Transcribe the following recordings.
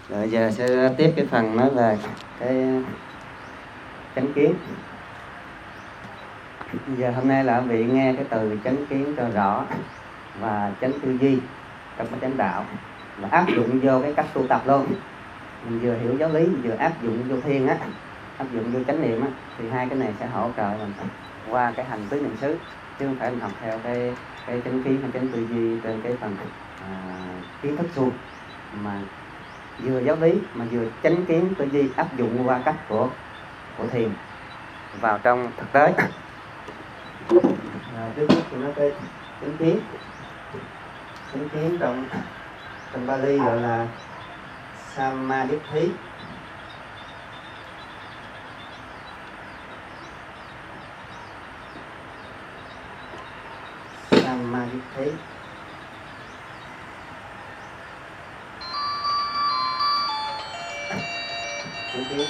Rồi giờ sẽ tiếp cái phần nói về cái chánh kiến. Giờ hôm nay là quý vị nghe cái từ chánh kiến cho rõ và chánh tư duy trong cái chánh đạo, và áp dụng vô cái cách tu tập luôn. Mình vừa hiểu giáo lý, mình vừa áp dụng vô thiền á, áp dụng vô chánh niệm á, thì hai cái này sẽ hỗ trợ mình qua cái hành tứ niệm xứ, chứ không phải mình học theo cái chánh kiến hay chánh tư duy trên cái phần kiến thức suông, mà vừa giáo lý mà vừa chánh kiến tư duy áp dụng qua cách của thiền vào trong thực tế. Trước nhất thì nói cái chánh kiến. Chánh kiến trong Bali gọi là Samadhi. Samadhi. Chánh kiến.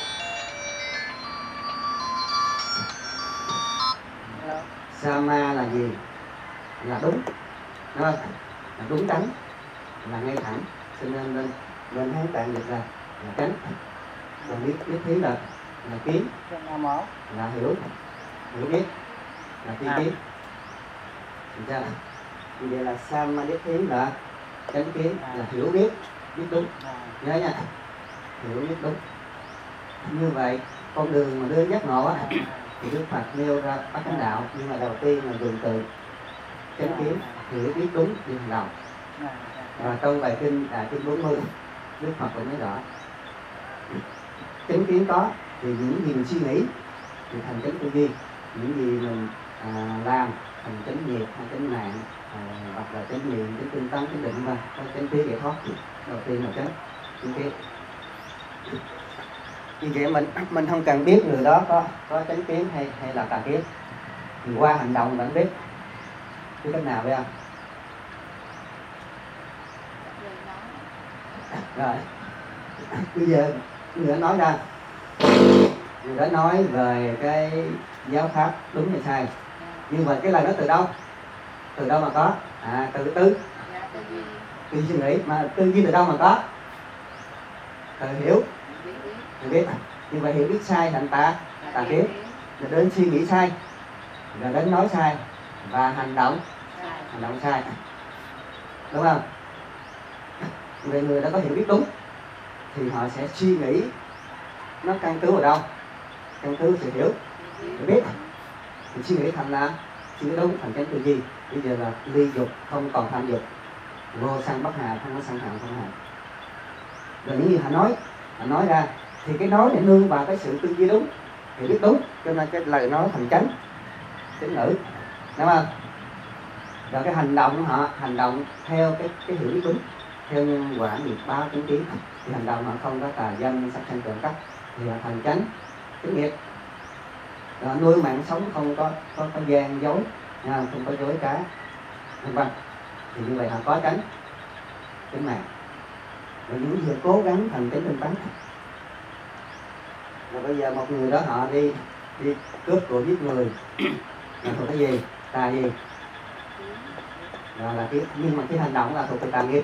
Sama là gì? Là đúng, đúng không? Là đúng đắn, là ngay thẳng, cho nên lên Hán Tạng dịch là chánh. Còn biết thí là kiến, là hiểu biết, là tri kiến. Được chưa? Vậy là Samadhi là chánh kiến, là hiểu biết đúng. Nhớ nha, hiểu biết đúng. Như vậy con đường mà đưa giác ngộ á, thì Đức Phật nêu ra bát chánh đạo, nhưng mà đầu tiên là dùng từ chánh kiến, hiểu biết đúng đi hàng đầu. Và trong bài kinh Đại Kinh 40, Đức Phật cũng nói rõ chánh kiến có thì những gì mình suy nghĩ thì thành chánh tư duy, những gì mình làm thành chánh nghiệp hay chánh mạng, hoặc là chánh niệm, chánh tinh tấn, chánh định, và chánh trí giải thoát. Đầu tiên là chánh kiến. Vì vậy mình không cần biết người đó có chánh kiến hay là tà kiến, thì qua hành động bạn biết cái cách nào, biết không? Rồi bây giờ người đã nói ra, người đã nói về cái giáo pháp đúng hay sai, nhưng mà cái lời nói từ đâu mà có? Từ tư suy nghĩ. Mà tư duy từ đâu mà có? Từ hiểu, từ biết. Nhưng mà hiểu biết sai thành tà kiến, rồi đến suy nghĩ sai, rồi đến nói sai, và hành động sai, đúng không? Về người đã có hiểu biết đúng thì họ sẽ suy nghĩ, nó căn cứ vào đâu? Căn cứ sự hiểu biết. Thì suy nghĩ thành là suy nghĩ đúng, thành chánh tư duy. Bây giờ là ly dục không còn tham dục, vô sân bất hà, không có sân hận không hại. Rồi những gì họ nói ra thì cái nói này nương vào cái sự tư duy đúng, hiểu biết đúng, cho nên cái lời nói thành chánh ngữ, đúng không? Rồi cái hành động họ hành động theo cái hiểu biết đúng, theo nhân quả nghiệp báo chánh kiến, thì hành động họ không có tà dâm sát sanh trộm cắp, thì họ thành chánh nghiệp. Rồi nuôi mạng sống không có gian dối, không có dối trá, vân vân, thì như vậy họ có chánh mạng. Rồi những gì cố gắng thành chánh tinh tấn. Rồi bây giờ một người đó họ đi cướp của giết người là thuộc cái gì? Tà gì? Rồi là nhưng mà cái hành động là thuộc về tà nghiệp,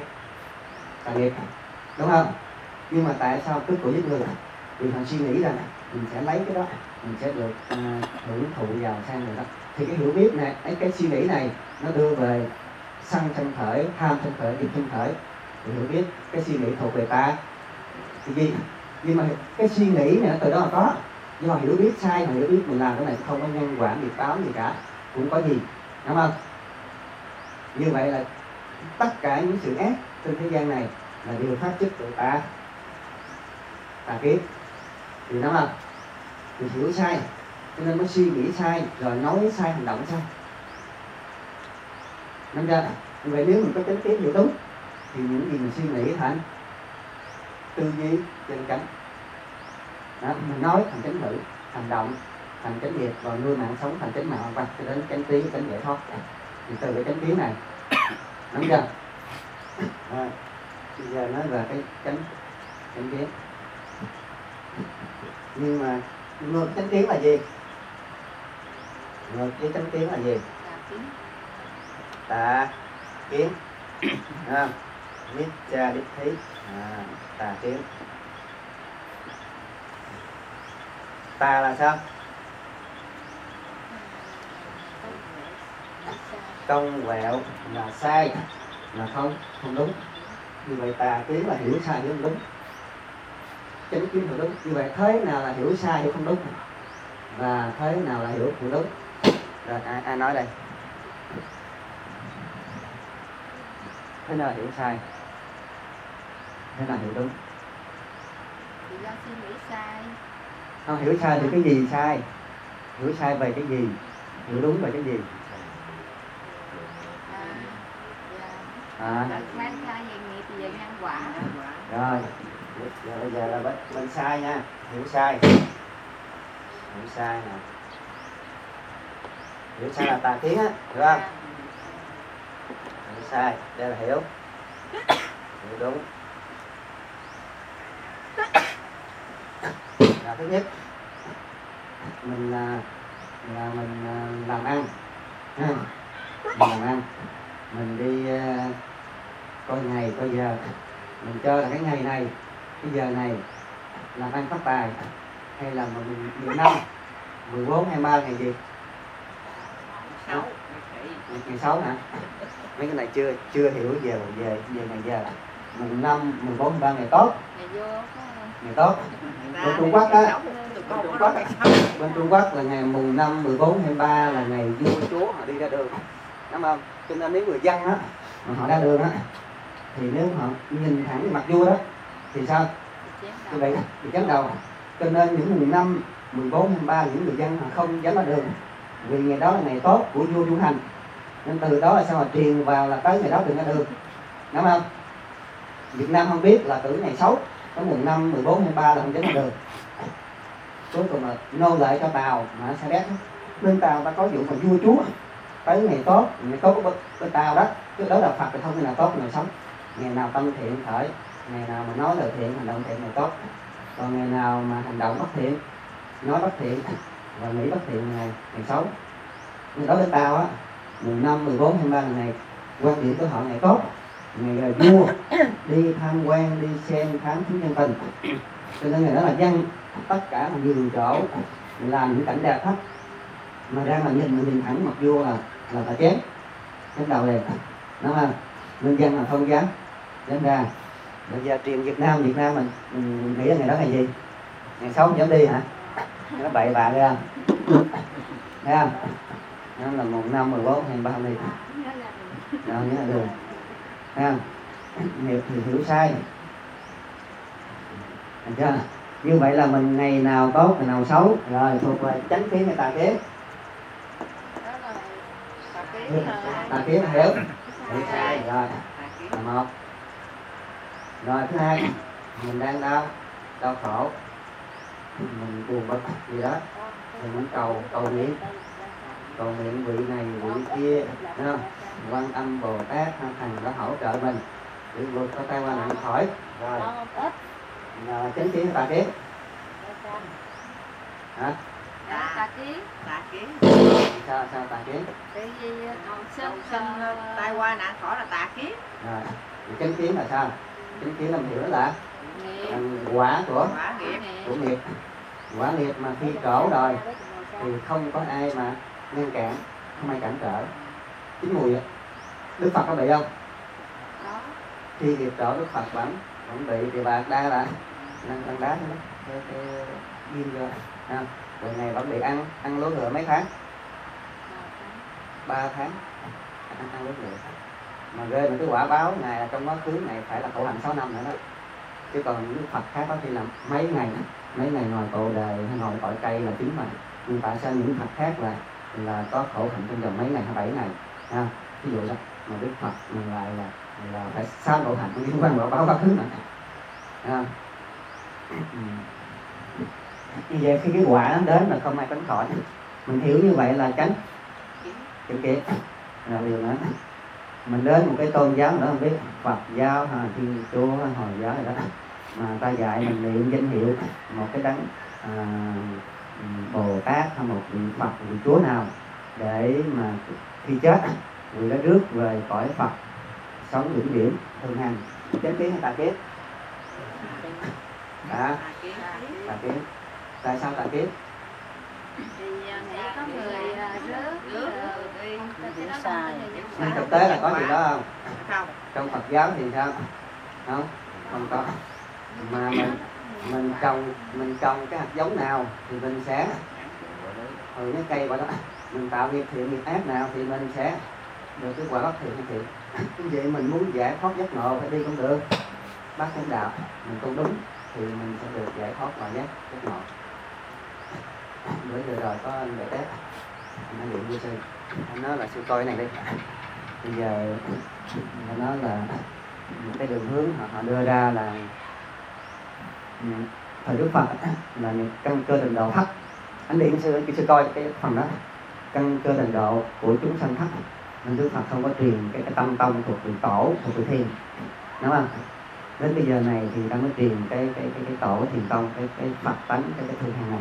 đúng không? Nhưng mà tại sao cướp của giết người? Vì họ suy nghĩ rằng mình sẽ lấy cái đó, mình sẽ được hưởng thụ giàu sang người đó. Thì cái hiểu biết này, cái suy nghĩ này nó đưa về sân sanh khởi, tham sanh khởi, nghiệp sanh khởi. Thì hiểu biết cái suy nghĩ thuộc về ta thì gì? Nhưng mà cái suy nghĩ này từ đó là có, do hiểu biết sai, mà hiểu biết mình làm cái này không có nhân quả nghiệp báo gì cả, cũng có gì, đúng không? Như vậy là tất cả những sự ác trên thế gian này là đều phát xuất từ tà kiến, thì đúng không? Thì hiểu sai cho nên mới suy nghĩ sai, rồi nói sai, hành động sai. Nên ra vậy nếu mình có chánh kiến hiểu đúng thì những gì mình suy nghĩ thành tư duy chân chánh. Đó, mình nói thành chánh ngữ, hành động thành chánh nghiệp, và nuôi mạng sống thành chánh mạng, và cho đến chánh trí, chánh giải thoát. Thì từ cái chánh kiến này, nắm chưa? Rồi, bây giờ nói về cái chánh kiến. Nhưng mà ngược chánh kiến là gì? Ngược với chánh kiến là gì? Tà kiến. Miccha Đích Thí. Tà kiến. Tà là sao? Cong quẹo là sai, là không đúng. Như vậy tà kiến là hiểu sai hiểu không đúng, chánh kiến hiểu đúng. Như vậy thế nào là hiểu sai hiểu không đúng, và thế nào là hiểu đúng? Rồi ai nói đây? Thế nào là hiểu sai, thế nào hiểu đúng? Thì do suy nghĩ sai. Không, hiểu sai thì cái gì sai? Hiểu sai về cái gì? Hiểu đúng về cái gì? Mang sai về nghiệp thì về nhân quả. Rồi, bây giờ là bên sai nha. Hiểu sai nè. Hiểu sai là tà kiến á, hiểu không? Hiểu sai, đây là hiểu đúng. Là thứ nhất, mình làm ăn, mình làm ăn, mình đi coi ngày coi giờ, mình cho là cái ngày này, cái giờ này làm ăn phát tài, hay là mình 10 năm, 14, 23 ngày gì? Ngày 6 hả? Mấy cái này chưa hiểu về ngày giờ. Mùng 5, 14, 23 ngày tốt. Ngày tốt. Bên Trung Quốc á, bên Trung Quốc là ngày mùng 5, 14, 23 là ngày vua chúa họ đi ra đường, đúng không? Cho nên nếu người dân á mà họ ra đường á, thì nếu họ nhìn thẳng mặt vua đó thì sao? Như vậy thì chém đầu. Cho nên những mùng 5, 14, 23 những người dân họ không dám ra đường, vì ngày đó là ngày tốt của vua du hành. Nên từ đó là sao mà truyền vào là tới ngày đó đừng ra đường, đúng không? Việt Nam không biết là từ ngày 6 tới mùng 5, 14, 23 là không dám ra đường. Cuối cùng là nô lệ cho Tàu mà Sa Đéc. Bên Tàu ta có vụ mà vua chúa tới ngày tốt của bên Tàu đó. Chứ đó là Phật thì không ngày nào tốt ngày sống. Ngày nào tâm thiện khởi, ngày nào mà nói lời thiện, hành động thiện ngày tốt. Còn ngày nào mà hành động bất thiện, nói bất thiện và nghĩ bất thiện ngày xấu. Nhưng đối với Tàu á, mùng 5, 14, 23 là ngày quan điểm của họ ngày tốt, ngày là vua đi tham quan, đi xem khám phá nhân tình. Cho nên ngày đó là dân tất cả là nhiều chỗ làm những cảnh đẹp hết, mà ra mà nhìn thẳng mặt vua là ta chém đầu liền, đúng không? Nên dân là không dám ra. Bây giờ truyền Việt Nam mình nghĩ là ngày đó ngày gì? Ngày 6 không dám đi hả? Nó bậy bạ ra, thấy không? Nó là mùng 5, 14, 23 đi. Đó, nhớ là đường. Thấy không? Nghiệp thì hiểu sai. Được chưa? Như vậy là mình ngày nào tốt, ngày nào xấu. Rồi thuộc về chánh kiến hay tà kiến? Tà kiến hiểu sai. Rồi là một. Rồi thứ hai, mình đang đau khổ, mình buồn bực gì đó thì mình cầu nguyện vị này vị kia, đúng không? Quan Âm Bồ Tát Thần đã hỗ trợ mình để vượt qua tai qua nạn khỏi. Rồi chánh kiến hay tà kiến? Hả? Tà kiến. Sao tà kiến? Tại vì sinh tai qua nạn khỏi là tà kiến. Rồi chánh kiến là sao? Chánh kiến làm hiểu là quả của nghiệp. Quả nghiệp mà khi trổ rồi thì không có ai mà ngăn cản, không ai cản trở. Chín mùi Đức Phật có bị không? Khi nghiệp trổ Đức Phật vẫn bị, thì bà đa là lăn đá thôi đó, cái ghim vô. Rồi ngày vẫn bị ăn lúa ngựa mấy tháng? 3 tháng ăn lúa ngựa. Mà rơi một cái quả báo này là trong quá khứ này phải là khổ hạnh 6 năm nữa đó. Chứ còn những Phật khác có khi là mấy ngày ngồi cội đời hay ngồi cội cây là chính mà. Nhưng tại sao những Phật khác là có khổ hạnh trong vòng mấy ngày hay 7 ngày? Ví dụ đó, mà Đức Phật mình lại là phải 6 khổ hạnh liên quan vào báo quá khứ mà. Như vậy khi cái quả nó đến là không ai tránh khỏi. Mình hiểu như vậy là chánh kiến. Là điều nữa. Mình đến một cái tôn giáo nữa không biết, Phật giáo hay Thiên Chúa hay Hồi giáo gì đó, mà ta dạy mình niệm danh hiệu một cái đấng Bồ Tát hay một vị Phật, vị Chúa nào, để mà khi chết người đó rước về cõi Phật sống vĩnh viễn thường hằng. Chánh kiến hay tà kiến? Tà kiến. Tại sao tà kiến? Thì nghĩ có người rước Hiểu sai. Nhưng thực tế là có gì đó không? không. Trong Phật giáo thì sao? Không có. Mà mình trồng cái hạt giống nào thì mình sẽ từ cái cây quả đó. Mình tạo nghiệp thiện nghiệp ác nào thì mình sẽ được cái quả bất thiện hay thiện. Như vậy mình muốn giải thoát giác ngộ phải đi con đường bát chánh đạo, mình tu đúng thì mình sẽ được giải thoát và giác ngộ. Bữa giờ rồi có anh Đại Tép, anh luyện vô sư, anh nói là sư coi cái này đi. Bây giờ anh nói là những cái đường hướng họ đưa ra là thời Đức Phật là những căn cơ tịnh độ thấp. Anh điện sư coi cái phần đó, căn cơ tịnh độ của chúng sanh thấp, nên Đức Phật không có truyền cái tâm tông thuộc vị tổ, thuộc vị thiền, đúng không? Đến bây giờ này thì ta mới truyền cái tổ thiền tông, cái Phật tánh, cái thường hàng này.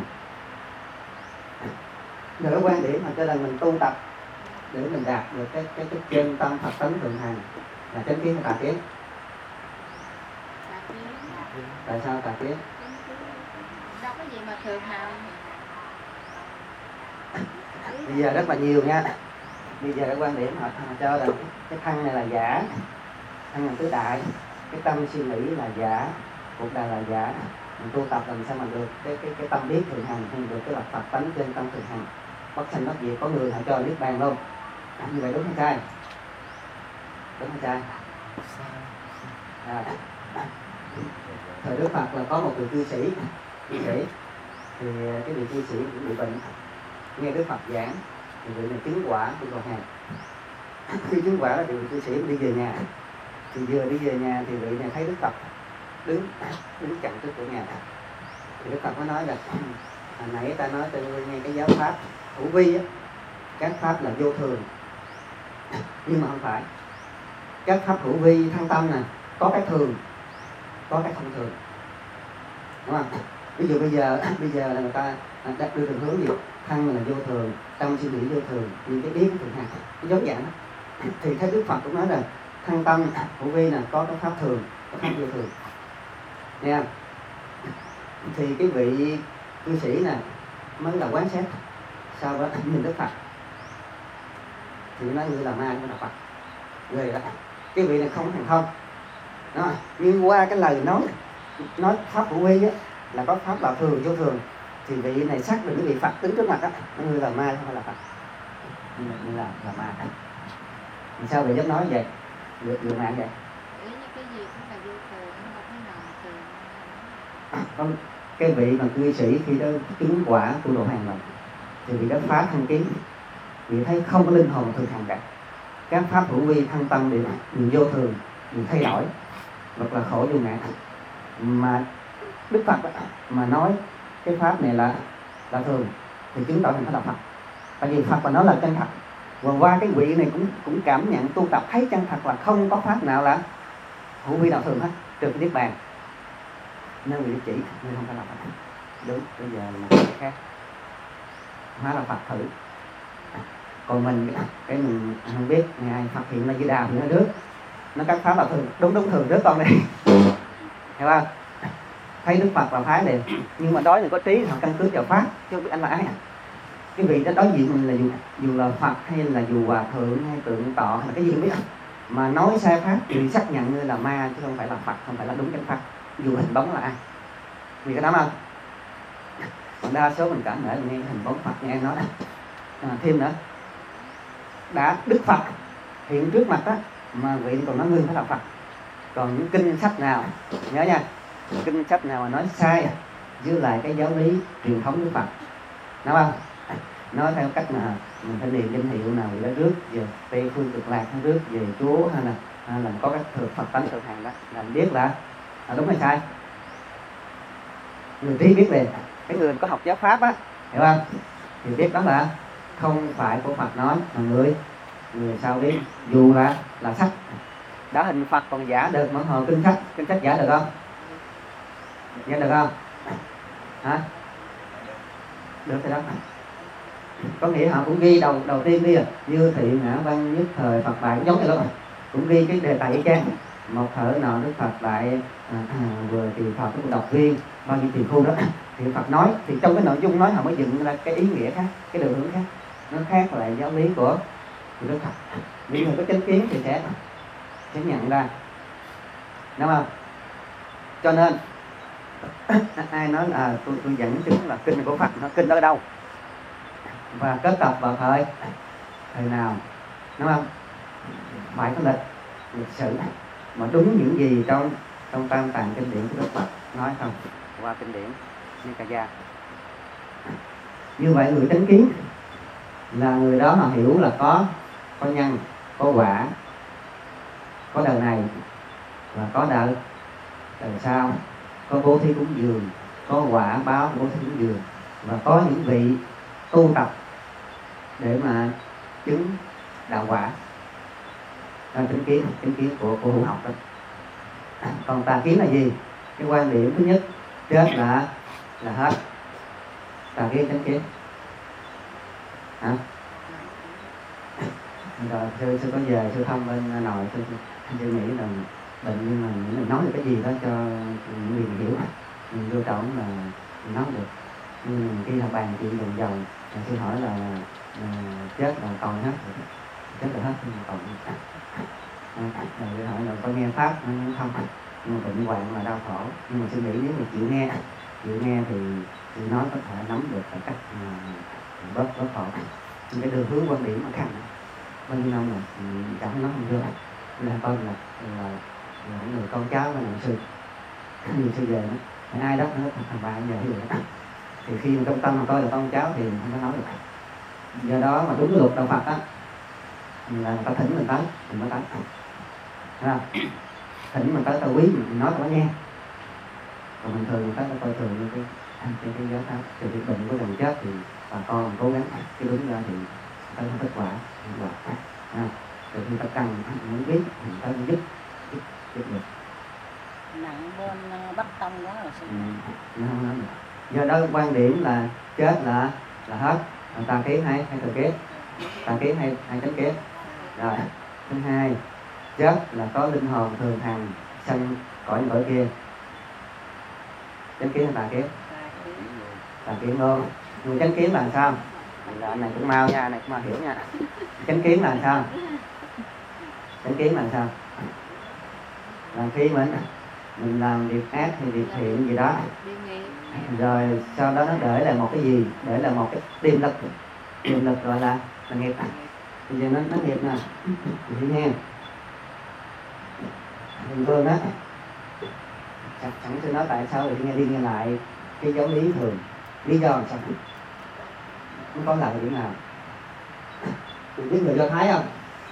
Rồi cái quan điểm mà cho là mình tu tập để mình đạt được cái chân tâm Phật tánh thường hành là chánh kiến hay tà kiến? Tại sao tà kiến? Đâu có gì mà thường hành. Bây giờ rất là nhiều nha. Bây giờ cái quan điểm họ cho là cái thân này là giả, thân là tứ đại, cái tâm suy nghĩ là giả, cuộc đời là giả. Mình tu tập làm sao mà được cái tâm biết thường hành, hay được cái Phật tánh trên tâm thường hành, bất sanh bất diệt. Có người họ cho niết bàn luôn. Như vậy đúng hay sai? Đúng hay sai? Thời Đức Phật là có một vị cư sĩ thì cái vị cư sĩ cũng bị bệnh, nghe Đức Phật giảng thì vị này chứng quả của cầu hàng. Khi chứng quả là vị cư sĩ đi về nhà, thì vừa đi về nhà thì vị này thấy Đức Phật đứng chặn trước cửa nhà. Thì Đức Phật có nói là hồi nãy ta nói cho ngươi nghe cái giáo pháp hữu vi á, các pháp là vô thường, nhưng mà không phải. Các pháp hữu vi thăng tâm nè, có cái thường, có cái không thường, đúng không? Ví dụ bây giờ là người ta đưa đường hướng gì, thân là vô thường, tâm suy nghĩ vô thường, những cái biết thường hạt, cái giống dạng đó. Thì thấy Đức Phật cũng nói là thăng tâm hữu vi là có cái pháp thường, có pháp vô thường, nghe không? Thì cái vị cư sĩ này mới là quán xét, sau đó nhìn Đức Phật thì nói người là ma của Phật, người đó. Cái vị này không thành không đó, nhưng qua cái lời nói pháp hữu vi á, là có pháp là thường vô thường, thì vị này xác định cái vị Phật đứng trước mặt á, người là ma không phải là Phật, như là ma. Thì sao vị dám nói vậy, lừa mạng vậy? Cái gì cũng là vô thường, nhưng mà cái nào mà thường. Cái vị mà cư sĩ khi đó chứng quả tu độ hàng rồi thì vị đó phá thân kiến, vị thấy không có linh hồn thường hằng cả. Các pháp hữu vi thăng tâm đều vô thường, đều thay đổi, hoặc là khổ vô ngã. Mà Đức Phật mà nói cái pháp này là thường thì chứng tỏ mình phải là Phật, tại vì Phật mà nói là chân thật. Và qua cái vị này cũng cảm nhận tu tập thấy chân thật là không có pháp nào là hữu vi nào thường hết, trừ cái niết bàn. Nên vị chỉ nên không phải là Phật. Đúng, bây giờ là khác, hóa là Phật thử. Còn mình cái mình không biết ngày Phật hiện là Di Đà thì nó rước, nó các pháp là thường, đúng thường rước con đi, hiểu không? Thấy Đức Phật là phái liền, nhưng mà đối người có trí họ căn cứ vào pháp, chứ không biết anh là ai. Cái vị đó đối diện mình là dù là Phật hay là dù hòa thượng hay tượng tọa hay là cái gì không biết, mà nói sai pháp thì xác nhận như là ma chứ không phải là Phật, không phải là đúng chánh pháp, dù hình bóng là ai. Vì cái đó không? Còn đa số mình cảm nể nghe hình bóng Phật nghe anh nói thêm nữa, đã Đức Phật hiện trước mặt đó mà vị còn nói ngươi phải là Phật. Còn những kinh sách nào, nhớ nha, kinh sách nào mà nói sai với lại cái giáo lý truyền thống Đức Phật, đúng không? Nói theo cách mà mình phải niệm danh hiệu nào để rước về Tây Phương Cực Lạc, hay rước về Chúa, hay là có cái thực Phật tánh thực hành đó, là mình biết là đúng hay sai. Người trí biết liền, cái người có học giáo pháp á, hiểu không? Thì biết đó là không phải của Phật nói, mà người sao biết, dù là sách đã hình Phật còn giả được, mà hồi kinh sách giả được không? Giả được không? Hả? Được thì đó. Có nghĩa họ cũng ghi đầu tiên đi như Thiện Ngã Văn Nhất Thời Phật Bài cũng giống như đó, cũng ghi cái đề tài y chang, một thở nọ Đức Phật lại vừa thì Phật cũng đọc riêng bao nhiêu tiền khu đó thì Phật nói, thì trong cái nội dung nói họ mới dựng ra cái ý nghĩa khác, cái đường hướng khác, nó khác lại giáo lý của Đức Phật. Những người có chánh kiến thì sẽ nhận ra, đúng không? Cho nên ai nói là tôi dẫn chứng là kinh của Phật, nó kinh ở đâu và kết tập vào thời nào, đúng không? Phải có lịch sử mà đúng những gì trong tam tạng kinh điển của Đức Phật nói không, qua kinh điển Nikaya. Như vậy người chánh kiến là người đó họ hiểu là có nhân, có quả, có đời này và có đời sau, có bố thí cúng dường, có quả báo bố thí cúng dường, và có những vị tu tập để mà chứng đạo quả. Đó là chánh kiến của hữu học đó. Còn tà kiến là gì? Cái quan điểm thứ nhất, chết là hết. Tà kiến chánh kiến hả? Rồi sư có về sư thăm bên nội, sư nghĩ là bệnh, nhưng mà mình nói được cái gì đó cho những người hiểu, mình vô trọng là mình nói được. Nhưng mà khi là bàn chuyện vòng vòng, sư hỏi là chết là còn hết, chết là hết, nhưng mà còn rồi sư hỏi là có nghe pháp không? Nhưng mà bệnh hoạn là đau khổ, nhưng mà sư nghĩ nếu mà chịu nghe thì sư nói có thể nắm được cái cách bớt khổ. Nhưng cái đường hướng quan điểm mà khác bao nhiêu năm rồi chẳng nói không được. Là con là người con cháu của nhà sư, nhiều sư về đó, ai đó nó thằng bà giờ hiểu đó. Thì khi trong tâm mà coi là con cháu thì không có nói được. Do đó mà đúng luật đạo Phật á là người ta thỉnh mình tới mới tới, thấy không? Thỉnh mình tới tao quý mình nói tao nghe. Còn bình thường người ta coi thường như cái giáo pháp, từ cái bệnh của gần chết thì bà con cố gắng cái đúng ra thì ta không kết quả. Rồi khi ta cần muốn biết thì ta cũng giúp được. Nặng bên Bắc Tông quá rồi sư. Không nói được. Do đó quan điểm là chết là hết. Tà kiến hay thừa kiến? Tà kiến hay chánh kiến? Rồi. Thứ hai, chết là có linh hồn thường hằng sanh cõi cõi kia. Chánh kiến hay tà kiến? Tà kiến luôn. Nhưng chánh kiến là sao? Là anh này cũng mau nha, anh này cũng mau hiểu nha. Chánh kiến là sao? Chánh kiến là sao? Là khi mình làm việc ác hay việc thiện gì đó, rồi sau đó nó để lại một cái gì, để lại một cái tiềm lực gọi là nghiệp. Bây giờ nó nghiệp nè, thì nghe bình thường á, chẳng sư nói tại sao thì nghe lại cái giáo lý thường, lý do làm sao nó có lại điểm nào. Thì biết người Do Thái không?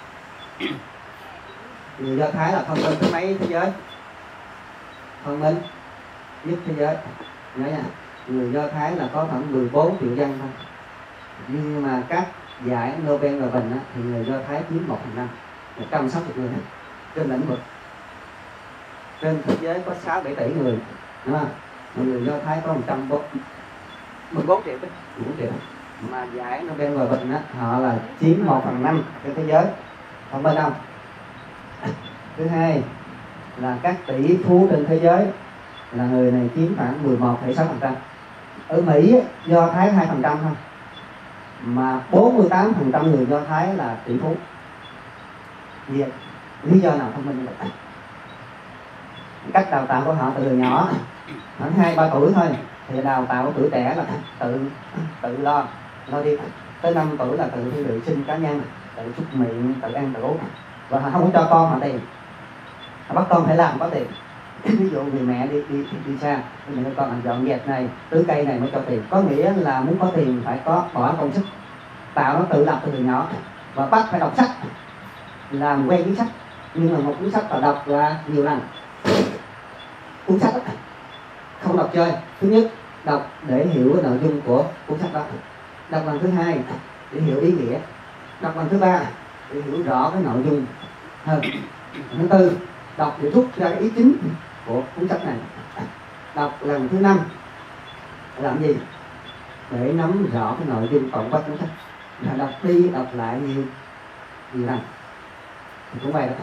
Người Do Thái là thông minh thứ mấy thế giới? Thông minh nhất thế giới. Nhớ nha, người Do Thái là có khoảng 14 triệu dân thôi. Nhưng mà các giải Nobel và Bình á, thì người Do Thái chiếm 1/5, 160 người trên lĩnh vực. Trên thế giới có 6-7 tỷ người, đúng không? Mà người Do Thái có 14 triệu, 4 triệu. Mà giải Nobel và Bình á, họ là chiếm 1/5 trên thế giới. Không bên đâu. Thứ hai là các tỷ phú trên thế giới là người này chiếm khoảng 11,6%. Ở Mỹ Do Thái 2% thôi, mà 48% người Do Thái là tỷ phú. Vì lý do nào thông minh như vậy? Cách đào tạo của họ từ nhỏ, khoảng 2-3 tuổi thôi thì đào tạo của tuổi trẻ là tự lo đi. Tới 5 tuổi là tự thi vệ sinh cá nhân, tự xúc miệng, tự ăn tự uống, và họ không có cho con họ tiền. Họ bắt con phải làm có tiền. Ví dụ người mẹ đi xa, mẹ cho con dọn dẹp này, tưới cây này mới cho tiền. Có nghĩa là muốn có tiền phải có bỏ công sức, tạo nó tự lập từ nhỏ, và bắt phải đọc sách, làm quen với sách. Nhưng mà một cuốn sách họ đọc là nhiều lần. Cuốn sách không đọc chơi. Thứ nhất, đọc để hiểu cái nội dung của cuốn sách đó. Đọc lần thứ hai để hiểu ý nghĩa. Đọc lần thứ ba để hiểu rõ cái nội dung hơn. Thứ tư, đọc để rút ra cái ý chính của cuốn sách này. Đọc lần thứ 5 làm gì? Để nắm rõ cái nội dung tổng quát cuốn sách. Là đọc đi đọc lại nhiều lần thì cũng vậy đó.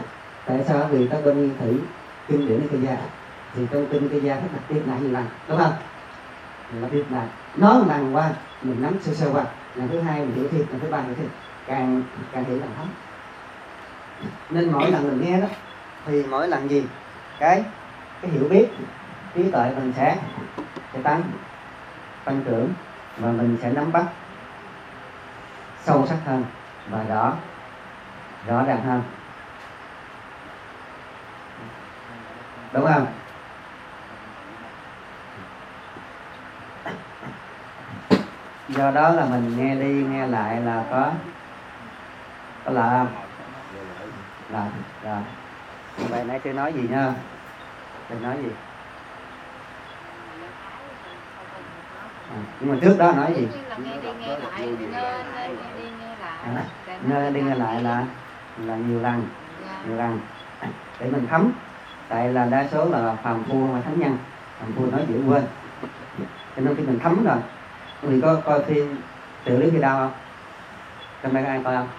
Tại sao? Vì ta bên nguyên thủy kinh điển Nikaya, thì trong kinh Nikaya nó đặt tiếp lại như lần, đúng không? Mình là tiếp lại nói một lần qua, mình nắm sơ sơ qua, lần thứ hai mình hiểu thêm, lần thứ ba hiểu thêm, càng hiểu càng thấm. Nên mỗi lần mình nghe đó thì mỗi lần gì cái hiểu biết trí tuệ mình sẽ tăng trưởng, và mình sẽ nắm bắt sâu sắc hơn và rõ ràng hơn, đúng không? Do đó là mình nghe đi nghe lại là có lợi không? Rồi. Vậy nãy tôi nói gì nha? Tôi nói gì? Nhưng mà trước đó nói gì? Nghe đi nghe lại, Nên đi nghe lại là nhiều lần, để mình thấm. Tại là đa số là phàm phu và thánh nhân, phàm phu nói dễ quên, cho nên khi mình thấm rồi. Mình có coi phim Tiểu Lý Phi Đao không? Trong đây có ai coi không?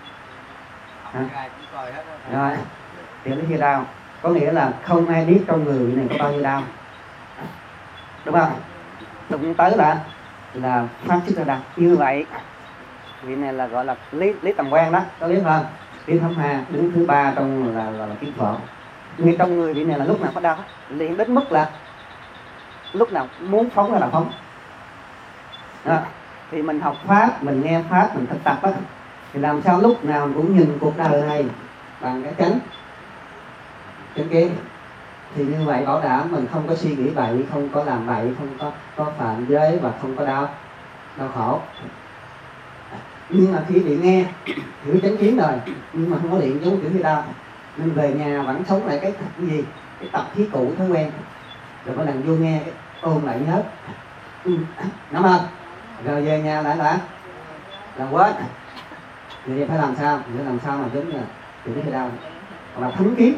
Rồi, Tiểu Lý Phi Đao có nghĩa là không ai biết trong người này có bao nhiêu đau, đúng không? Đụng tới là phát xuất ra đau. Như vậy vị này là gọi là lý tầm quan đó, có biết không? Lý Thẩm Hà đứng thứ 3 trong là kiến phổ. Ngay trong người vị này là lúc nào có đau, liền đến mức là lúc nào muốn phóng ra là phóng. Đó. Thì mình học pháp, mình nghe pháp, mình thực tập á, thì làm sao lúc nào mình cũng nhìn cuộc đời này bằng cái chánh kiến. Thì như vậy bảo đảm mình không có suy nghĩ bậy, không có làm bậy, không có phạm giới và không có đau khổ. Nhưng mà khi bị nghe hiểu chánh kiến rồi, nhưng mà không có luyện giống kiểu như đau, nên về nhà vẫn sống lại cái gì, cái tập khí cũ, thói quen. Rồi mỗi lần vô nghe ôm lại nhớ, nắm không? Rồi về nhà lại là quên. Vậy phải làm sao? Phải làm sao mà giống như kiểu như đau, hoặc là thấm kiến.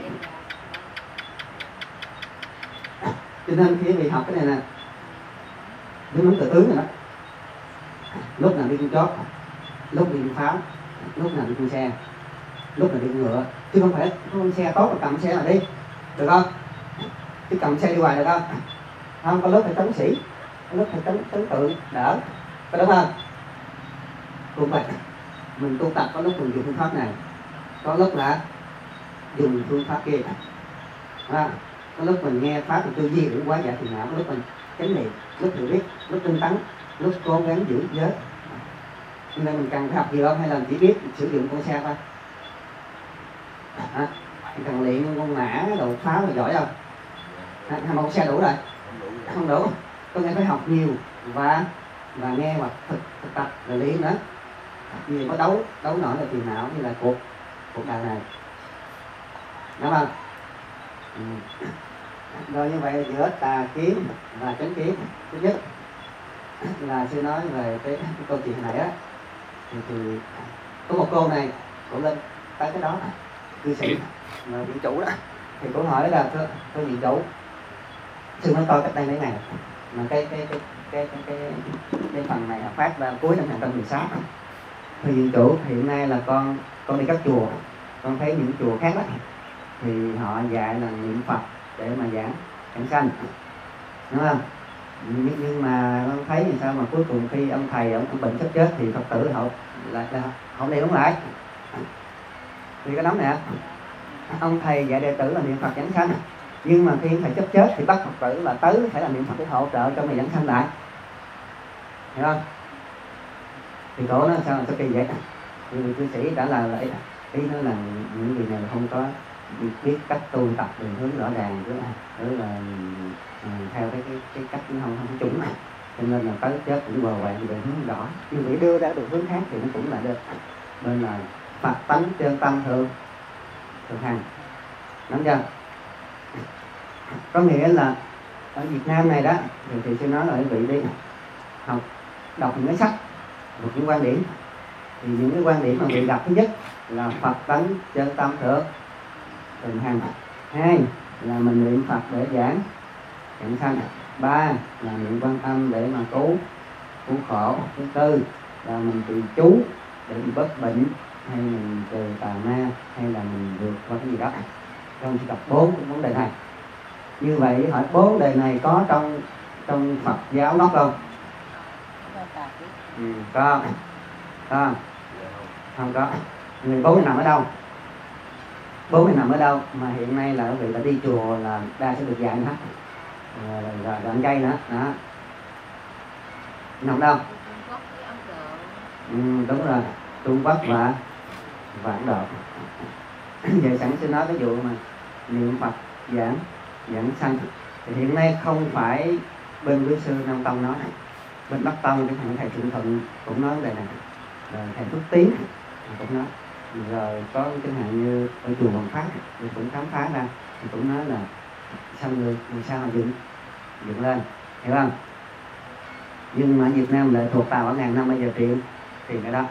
Cho nên khi bị học cái này nè, đúng tự tướng rồi đó. Lúc nào đi con chó, lúc đi con pháo, lúc nào đi con xe, lúc nào đi con ngựa. Chứ không phải con xe tốt là cầm xe mà đi, được không? Chứ cầm xe đi hoài được không? Không, có lúc phải chống sĩ, có lúc phải chống tượng, đỡ, có đúng không? Cũng vậy, mình tu tập có lúc mình dùng phương pháp này, có lúc là dùng phương pháp kia. Có lúc mình nghe pháp thì tư duy cũng quá giải thì não, có lúc mình chánh niệm, lúc hiểu biết, lúc tinh tấn, lúc cố gắng giữ giới. Nên mình cần học gì không, hay là chỉ biết sử dụng con xe thôi? Cần luyện con mã, đồ pháo là giỏi không? Hay một xe đủ rồi? Không đủ, có nghĩa phải học nhiều và nghe và thực tập rồi luyện nữa. Nhiều có đấu nổi là phiền não như là cuộc đời này, đúng không? Rồi như vậy giữa tà kiến và chánh kiến, thứ nhất là sư nói về cái câu chuyện này á, thì có một cô này cũng lên tới cái đó, cư sĩ là viện chủ đó, thì cô hỏi là cô viện chủ, sư nói coi cách đây mấy ngày mà cái phần này phát ra cuối năm 2016. Thì viện chủ hiện nay là con đi các chùa, con thấy những chùa khác đó thì họ dạy là niệm Phật để mà giảng sanh, đúng không? Nhưng mà con thấy làm sao mà cuối cùng khi ông thầy ông bệnh sắp chết thì Phật tử họ lại không đi đúng lại. Thì cái đó nè, ông thầy dạy đệ tử là niệm Phật giảng sanh, nhưng mà khi thầy sắp chết thì bắt Phật tử là tới phải là niệm Phật để hỗ trợ cho người giảng sanh lại, hiểu không? Thì cổ nó sao kỳ vậy? Thì cư sĩ trả lời là ý nói là những người này không có biết cách tu tập đường hướng rõ ràng, tức là theo cái cách không chuẩn, cho nên là tới chết cũng bờ quạng đường hướng rõ, nhưng bị đưa ra đường hướng khác thì nó cũng là được. Nên là Phật tánh chân tâm thường hành, nắm chưa? Có nghĩa là ở Việt Nam này đó thì tôi nói là quý vị đi học, đọc những cái sách, một những quan điểm, thì những cái quan điểm mà bị gặp thứ nhất là Phật tánh chân tâm thường hành, hai là mình niệm Phật để giảng sanh, ba là niệm Quan Âm để mà cứu khổ, thứ tư là mình trì chú để mình bớt bệnh, hay mình trừ tà ma, hay là mình vượt qua cái gì đó. Con chỉ đọc 4 vấn đề này. Như vậy hỏi 4 vấn đề này có trong Phật giáo gốc không? Có. Không có. Người 4 này nằm ở đâu? 4 này nằm ở đâu mà hiện nay là quý vị đã đi chùa là đa sẽ được dạy nữa, rồi ăn chay nữa đó. Nằm đâu? Đúng rồi, Trung Quốc và Ấn Độ. Vậy sẵn sẽ nói cái vụ mà niệm Phật giảng sanh thì hiện nay không phải bên quý sư Nam Tông nói, bên Bắc Tông cái thằng thầy Thượng Thuận cũng nói vấn đề này, rồi thầy Phước Tiến cũng nói, rồi có chẳng hạn như ở chùa Hoàng Pháp thì cũng khám phá ra thì cũng nói là sao người sao mà dựng lên, hiểu không? Nhưng mà Việt Nam lại thuộc vào ở ngàn năm bây giờ truyền cái đó.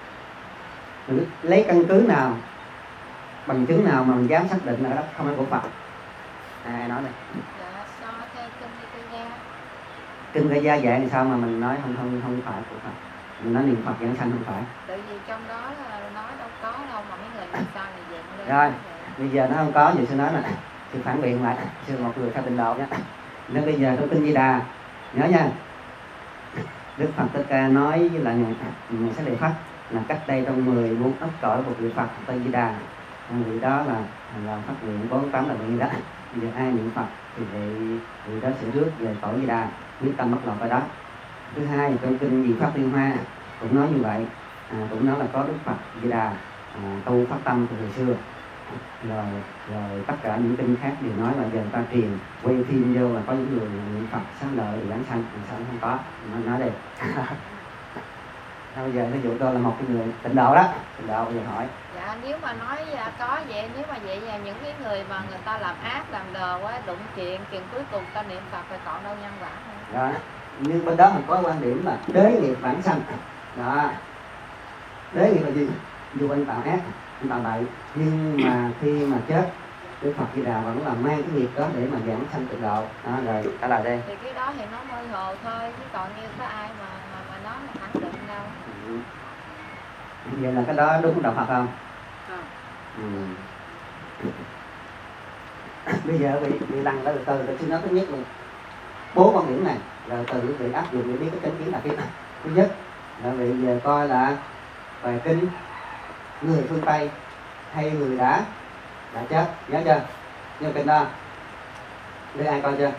Lấy căn cứ nào, bằng chứng nào mà mình dám xác định là đó không phải của Phật? Ai nói đây? Dạ, so theo kinh Gia. Kinh Gia dạy thì sao mà mình nói không phải của Phật? Mình nói niệm Phật giảng sanh không phải. Tại vì trong đó là nói đâu có đâu mà mấy người làm sao thì dựng lên. Rồi, bây giờ nó không có, vậy sư nói là sư phản biện lại, sư một người theo tịnh độ nhé. Nên bây giờ trong kinh Di Đà nhớ nha, Đức Phật Thích Ca nói với lại Ngài Xá Lợi Phất là cách đây trong 14 ức cõi một vị Phật tên Di Đà, vị đó là phát nguyện 48 là vị đó. Bây giờ ai niệm Phật thì vị đó sẽ rước về cõi Di Đà, quyết tâm bất lọt ở đó. Thứ hai, trong kinh Di Pháp Liên Hoa cũng nói như vậy, cũng nói là có Đức Phật Di Đà tu phát tâm từ hồi xưa, rồi tất cả những kinh khác đều nói là giờ ta truyền quay phim vô là có những người niệm Phật sáng lợi giảng sanh, sao không có, nó nói đây. Bây giờ ví dụ tôi là một cái người tịnh độ đó, tịnh độ giờ hỏi. Dạ, nếu mà nói có vậy, nếu mà vậy là những cái người mà người ta làm ác làm đờ quá, đụng chuyện cuối cùng ta niệm Phật thì còn đâu nhân quả nữa. Đó. Nhưng bên đó mình có quan điểm là đế nghiệp bản sanh. Đó. Đế nghiệp là gì? Dù anh tạo ác, anh tạo bậy, nhưng mà khi mà chết, Đức Phật Di Đà vẫn là mang cái nghiệp đó để mà giảng sanh tịnh độ. Đó, rồi trả lời đây. Thì cái đó thì nó mơ hồ thôi, chứ còn như có ai mà nói là khẳng định đâu. Vậy là cái đó đúng đạo Phật không? Bây giờ bị lăng đó từ tôi xin nói thứ nhất luôn 4 quan điểm này, rồi từ quý vị áp dụng để biết cái chánh kiến là cái thứ nhất là vị về coi là bài kinh người phương Tây hay người đã chết, nhớ chưa? Nhớ kinh đó để ai coi chưa?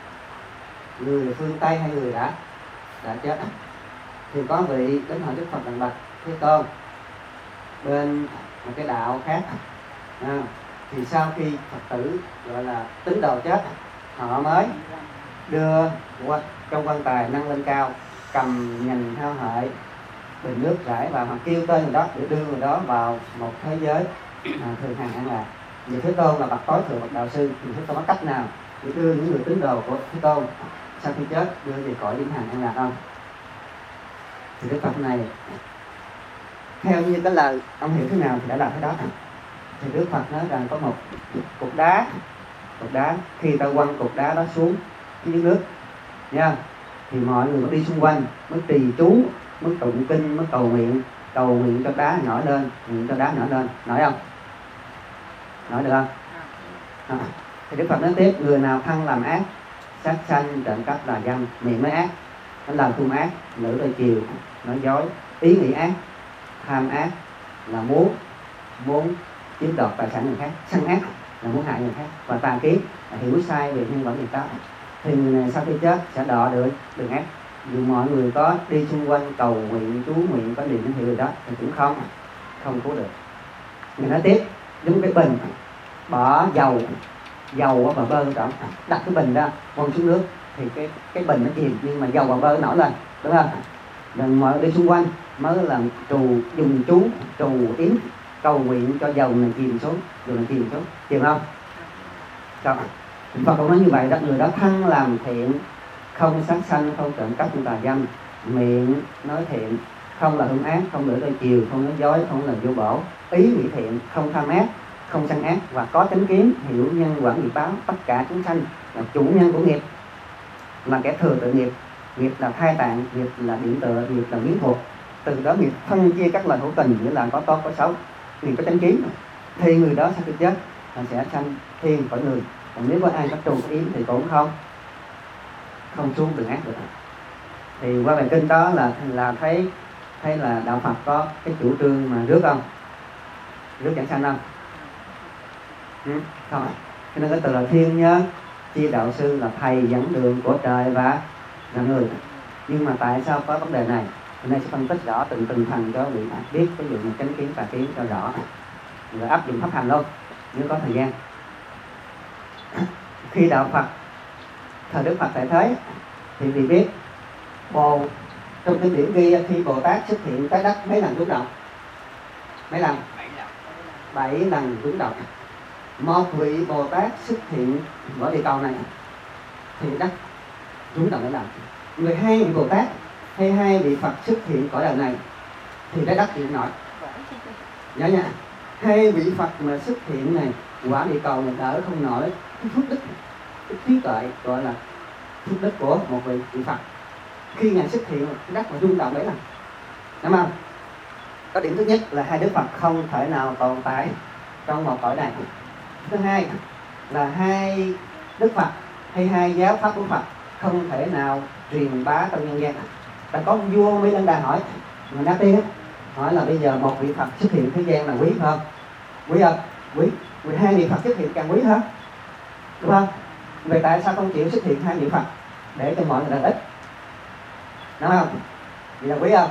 Người phương Tây hay người đã chết? Thì có vị đến hỏi Đức Phật rằng bạch Thế Tôn, bên một cái đạo khác thì sau khi Phật tử gọi là tín đồ chết, họ mới đưa trong quan tài nâng lên cao, cầm nhành hao hợi bình nước rải vào, hoặc kêu tên người đó để đưa người đó vào một thế giới thường hằng an lạc. Vì Thế Tôn là bậc tối thượng, bậc đạo sư, thì Thế Tôn có cách nào để đưa những người tín đồ của Thế Tôn sau khi chết đưa về cõi vĩnh hằng an lạc không? Thì Đức Phật này theo như cái lời ông hiểu thế nào thì đã làm thế đó. Thì Đức Phật nói rằng có một cục đá khi ta quăng cục đá đó xuống dưới nước nha, thì mọi người mới đi xung quanh, mới trì chú, mới tụng kinh, mới cầu nguyện cho đá nổi lên, nổi không? Nổi được không? Thì Đức Phật nói tiếp, người nào thân làm ác, sát sanh, trộm cắp, là dâm, miệng nói ác, nó làm tung ác, lưỡi đôi chiều, nói dối, ý nghĩ ác, tham ác là muốn chiếm đoạt tài sản người khác, sân ác là muốn hại người khác, và tà kiến là hiểu sai về nhân quả nghiệp đó, thì người này sau khi chết sẽ đọa được ác. Dù mọi người có đi xung quanh cầu nguyện, chú nguyện, có niệm hiệu gì đó thì cũng không cứu được. Người nói tiếp, giống cái bình bỏ dầu và bơ trọng, đặt cái bình ra quăng xuống nước thì cái bình nó chìm, nhưng mà dầu và bơ nổi lên, đúng không? Đừng mọi đi xung quanh mới làm dùng chú trù yếm cầu nguyện cho dầu này chìm xuống, chìm không? Rồi Phật cũng nói như vậy đó, người đó thân làm thiện, không sát sanh, không trộm cắp, không tà dâm, miệng nói thiện, không là hung ác, không lưỡi đôi chiều, không nói dối, không là vô bổ, ý nghĩ thiện, không tham ác, không sân ác, và có chánh kiến, hiểu nhân quả nghiệp báo, tất cả chúng sanh là chủ nhân của nghiệp, là kẻ thừa tự nghiệp. Nghiệp là thai tạng, nghiệp là điện tựa, nghiệp là biến thuộc. Từ đó nghiệp phân chia các loại hữu tình, nghĩa là có tốt có xấu. Nghiệp có chánh kiến thì người đó sau khi chết là sẽ sanh thiên cõi người. Còn nếu có ai có trù yếm thì cũng không xuống đường ác được. Thì qua bài kinh đó là thấy là đạo Phật có cái chủ trương mà rước không? Rước giảng sanh không? Không. Cho nên cái từ là thiên nhân chi đạo sư là thầy dẫn đường của trời và người. Nhưng mà tại sao có vấn đề này? Hôm nay sẽ phân tích rõ từng phần cho vị bạn biết, ví dụ như chánh kiến tà kiến cho rõ, rồi áp dụng pháp hành luôn nếu có thời gian. Khi đạo Phật, thời Đức Phật tại thế thì vì biết trong kinh điển ghi khi Bồ Tát xuất hiện trái đất mấy lần rung động? Mấy lần? 7 lần rung động. Một vị Bồ Tát xuất hiện ở địa cầu này thì đất rung động mấy lần. 12 vị Bồ Tát hay 2 vị Phật xuất hiện cõi đời này thì trái đất chịu nổi. Nhớ nha, 2 vị Phật mà xuất hiện này, quả địa cầu này đỡ không nổi cái phước đức, cái trí tuệ gọi là phước đức của một vị Phật. Khi ngài xuất hiện cái đất mà rung động đấy là, đúng không? Có điểm thứ nhất là 2 Đức Phật không thể nào tồn tại trong một cõi này. Thứ hai là 2 Đức Phật hay 2 giáo pháp của Phật không thể nào truyền bá trong nhân gian. Đã có vua Mỹ Linh Đà hỏi, người Na Tiên hỏi là bây giờ một vị Phật xuất hiện thế gian là quý không? Quý không? Quý. 12 vị Phật xuất hiện càng quý hơn, đúng không? Vậy tại sao không chịu xuất hiện 2 vị Phật để cho mọi người lợi ích? Đúng không? Vậy là quý không?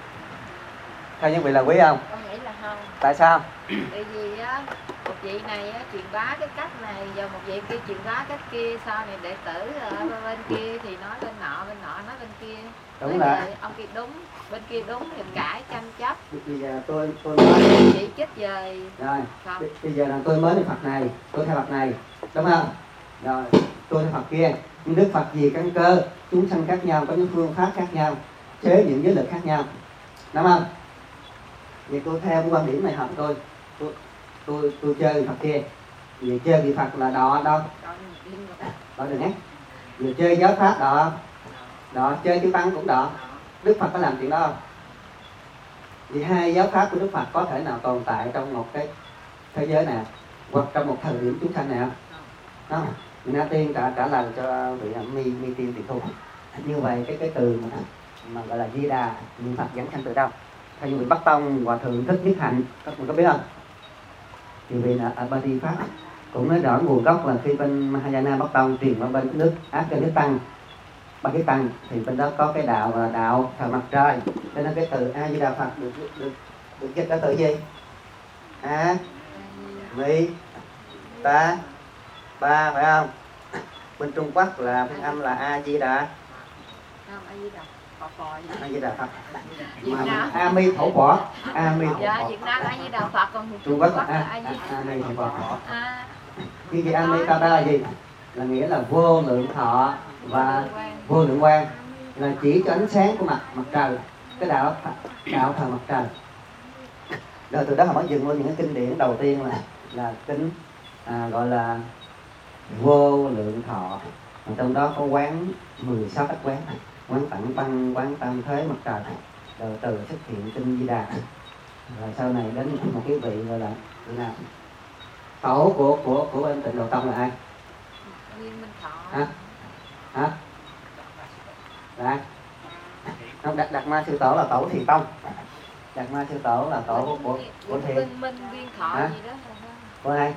Theo những vị là quý không? Con nghĩ là không. Tại sao? Tại vì á, một vị này á, truyền bá cái cách này, giờ một vị kia truyền bá cách kia, sau này đệ tử ở bên kia thì nói bên nọ nói bên kia. Đúng là ông kia đúng, bên kia đúng thì cãi tranh chấp. Bây giờ tôi mới Chỉ trích về rồi. không. Bây giờ là tôi mới theo Phật này, tôi theo Phật này, đúng không? Rồi tôi theo Phật kia. Nhưng Đức Phật vì căn cơ chúng sanh khác nhau, có những phương pháp khác nhau, chế những giới lực khác nhau, đúng không? Vậy tôi theo cái quan điểm này học tôi chơi Phật kia. Vì chơi vị Phật là đọ đâu? Đọ đừng ác. Vì chơi giáo pháp đọ chơi chư tăng cũng đọ. Đức Phật có làm chuyện đó không? Vì 2 giáo pháp của Đức Phật có thể nào tồn tại trong một cái thế giới nào hoặc trong một thời điểm chúng sanh nào? Không. Na Tiên trả lời cho vị Mi Tiên Tỳ Thu. Như vậy cái từ mà gọi là Di Đà niệm Phật dẫn sanh từ đâu? Theo như vị Bắc Tông Hòa Thượng Thích Nhất Hạnh, các bạn có biết không? Thì vì là Abadi Pháp cũng nói rõ nguồn gốc là khi bên Mahayana Bắc Tông truyền vào bên nước Afghanistan, Pakistan thì bên đó có cái đạo là đạo thờ mặt trời. Cho nên cái từ A Di Đà Phật được dịch ra từ gì? A Di Đà Ba, phải không? Bên Trung Quốc là phiên âm là A Di Đà. Không, A Di Đà Phật. A Di Đà Phật. Mà A Mi Thổ Phỏ, A Mi Thổ Dạ, Phỏ. Việt Nam A Di Đà Phật, còn Trung Quốc là là A Di A Mi Thổ Phỏ. À, Cái gì A Mi Ta là gì? Là nghĩa là vô lượng thọ và vô lượng quang, là chỉ cho ánh sáng của mặt trời, cái đạo thờ mặt trời. Rồi từ đó họ mới dừng lên những cái kinh điển đầu tiên là kinh gọi là vô lượng thọ. Mà trong đó có quán 16 cách quán tặng băng, quán tam thế mặt trời. Rồi từ xuất hiện kinh Di Đà. Rồi sau này đến một cái vị gọi là tổ của bên Tịnh Độ Tông là ai? Nguyên Minh Thọ. Hả? Là không, Đạt Ma Sư Tổ là tổ Thiền Tông. Đạt Ma Sư Tổ là tổ của Thiền. Minh Viên Thọ Hả? gì đó. Của ai?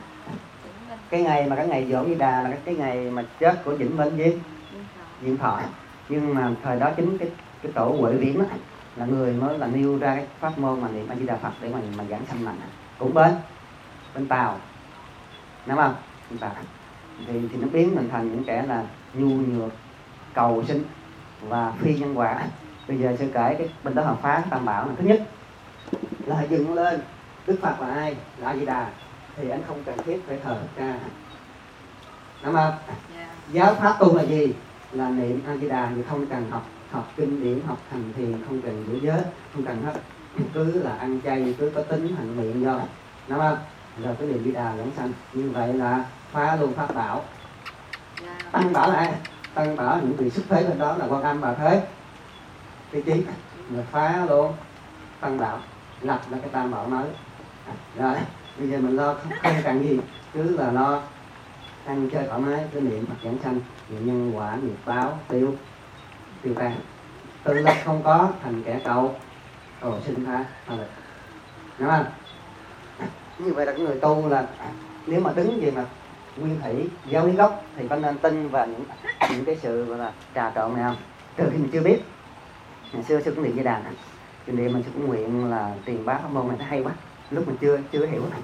Cái ngày mà cái ngày dỗ Di Đà là cái ngày mà chết của Vĩnh Minh với Viên Thọ. Nhưng mà thời đó chính cái tổ Huệ Viễn là người mới là nêu ra cái pháp môn mà niệm A Di Đà Phật để mà giảng sanh lành. Cũng bên Tàu, đúng không? Bên Tàu thì nó biến mình thành những kẻ là nhu nhược, cầu sinh và phi nhân quả. Bây giờ sẽ kể cái bên đó họ phá Tam Bảo này. Thứ nhất là dựng lên Đức Phật là ai? Là A Di Đà, thì anh không cần thiết phải thờ Ca, đúng không? Yeah. Giáo pháp tu là gì? Là niệm A Di Đà, thì không cần học kinh điển, học hành thiền, không cần giữ giới, không cần hết, cứ là ăn chay, cứ có tính hành miệng rồi, đúng không? Rồi cái niệm Di Đà giảng sanh. Như vậy là phá luôn pháp bảo. Yeah. Tăng bảo là ai? Tăng bảo những vị xuất thế bên đó là Quan Âm Bà Thế, cái chí rồi phá luôn Tăng bảo, lập ra cái Tam Bảo mới. Rồi Bây giờ mình lo không cần gì, cứ là lo ăn chơi thoải mái, cứ niệm Phật giảng sanh, niệm nhân quả, nghiệp báo, tiêu tan. Tự lực không có thành kẻ cầu sinh tha lực. Đúng không? Như vậy là cái người tu là nếu mà đứng về mặt nguyên thủy giáo lý gốc thì có nên tin vào những cái sự gọi là trà trộn này không? Từ khi mình chưa biết. Ngày xưa sư cũng niệm Di Đà, kinh niệm mình sư cũng nguyện là truyền bá pháp môn này nó hay quá. Lúc mình chưa hiểu này.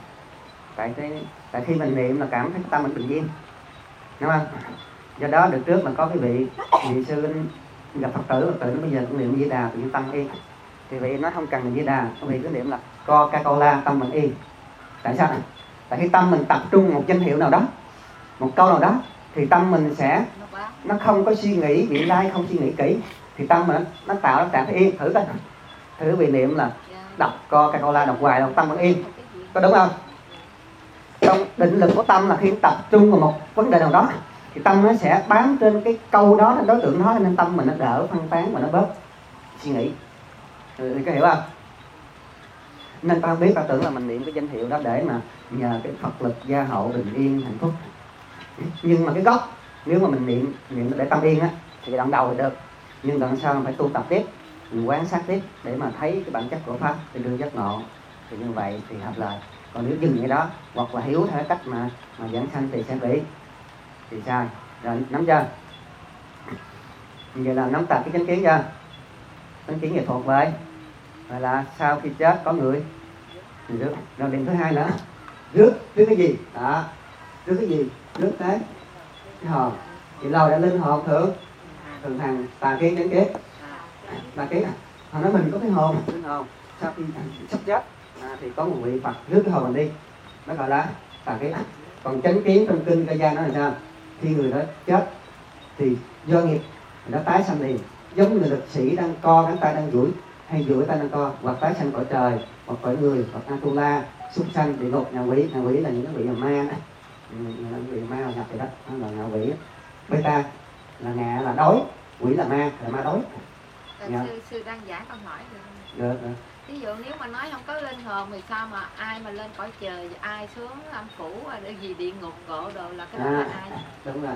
Tại khi mình niệm là cảm thấy tâm mình bình yên, đúng không? Do đó được trước là có cái vị sư gặp Phật tử nó bây giờ cũng niệm Di Đà tự nhiên tâm yên. Thì vị nói không cần niệm Di Đà, vị cứ niệm là Coca-Cola tâm mình yên. Tại sao? Tại khi tâm mình tập trung một danh hiệu nào đó, một câu nào đó, thì tâm mình sẽ nó không có suy nghĩ vị lai, không suy nghĩ kỹ, thì tâm mình nó tạo ra trạng thái yên. Thử vị niệm là đọc Coca-Cola đọc hoài là tâm vẫn yên, có đúng không? Trong định lực của tâm là khi tập trung vào một vấn đề nào đó thì tâm nó sẽ bám trên cái câu đó, đối tượng đó, nên tâm mình nó đỡ phân tán và nó bớt suy nghĩ. Có hiểu không? Nên ta không biết, ta tưởng là mình niệm cái danh hiệu đó để mà nhờ cái Phật lực gia hộ bình yên hạnh phúc. Nhưng mà cái gốc nếu mà mình niệm để tâm yên á thì đoạn đầu thì được, nhưng đoạn sau phải tu tập tiếp, mình quan sát tiếp để mà thấy cái bản chất của pháp để đưa giác ngộ, thì như vậy thì hợp lời. Còn nếu dừng cái đó hoặc là hiểu theo cách mà giảng sanh thì sẽ bị thì sai. Rồi nắm chưa? Vậy là nắm tập cái chánh kiến chưa? Chánh kiến nghệ thuật vậy. Rồi là sau khi chết có người thì rước. Rồi điểm thứ hai nữa, rước cái gì? Đó, rước cái gì? Rước cái hồn. Thì lâu đã linh hồn thường hàng tà kiến chánh kiến. Tà kiến họ nói mình có cái hồn, linh hồn. Sau khi sắp chết thì có một vị Phật rước cái hồn mình đi, nó gọi là tà kiến. Còn chánh kiến trong kinh Ca Gia nói là sao? Khi người đó chết thì do nghiệp nó tái sanh liền, giống như lực sĩ đang co cánh tay đang duỗi, hay duỗi tay đang co, hoặc tái sanh cõi trời, hoặc cõi người, hoặc Atula, súc sanh, địa ngục, ngạ quỷ là những cái vị là ma đó, những vị ma là nhập vậy đó, nó là ngạ quỷ. Beta là ngạ là đói, quỷ là ma đói. Sư đang giải câu hỏi được. Được. Ví dụ nếu mà nói không có linh hồn thì sao mà ai mà lên cõi trời, ai xuống âm phủ, để gì địa ngục ngộ đồ là cái đó là ai? Đúng rồi.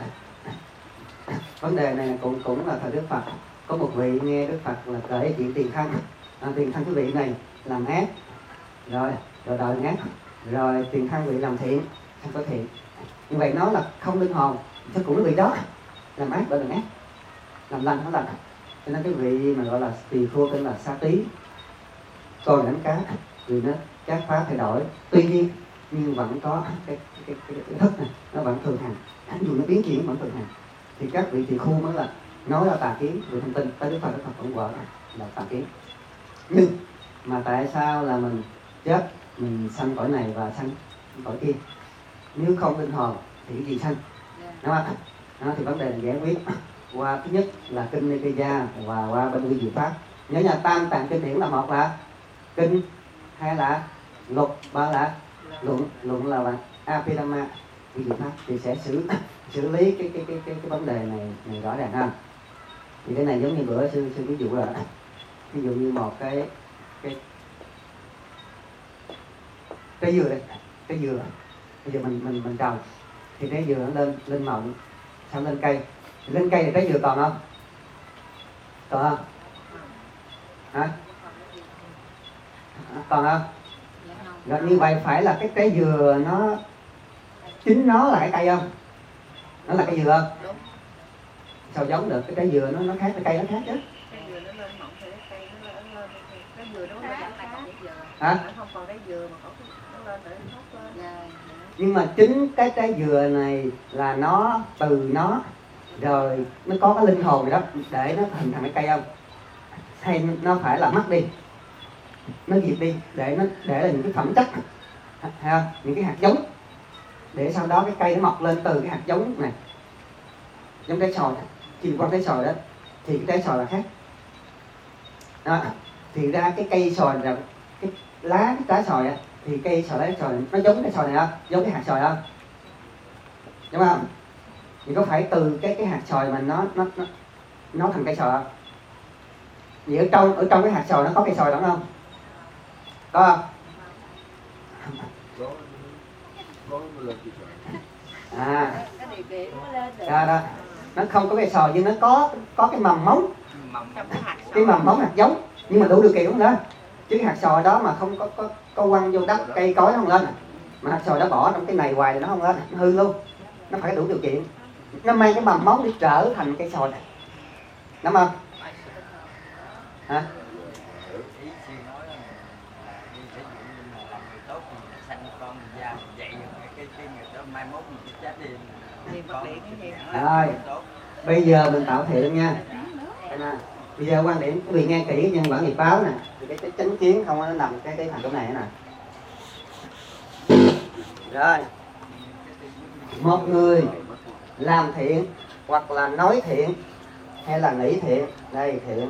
Vấn đề này cũng là thời Đức Phật. Có một vị nghe Đức Phật là kể chuyện tiền thân. Tiền thân cái vị này làm ác, rồi đòi ác, rồi tiền thân vị làm thiện, không có thiện. Như vậy nó là không linh hồn, chứ cũng cái vị đó làm ác đòi ác, làm lành nó lành. Cho nên cái vị mà gọi là tỳ khưu tên là Sa Tí, coi đánh cá, vì nó các pháp thay đổi, tuy nhiên nhưng vẫn có cái thức này nó vẫn thường hằng, dù nó biến chuyển vẫn thường hằng. Thì các vị tỳ khưu mới là nói là tà kiến, về thông tin tới Đức Phật vẫn gọi là tà kiến. Nhưng mà tại sao là mình chết, mình sanh cõi này và sanh cõi kia? Nếu không linh hồn thì cái gì sanh? Đúng không? Đó, thì vấn đề là giải quyết qua thứ nhất là kinh Nikaya và qua bên quy diệu pháp. Nhớ nhà tam tạng kinh điển là một là kinh, hai là lục, ba là luận là bằng Abhidhamma quy diệu pháp, thì sẽ xử lý cái vấn đề này rõ ràng hơn. Thì cái này giống như bữa sư ví dụ là ví dụ như một cái dừa đây, cái dừa bây giờ mình trồng thì trái dừa nó lên mọng, xong lên cây, thì lên cây thì trái dừa còn không? Còn không? Hả? Còn không? Rồi như vậy phải là cái trái dừa nó chính nó là cái cây không? Nó là cây dừa không? Đúng. Sao giống được? Cái trái dừa nó khác, cái cây nó khác chứ. Cái dừa nó lên mỏng thì cái cây nó lên, cái dừa nó giảm lại còn cái dừa. Hả? Không còn cái dừa mà có nó lên để nó tốt lên. Nhưng mà chính cái trái dừa này là nó từ nó rồi nó có cái linh hồn rồi đó, để nó hình thành cái cây không? Hay nó phải là mất đi, nó diệt đi để là những cái phẩm chất, hay không? Những cái hạt giống, để sau đó cái cây nó mọc lên từ cái hạt giống này, giống trái xoài. Khi qua trái xoài đó thì cái trái xoài là khác đó. Thì ra cái cây xoài là cái lá cái trái xoài á, thì cây xoài lá xoài nó giống cái xoài này không? Giống cái hạt xoài không? Đúng không? Thì có phải từ cái hạt xoài mà nó thành cây xoài không? Vì ở trong cái hạt xoài nó có cây xoài đúng không? Có không? cái điều kiện nó lên được. đó nó không có cái sò nhưng nó có cái mầm móng, Trong cái hạt cái mầm móng hạt giống, nhưng mà đủ điều kiện không lên. Chứ cái hạt sò đó mà không có quăng vô đất cây cối nó không lên, mà hạt sò đó bỏ trong cái này hoài thì nó không lên, nó hư luôn. Nó phải đủ điều kiện, nó mang cái mầm móng để trở thành cây sò này, đúng không? Hả? Rồi, bây giờ mình tạo thiện nha. Bây giờ quan điểm quý vị nghe kỹ nhân bản nghiệp báo nè, thì cái chánh kiến không nó nằm cái phần chỗ này nè. Rồi, một người làm thiện hoặc là nói thiện hay là nghĩ thiện, đây thiện,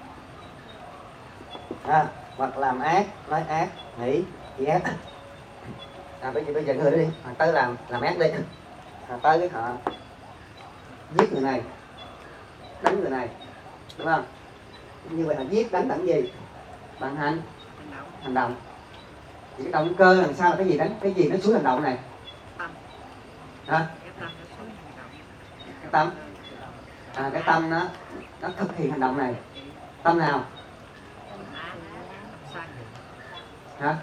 hoặc làm ác, nói ác, nghĩ ác. Bây giờ người đó đi, tới làm ác đi, tới cái họ giết người này, đánh người này, đúng không? Như vậy là giết đánh bằng gì? Bằng hành động. Thì cái động cơ làm sao là cái gì đánh, cái gì nó xuống hành động này? Hả? Cái tâm. Cái tâm nó thực hiện hành động này. Tâm nào? Hả?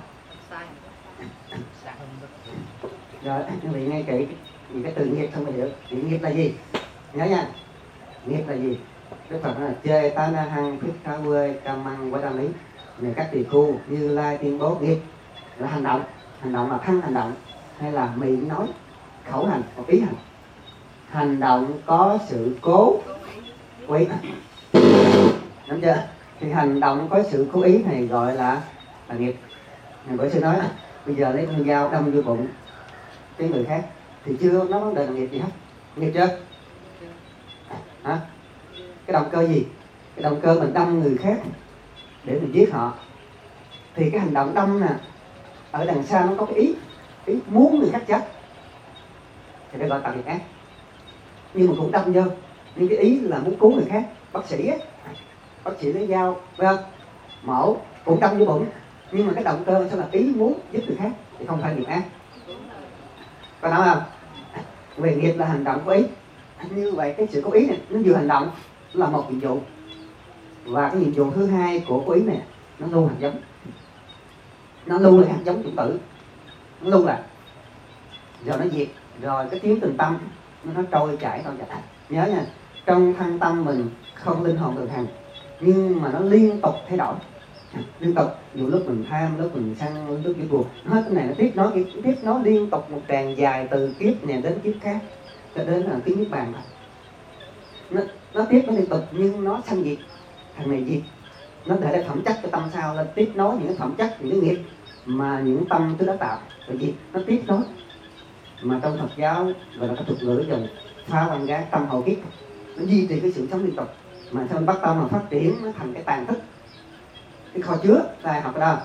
Rồi, quý vị nghe kỹ vì cái từ nghiệp không phải hiểu. Nghiệp là gì? Nhớ nha. Nghiệp là gì? Đức Phật nói là chê tá na hăng thích khá quê cam măng quá đam lý. Này các tỳ khu Như Lai tuyên bố nghiệp là hành động. Hành động là thân hành động hay là miệng nói, khẩu hành hoặc ý hành. Hành động có sự cố ý. Đúng chưa? Thì hành động có sự cố ý này gọi là nghiệp. Bởi sư nói bây giờ lấy con dao đâm vô bụng cái người khác thì chưa nói vấn đề là nghiệp gì hết. Nghiệp chưa? Hả? Cái động cơ gì? Cái động cơ mình đâm người khác để mình giết họ, thì cái hành động đâm nè ở đằng sau nó có cái ý muốn người khác chết thì nó gọi là nghiệp ác. Nhưng mà cũng đâm vô, nhưng cái ý là muốn cứu người khác. Bác sĩ lấy dao, phải không? Mổ cũng đâm vô bụng, nhưng mà cái động cơ sẽ là ý muốn giúp người khác thì không phải nghiệp ác. Có nói không? Về nghiệp là hành động có ý. Như vậy cái sự có ý này nó vừa hành động là một nhiệm vụ, và cái nhiệm vụ thứ hai của có ý này nó lưu hạt giống, nó lưu lại hạt giống chủng tử, nó lưu lại rồi nó diệt, rồi cái tiếng tình tâm nó trôi chảy. Nhớ nha, trong thân tâm mình không linh hồn thường hằng, nhưng mà nó liên tục thay đổi, liên tục. Nhiều lúc mình tham, lúc mình sân, lúc mình buồn, hết cái này nó tiếp nối liên tục một tràng dài từ kiếp này đến kiếp khác cho đến là tiếng niết bàn. Nó tiếp nó liên tục nhưng nó sanh diệt, thằng này diệt, nó để lại phẩm chất cho tâm sao lên tiếp nối những cái phẩm chất, những cái nghiệp mà những tâm tôi đã tạo, bởi vì nó tiếp nối. Mà trong Phật giáo gọi là cái thuật ngữ dùng phá quan gái tâm hậu kiếp, nó duy trì cái sự sống liên tục. Mà sau bắt tâm mà phát triển nó thành cái tàn thức, cái kho chứa. Đây học ở đâu?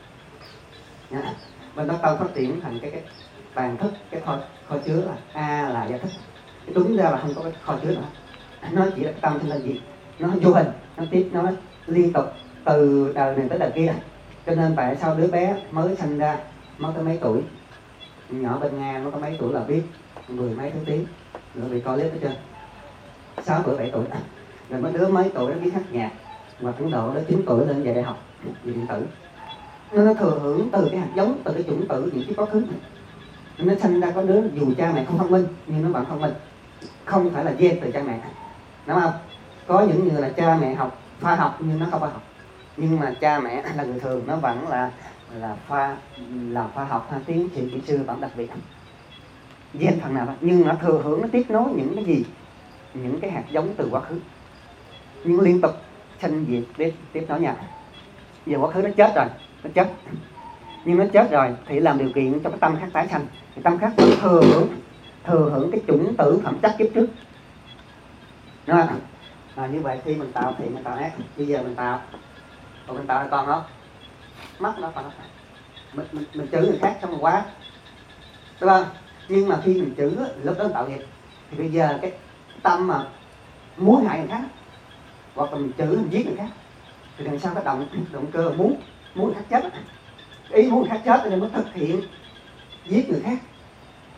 Bên bắt tâm phát triển thành cái tàn thức, cái kho chứa là A là gia thức. Cái đúng ra là không có cái kho chứa nữa, nó chỉ là cái tâm lên gì, nó vô hình, nó tiếp nó liên tục từ đời này tới đời kia. Cho nên tại sao đứa bé mới sinh ra mới có mấy tuổi, nhỏ bên Nga nó có mấy tuổi là biết 10 mấy thứ tiếng nữa, bị coi clip hết chưa? 6 tuổi 7 tuổi rồi mấy đứa mấy tuổi nó biết hát nhạc, và Ấn Độ đó 9 tuổi lên về đại học về điện tử. Nó thừa hưởng từ cái hạt giống, từ cái chủng tử những cái quá khứ. Nó sinh ra có đứa dù cha mẹ không thông minh nhưng nó vẫn thông minh, không phải là gen từ cha mẹ, đúng không? Có những người là cha mẹ học khoa học nhưng nó không khoa học, nhưng mà cha mẹ là người thường, nó vẫn là khoa học, tiến sĩ kỹ sư vẫn đặc biệt. Gen phần nào nhưng nó thừa hưởng, nó tiếp nối những cái gì, những cái hạt giống từ quá khứ, nhưng liên tục sanh diệt tiếp nối nhau. Giờ quá khứ nó chết rồi, nó chết, nhưng nó chết rồi thì làm điều kiện cho cái tâm khác tái sanh, thì tâm khác nó thừa hưởng cái chủng tử phẩm chất kiếp trước. Đúng không? Như vậy khi mình tạo thì mình tạo ác. Bây giờ mình tạo, còn mình tạo là con không? Mắt nó còn mình chửi người khác trong một quá, đúng không? Nhưng mà khi mình chửi lúc đó tạo nghiệp, thì bây giờ cái tâm mà muốn hại người khác hoặc là mình chửi mình giết người khác thì đằng sau cái động cơ muốn người khác chết, ý muốn người khác chết nên mới thực hiện giết người khác.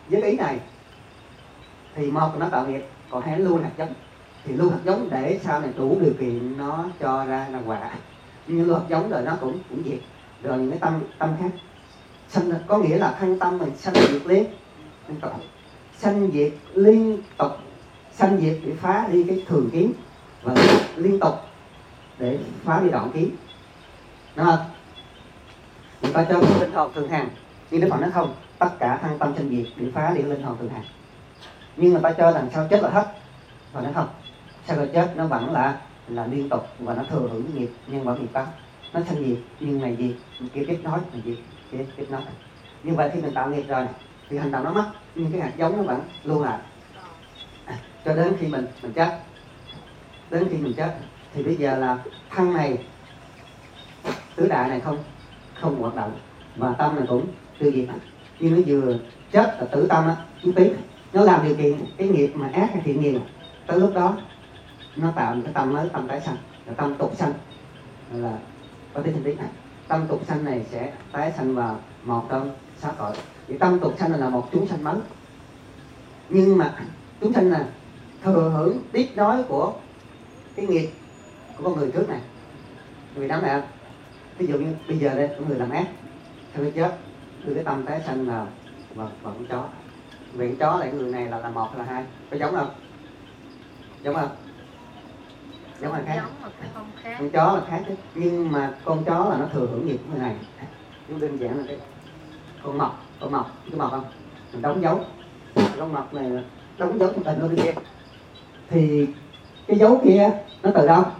với ý này thì một nó tạo nghiệp, còn hai nó lưu hạt giống. Thì lưu hạt giống để sau này đủ điều kiện nó cho ra quả. Nhưng lưu hạt giống rồi nó cũng diệt. Rồi những cái tâm khác sanh, có nghĩa là thân tâm mình sanh diệt liên tục, sanh diệt liên tục, sanh diệt để phá đi cái thường kiến, và liên tục để phá đi đoạn kiến. Đúng không? Người ta cho linh hồn thường hằng, nhưng Đức Phật nói không, tất cả thân tâm sanh diệt để phá đi linh hồn thường hằng. Nhưng người ta cho rằng sau chết là hết, và nói không, sau khi chết nó vẫn là liên tục và nó thừa hưởng nghiệp nhân quả nghiệp báo. Nó sanh diệt nhưng này diệt, kia tiếp nói, này diệt, kia tiếp nói. Như vậy khi mình tạo nghiệp rồi thì hành động nó mất, nhưng cái hạt giống nó vẫn lưu lại cho đến khi mình chết. Đến khi mình chết thì bây giờ là thân này, tứ đại này không hoạt động, và tâm này cũng tiêu diệt. Nhưng nó vừa chết là tử tâm á, chú tí, nó làm điều kiện cái nghiệp mà ác hay thiện nghiệp, tới lúc đó nó tạo một cái tâm mới, tâm tái sanh, là tâm tục sanh, là có tí sinh tí này. Tâm tục sanh này sẽ tái sanh vào một trong 6 cõi. Thì tâm tục sanh là một chúng sanh mới, nhưng mà chúng sanh là thừa hưởng tiếp nối của cái nghiệp của con người trước này. Vì đó là ví dụ như bây giờ đây có người làm ác, sau khi chết đưa cái tâm tái sanh vào con chó. Vì chó lại người này là một hay là hai, có giống không? Giống không? Giống là khác. Giống mà không khác. Con chó là khác chứ, nhưng mà con chó là nó thừa hưởng nghiệp của người này. Nó đơn giản là cái con mọc, cái mọc không? Mình đóng dấu, con mọc này đóng dấu trong tình nó kia. Thì cái dấu kia nó từ đâu?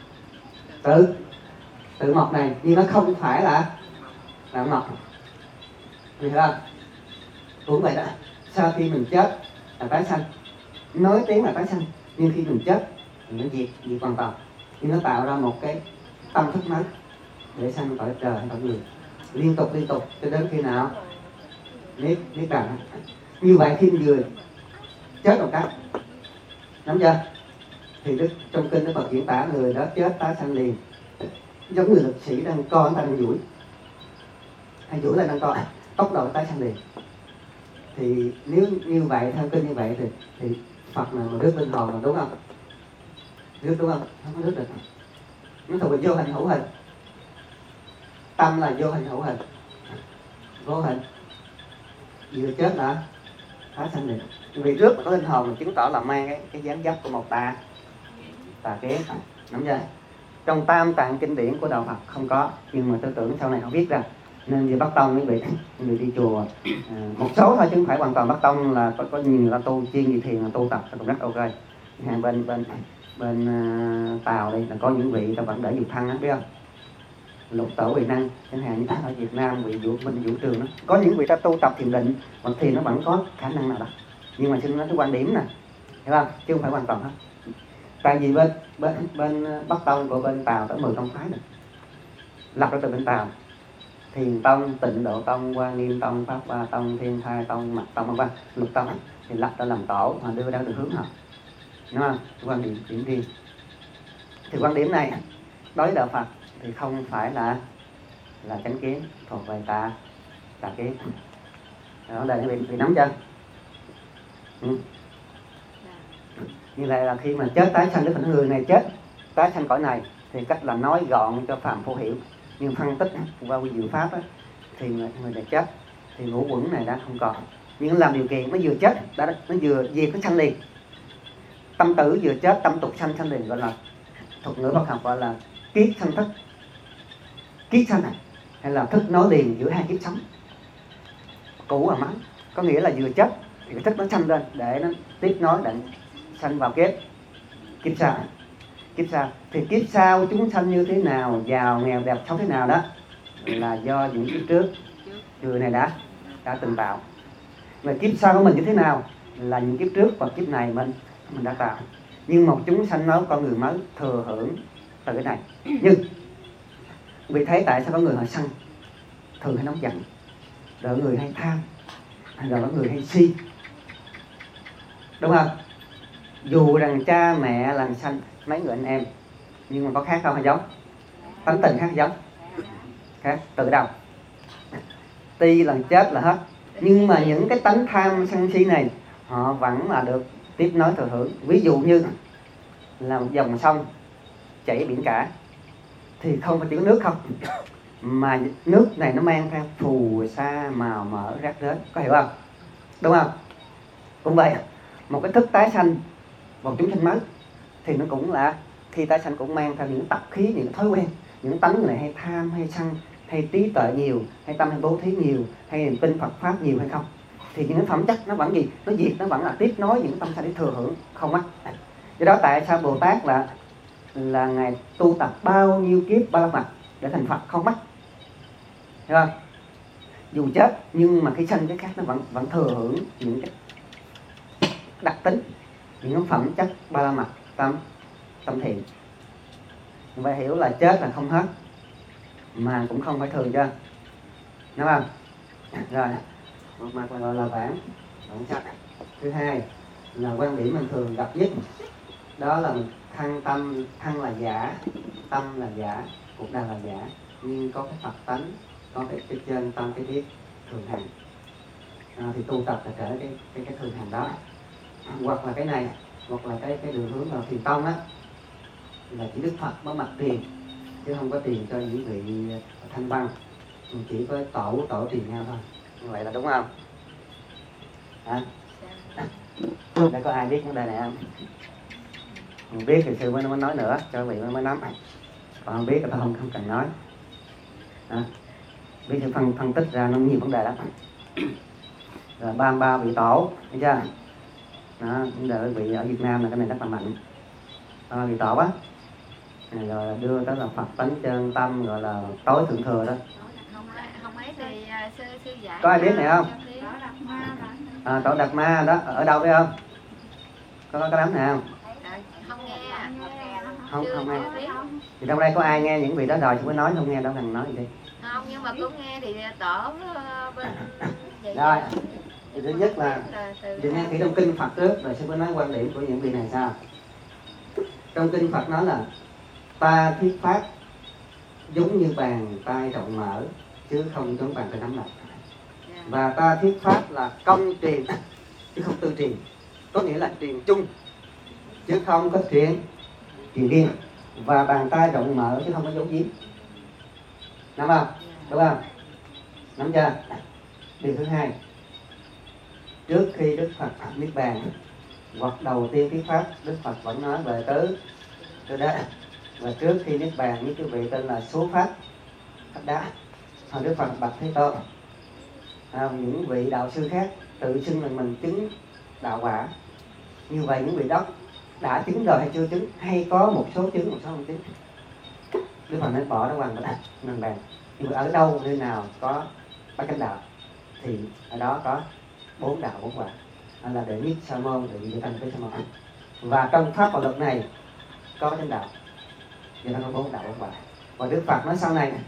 Từ mọc này, nhưng nó không phải là mọc. Hiểu không? Cũng vậy đó. Sau khi mình chết là tái sanh, nói tiếng là tái sanh, nhưng khi mình chết thì nó diệt hoàn toàn. Nhưng nó tạo ra một cái tâm thức mới để sanh cõi trời hay cõi người, liên tục cho đến khi nào niết bàn. Như vậy khi vừa chết một cái, nắm chưa? Thì trong kinh Đức Phật diễn tả người đó chết tái sanh liền, giống người lực sĩ đang co, người ta đang duỗi, hay duỗi là đang co, tốc độ tái sanh liền. Thì nếu như vậy, theo kinh như vậy thì Phật nào mà rước linh hồn là đúng không? Rước đúng không? Không có rước được. Nó thuộc về vô hình hữu hình. Tâm là vô hình hữu hình, vô hình vừa chết là tái sanh liền. Vì rước có linh hồn là chứng tỏ là mang cái dáng dấp của một tà kiến, đúng chưa? Trong tam tạng kinh điển của đạo Phật không có, nhưng mà tư tưởng sau này họ viết ra. Nên như Bắc Tông, quý vị người đi chùa một số thôi chứ không phải hoàn toàn. Bắc Tông là có nhiều người ta tu chuyên về thiền, là tu tập cũng rất ok. Bên Tàu đây là có những vị ta vẫn để dục thân á, biết không? Lục tổ Huệ Năng chẳng hạn, như ở Việt Nam vị bên Vũ Trường đó, có những vị ta tu tập thiền định và thiền nó vẫn có khả năng nào đó, nhưng mà xin nói cái quan điểm nè, hiểu không? Chứ không phải hoàn toàn hết. Tại vì bên Bắc Tông của bên Tàu tới 10 tông phái này, lập ra từ bên Tàu: Thiền Tông, Tịnh Độ Tông, Quan Nghiêm Tông, Pháp Hoa Tông, Thiên Thai Tông, Mật Tông, vân, Lục Tông thì lập ra làm tổ mà đưa ra được hướng học, đúng không? Quan điểm riêng. Thì quan điểm này đối với đạo Phật thì không phải là chánh kiến, thuộc về tà kiến. Ở đây bị nắm chân. Như vậy là khi mà chết tái sanh, cái phần người này chết tái sanh cõi này thì cách là nói gọn cho phàm phu hiểu, nhưng phân tích qua quy diệu pháp á, thì người này chết thì ngũ quẩn này đã không còn, nhưng làm điều kiện nó vừa chết nó vừa diệt cái sanh liền. Tâm tử vừa chết, tâm tục sanh liền, gọi là thuật ngữ Phật học gọi là kiết sanh thức. Kiết sanh này hay là thức nối liền giữa hai kiếp sống cũ và mới, có nghĩa là vừa chết thì cái thức nó sanh lên để nó tiếp nối định sanh vào kiếp sau. Thì kiếp sau chúng sanh như thế nào, giàu nghèo đẹp xấu thế nào đó là do những kiếp trước người này đã từng tạo. Và kiếp sau của mình như thế nào là những kiếp trước và kiếp này mình đã tạo. Nhưng một chúng sanh mới, con người mới thừa hưởng từ cái này. Nhưng vì thấy tại sao có người họ sân, thường hay nóng giận, rồi người hay tham, rồi có người hay si, đúng không? Dù rằng cha mẹ làm sanh mấy người anh em, nhưng mà có khác không hay giống? Tánh tình khác giống? Khác. Từ đâu? Ti lần chết là hết, Nhưng mà những cái tánh tham sân si này họ vẫn là được tiếp nối thừa hưởng. Ví dụ như là một dòng sông chảy biển cả thì không phải chỉ có nước không, mà nước này nó mang theo phù sa màu mỡ rác rến, có hiểu không? Đúng không? Cũng vậy, một cái thức tái sanh, một chúng sinh mới thì nó cũng là khi tái sanh cũng mang theo những tập khí, những thói quen, những tánh này hay tham hay sân hay trí tuệ nhiều, hay tâm hay bố thí nhiều, hay niềm tin Phật pháp nhiều hay không, thì những phẩm chất nó vẫn gì? Nó diệt, nó vẫn là tiếp nối những tâm sanh để thừa hưởng không mất. Do đó tại sao Bồ Tát là ngài tu tập bao nhiêu kiếp bao mặt để thành Phật không mất, hiểu không? Dù chết nhưng mà cái sanh cái khác nó vẫn thừa hưởng những cái đặc tính, những phẩm chất ba la mật tâm thiện. Vậy hiểu là chết là không hết mà cũng không phải thường chưa, đúng không? Rồi một mặt là gọi là vãng sắc. Thứ hai là quan điểm mình thường gặp nhất, đó là thân là giả, tâm là giả, cuộc đời là giả, nhưng có cái Phật tánh, có cái chân tâm cái biết thường hằng. Thì tu tập là trở cái thường hằng đó, hoặc là cái này, hoặc là cái đường hướng vào thiền tông á, là chỉ Đức Phật mới mặc tiền chứ không có tiền cho những vị thanh văn, chỉ có tổ tiền nhau thôi. Như vậy là đúng không? Hả? Để có ai biết vấn đề này không? Không biết thì sư mới nói nữa cho vị mới nắm, còn không biết thì không cần nói. Biết thì phân tích ra nó nhiều vấn đề lắm. Rồi 33 vị tổ, thấy chưa? Đó, vấn đề vị ở Việt Nam là cái này rất là mạnh. Vị tổ á, rồi đưa tới là Phật tánh chân tâm, gọi là tối thượng thừa đó. Không ấy thì sư dạy. Có ai biết này không? Tổ Đạt Ma đó, ở đâu biết không? Có cái đám này không? Không nghe. Không nghe. Thì trong đây có ai nghe những vị đó rồi, chứ mới nói không nghe đâu, cần nói gì đi. Không, nhưng mà cũng nghe thì tổ bên vậy. Rồi, thì thứ nhất là thì nghe kỹ trong kinh Phật trước, rồi sẽ mới nói quan điểm của những vị này sao. Trong kinh Phật nói là ta thuyết pháp giống như bàn tay rộng mở, chứ không giống bàn tay nắm lại. Và ta thuyết pháp là công truyền chứ không tư truyền, có nghĩa là truyền chung chứ không có truyền riêng, và bàn tay rộng mở chứ không có giấu giếm. Nắm không? Đúng không? Nắm chưa? Điều thứ hai, trước khi Đức Phật niết bàn, hoặc đầu tiên thuyết pháp, Đức Phật vẫn nói về tứ đế. Và trước khi niết bàn, với cái vị tên là Số Pháp Thách Đá, hồi Đức Phật bạch Thế Tôn, những vị đạo sư khác tự xưng là mình chứng đạo quả, như vậy những vị đó đã chứng rồi hay chưa chứng, hay có một số chứng, một số không chứng. Đức Phật nên bỏ nó hoàn toàn ngần bàn. Nhưng mà ở đâu nơi nào có bát chánh đạo thì ở đó có 4 đạo 4 quả, là đệ nhất sa môn, đệ nhị tăng tới sa môn. Và trong pháp bảo luật này có chánh đạo, vì nó có 4 đạo 4 quả. Và Đức Phật nói sau này,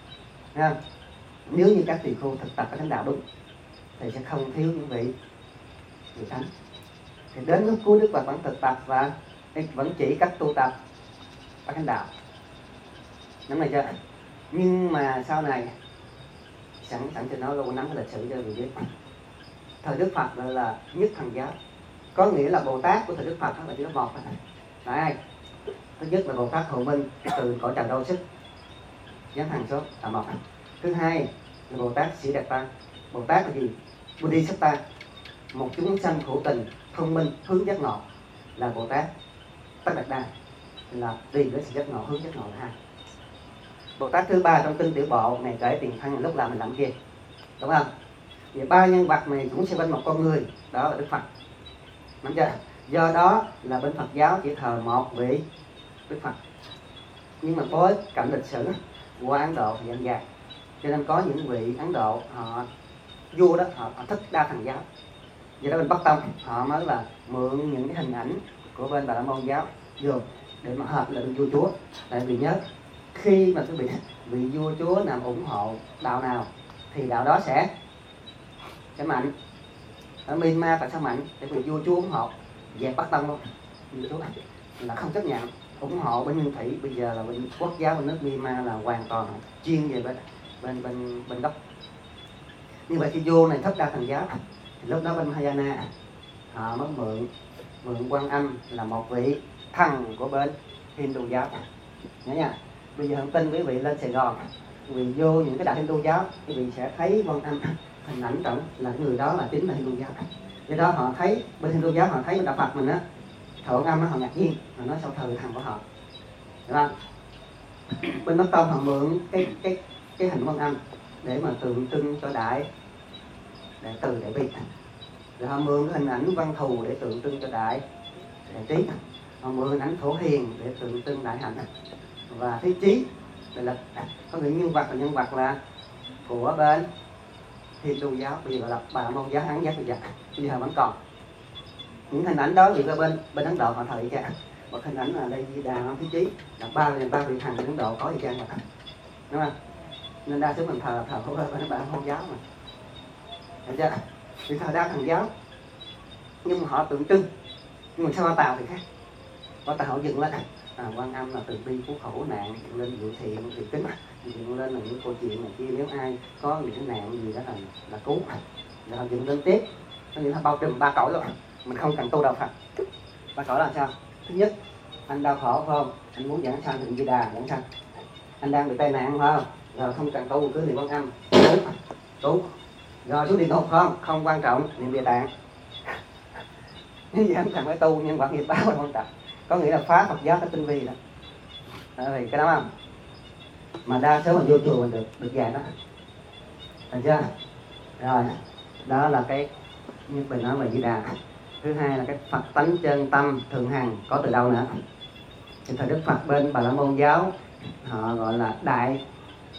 nếu như các tỳ khưu thực tập cái chánh đạo đúng thì sẽ không thiếu những vị thánh. Thì đến lúc cuối Đức Phật vẫn thực tập và vẫn chỉ cách tu tập bát chánh đạo. Nắm này chưa? Nhưng mà sau này sẵn cho nói luôn, nắm cái lịch sử cho người biết. Thời Đức Phật là nhất thần giáo, có nghĩa là Bồ Tát của thời Đức Phật là chỉ có một thôi. Đấy, thứ nhất là Bồ Tát Hộ Minh từ cõi Trần Đô Sức, giáng thần số là một. Thứ hai là Bồ Tát Sĩ Đạt Ta. Bồ Tát là gì? Bodhisattva, một chúng sanh hữu tình, thông minh, hướng giác ngộ, là Bồ Tát Tất Đạt Đa, là đi đến sự giác ngộ, hướng giác ngộ là hai. Bồ Tát thứ ba trong kinh Tiểu Bộ này kể tiền thân lúc làm mình làm kia, đúng không? Vậy ba nhân vật này cũng sẽ bên một con người, đó là Đức Phật. Nắm chưa? Do đó là bên Phật giáo chỉ thờ một vị Đức Phật. Nhưng mà bối cảnh lịch sử của Ấn Độ thì dần dàng, cho nên có những vị Ấn Độ họ vua đó họ thích đa thần giáo. Vậy đó bên Bắc Tông họ mới là mượn những cái hình ảnh của bên Bà La Môn giáo dùng để mà hợp lại bên vua chúa. Tại vì nhớ, khi mà cái vị vua chúa nào ủng hộ đạo nào thì đạo đó sẽ mạnh. Ở Myanmar tại sao mạnh? Tại vì vua chúa ủng hộ, dẹp Bắc Tông luôn. Vua chúa là không chấp nhận, ủng hộ bên Nguyên Thủy. Bây giờ là bên quốc giáo bên nước Myanmar là hoàn toàn chuyên về bên gốc. Như vậy khi vô này thất đa thần giáo thì lúc đó bên Mahayana họ mới mượn Quan Âm là một vị thần của bên Hindu giáo. Nhớ nha. Bây giờ tin quý vị lên Sài Gòn, quý vị vô những cái đạo Hindu giáo, quý vị sẽ thấy Quan Âm hình ảnh trọng là người đó là chính là Hindu giáo. Do đó họ thấy bên Hindu giáo, họ thấy bên đạo Phật mình á thờ Quan Âm á, họ ngạc nhiên, họ nói sao thờ thần của họ, đúng không? Bên Bắc Tông họ mượn cái hình Quan Âm để mà tượng trưng cho đại từ đại bi, rồi họ mượn hình ảnh Văn Thù để tượng trưng cho đại trí, họ mượn hình ảnh Phổ Hiền để tượng trưng đại hạnh, và Thế Chí là có những nhân vật là của bên Hindu giáo, bây giờ gọi là Bà Môn giáo, Ấn giáo, bây giờ vẫn còn những hình ảnh đó. Vì bên Ấn Độ họ thờ y chang, một hình ảnh là đây Đà Thế Chí là ba vị thần Ấn Độ có y chang vậy, đúng không? Nên đa số mình thờ của bên Bà Môn giáo mà, thấy chưa? Vì thờ đa thần giáo nhưng mà họ tượng trưng, nhưng mà sao Hoa Tàu thì khác. Hoa Tàu họ dựng lên Quan Âm là từ bi cứu khổ nạn, dựng lên dự thiện thì kính, dựng lên là những câu chuyện này kia, nếu ai có những cái nạn gì đó là cứu, rồi họ dựng lên tiếp, có nghĩa là bao trùm ba cõi luôn. Mình không cần tu đạo Phật. Ba cõi là sao? Thứ nhất, anh đau khổ phải không? Anh muốn giảng sanh thì Di Đà giảng sanh. Anh đang bị tai nạn phải không? Rồi không cần tu cứ niệm Quan Âm, cứu. Rồi xuống địa ngục không? Không quan trọng, niệm Địa Tạng. Như vậy không cần phải tu, nhưng quả nghiệp báo là quan trọng. Có nghĩa là phá Phật giáo cái tinh vi đó. Thì cái đó không? Mà đa số mình vô chùa mình được dạy đó. Được chưa? Rồi, đó là cái như mình nói về Di Đà. Thứ hai là cái Phật tánh chân tâm thường hằng, có từ đâu nữa? Thì thời Đức Phật bên Bà La Môn giáo họ gọi là đại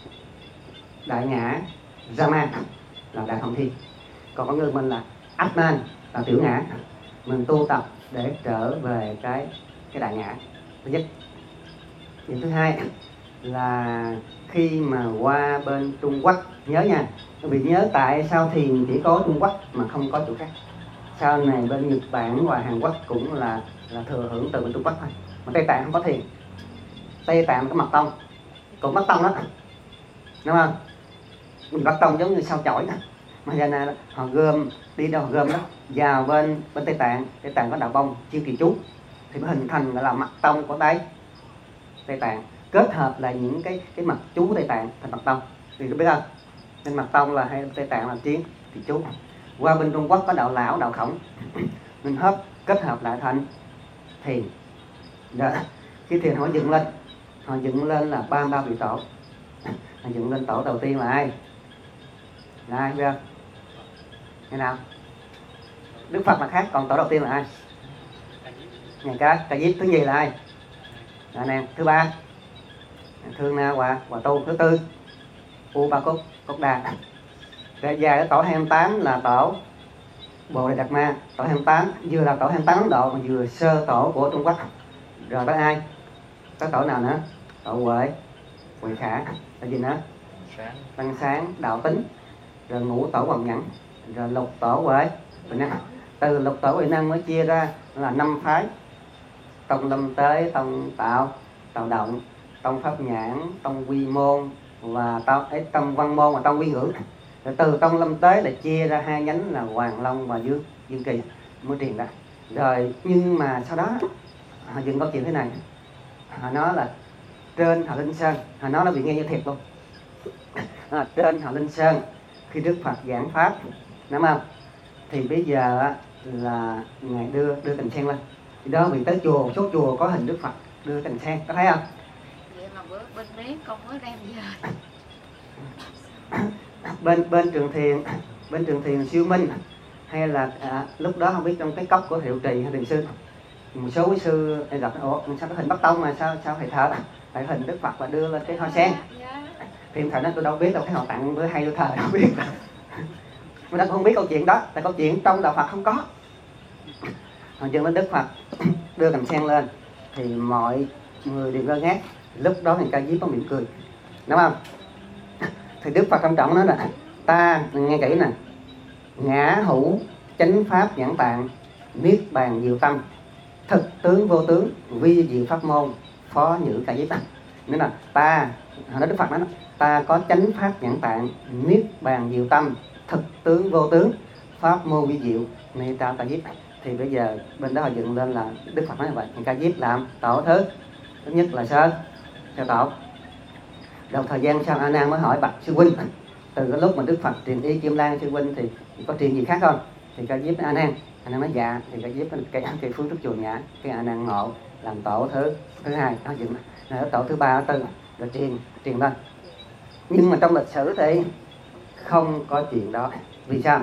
ngã Rama là đại thông thiên, còn có người mình là Atman là tiểu ngã. Mình tu tập để trở về cái đại ngã thứ nhất. Điểm thứ hai là khi mà qua bên Trung Quốc, nhớ nha, vì nhớ tại sao thiền chỉ có Trung Quốc mà không có chỗ khác. Sau này bên Nhật Bản và Hàn Quốc cũng là thừa hưởng từ bên Trung Quốc thôi, mà Tây Tạng không có thiền. Tây Tạng có mật tông, cũng mật tông đó, đúng không? Mật tông giống như sao chổi đó. Mahayana họ gom đi đâu họ gom đó vào bên Tây Tạng. Tây Tạng có đạo bông chuyên kỳ chú thì mới hình thành gọi là mật tông của Tây Tạng, kết hợp là những cái mật chú của Tây Tạng thành mật tông. Thì biết không? Nên mật tông là hay Tây Tạng làm chuyên kỳ chú. Qua bên Trung Quốc có đạo lão, đạo khổng, mình kết hợp lại thành thiền. Đó. Khi thiền họ dựng lên là 33 vị tổ. Họ dựng lên tổ đầu tiên là ai? Là ai biết không? Nghe nào? Đức Phật là khác, còn tổ đầu tiên là ai? Ngày Ca Diếp. Thứ nhì là ai? Là nàng. Thứ ba Thương Na Hòa Tu. Thứ tư Cốt Đà. Dài cái tổ 28 là tổ Bồ Đề Đạt Ma. Tổ 28 vừa là tổ 28 Ấn Độ mà vừa sơ tổ của Trung Quốc. Rồi tới ai? Tới tổ nào nữa? Tổ Huệ Khả. Là gì nữa? Tăng Sáng, Đạo Tính. Rồi Ngũ Tổ Hoàng Nhẫn. Rồi Lục Tổ Huệ Năng. Từ Lục Tổ Huệ Năng mới chia ra là 5 phái: Tông Lâm Tế, Tông Tạo, Tạo Động, Tông Pháp Nhãn, Tông Quy Môn và Tông Văn Môn và Tông Quy Ngưỡng. Rồi từ Tông Lâm Tế là chia ra 2 nhánh là Hoàng Long và Dương Kỳ mới truyền ra. Rồi nhưng mà sau đó họ dừng câu chuyện thế này, họ nói là trên Họ Linh Sơn, họ nói là bị nghe như thiệt luôn. Trên Họ Linh Sơn khi Đức Phật giảng pháp, đúng không? Thì bây giờ là ngài đưa cành sen lên. Thì đó vì tới chùa, một số chùa có hình Đức Phật đưa cành sen, có thấy không? Vậy mà bữa bên Miến con mới đem về. bên trường thiền Siêu Minh hay là lúc đó không biết trong cái cốc của Hiệu Trì hay Thiền Sư, một số quý sư gặp sao có hình Bắc Tông mà sao thầy thờ tại hình Đức Phật và đưa lên cái hoa sen. Thì thầy nói tôi đâu biết đâu, cái họ tặng bữa hay tôi thờ đâu biết. Mình đã không biết câu chuyện đó, tại câu chuyện trong đạo Phật không có. Họ dừng lên Đức Phật đưa cành sen lên thì mọi người đều ngơ ngác. Lúc đó thằng Ca Diếp có mỉm cười, đúng không? Thì Đức Phật trong trọng nói là ta nghe kỹ nè: ngã hữu chánh pháp nhãn tạng, niết bàn diệu tâm, thực tướng vô tướng, vi diệu pháp môn, phó nhữ Ca Diếp. Nên là ta, họ nói Đức Phật nói ta có chánh pháp nhãn tạng, niết bàn diệu tâm, thực tướng vô tướng, pháp môn vi diệu nên ta diếp. Thì bây giờ bên đó họ dựng lên là Đức Phật nói như vậy, ca diếp làm tổ thứ nhất là sơ tổ. Đầu thời gian sau A Nan mới hỏi bạch sư huynh, từ cái lúc mà Đức Phật truyền y Kim Lan sư huynh thì có truyền gì khác không? Thì ca diếp A Nan nói dạ. Thì ca diếp cái phương thức chùa nhã, cái A Nan ngộ làm tổ thứ hai, nó dựng là tổ thứ ba, thứ tư là truyền lên. Nhưng mà trong lịch sử thì không có chuyện đó. Vì sao?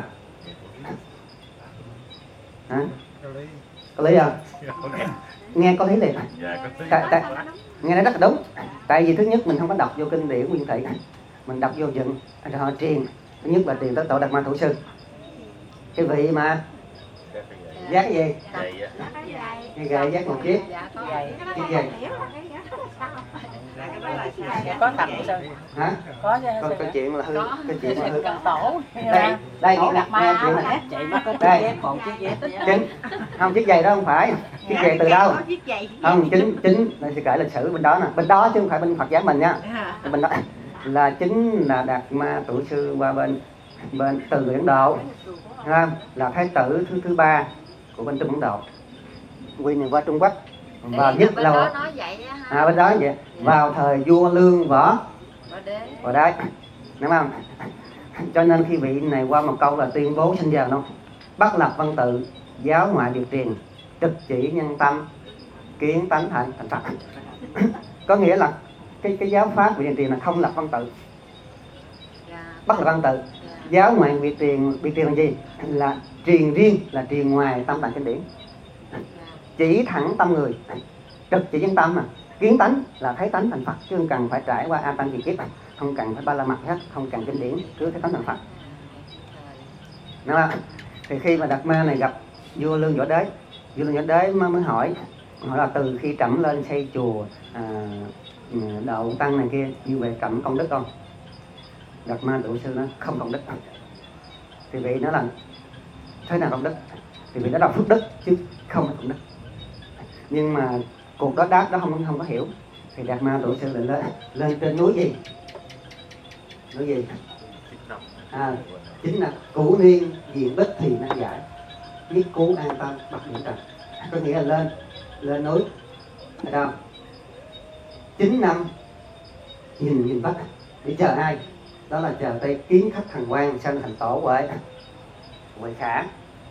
Hả? Có lý không? Nghe có lý liền. Nghe nói rất là đúng. Tại vì thứ nhất mình không có đọc vô kinh điển nguyên thủy, mình đọc vô dựng rồi họ truyền. Thứ nhất là truyền tới tổ Đạt Ma Thủ Sư, cái vị mà giác cái gì? Cái gậy giác một chiếc giày. Có thật sư. Hả? Có chứ. Có cái chuyện là hư, cái chuyện là hư. Tổ. Đây nghe chuyện này. Chị nó có Đây. chiếc một chiếc dép. Chính không, chiếc giày đó không phải. Chiếc giày từ đâu? Không, chính là sẽ kể lịch sử bên đó nè, bên đó chứ không phải bên Phật giáo mình nha. Bên đó là chính là Đạt Ma Tổ Sư qua bên từ Ấn Độ, là thái tử thứ ba của bên Trung Ấn Độ, quy này qua Trung Quốc. Và nhất là bên đó vậy, vào thời vua Lương Võ Đế, đúng không? Cho nên khi vị này qua một câu là tuyên bố sinh giờ đâu, bắt lập văn tự, giáo ngoại điều truyền, trực chỉ nhân tâm, kiến tánh thành Phật. Có nghĩa là cái giáo pháp vị truyền là không lập văn tự, bắt lập văn tự. Giáo ngoại vị truyền là gì? Là truyền riêng, là truyền ngoài tâm tạng kinh điển, chỉ thẳng tâm người, trực chỉ nhân tâm mà. Kiến tánh là thấy tánh thành Phật, chứ không cần phải trải qua A Tăng kỳ kiếp, không cần phải ba la mật hết, không cần kinh điển, cứ thấy tánh thành Phật. Đúng không? Thì khi mà Đạt Ma này gặp vua Lương Võ Đế mới hỏi là từ khi trẫm lên xây chùa độ tăng này kia, như vậy trẫm công đức không? Đạt Ma Tổ Sư nó không công đức. Thì vị nó là thế nào công đức? Thì vị đó là phước đức chứ không phải công đức. Nhưng mà cuộc đó đáp đó không có hiểu. Thì Đạt Ma Tổ Sư lên trên núi gì? Núi gì? Chính là Cửu Niên Diện Bích thì năng giải, biết cứu an tâm bậc điện trần. Có nghĩa là lên núi, thấy không? 9 năm nhìn Bắc để chờ ai? Đó là chờ tới kiến khách thần quan sanh thành tổ Huệ Khả.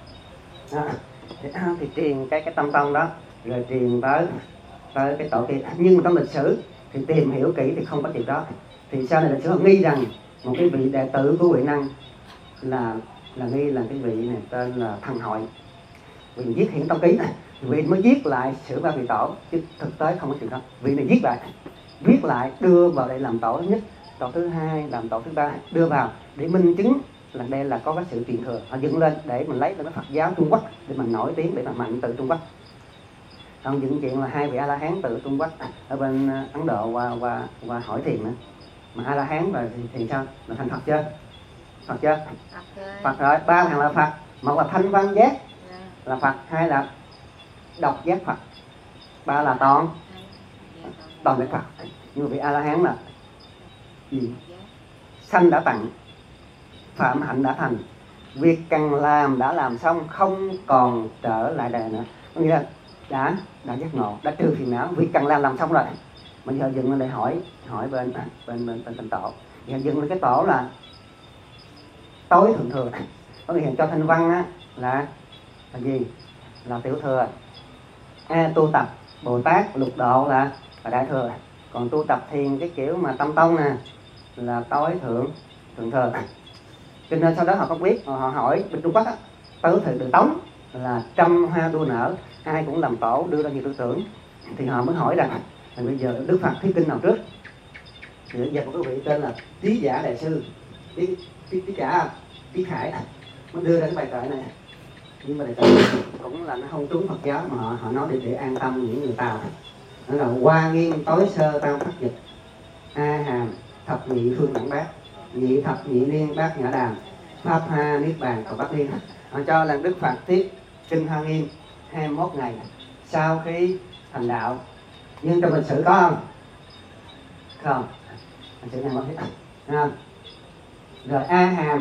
Thì truyền cái tâm tông đó, rồi truyền tới cái tổ kia. Nhưng mà trong lịch sử thì tìm hiểu kỹ thì không có chuyện đó. Thì sau này lịch sử họ nghi rằng một cái vị đệ tử của Huệ Năng là nghi là cái vị này tên là Thần Hội, vì viết hiện tông ký này, vị mới viết lại sử ba vị tổ, chứ thực tế không có chuyện đó. Vị này viết lại đưa vào đây làm tổ thứ nhất, tổ thứ hai, làm tổ thứ ba, đưa vào để minh chứng là đây là có cái sự truyền thừa. Họ dựng lên để mình lấy cái Phật giáo Trung Quốc để mình nổi tiếng, để mà mạnh từ Trung Quốc. Ông dựng chuyện là 2 vị A La Hán từ Trung Quốc ở bên Ấn Độ qua hỏi thiền nữa. Mà A La Hán rồi thì sao? Là thành Phật chưa? Phật chưa? Phật rồi. 3 thằng là Phật. Một là thanh văn giác là Phật, 2 là độc giác Phật, 3 là toàn giác Phật. Nhưng vị A La Hán là gì? Sanh đã tặng, phạm hạnh đã thành, việc cần làm đã làm xong, không còn trở lại đời nữa. Có nghĩa là đã giác ngộ, đã trừ phiền não, việc cần làm xong rồi. Bây giờ dừng lên để hỏi bên tổ. Giờ dừng lên cái tổ là tối thượng thừa. Có nghĩa cho thanh văn á là gì? Là tiểu thừa. Tu tập Bồ Tát lục độ là đại thừa. Còn tu tập thiền cái kiểu mà tâm tông nè là tối thượng thừa. Cho nên sau đó họ không biết, họ hỏi bên Trung Quốc á, tới thời Đường Tống là trăm hoa đua nở, ai cũng làm tổ, đưa ra nhiều tư tưởng. Thì họ mới hỏi rằng là bây giờ Đức Phật thuyết kinh nào trước? Thì bây giờ một cái vị tên là Trí Giả Đại Sư, Trí Khải mới đưa ra cái bài kệ này. Nhưng mà đại kệ cũng là nó không trúng Phật giáo, mà họ nói để an tâm những người Tàu. Đó là Hoa Nghiêm tối sơ tam phát dịch, A Hàm thập nhị phương đẳng bát, nhị thập nhị liên bát nhã đàm, pháp ha niết bàn và bát liên. Họ cho là Đức Phật thuyết kinh Hoa Nghiêm 21 ngày sau khi thành đạo. Nhưng trong lịch sử có không? Không. Lịch sử này mới thấy không? Rồi A Hàm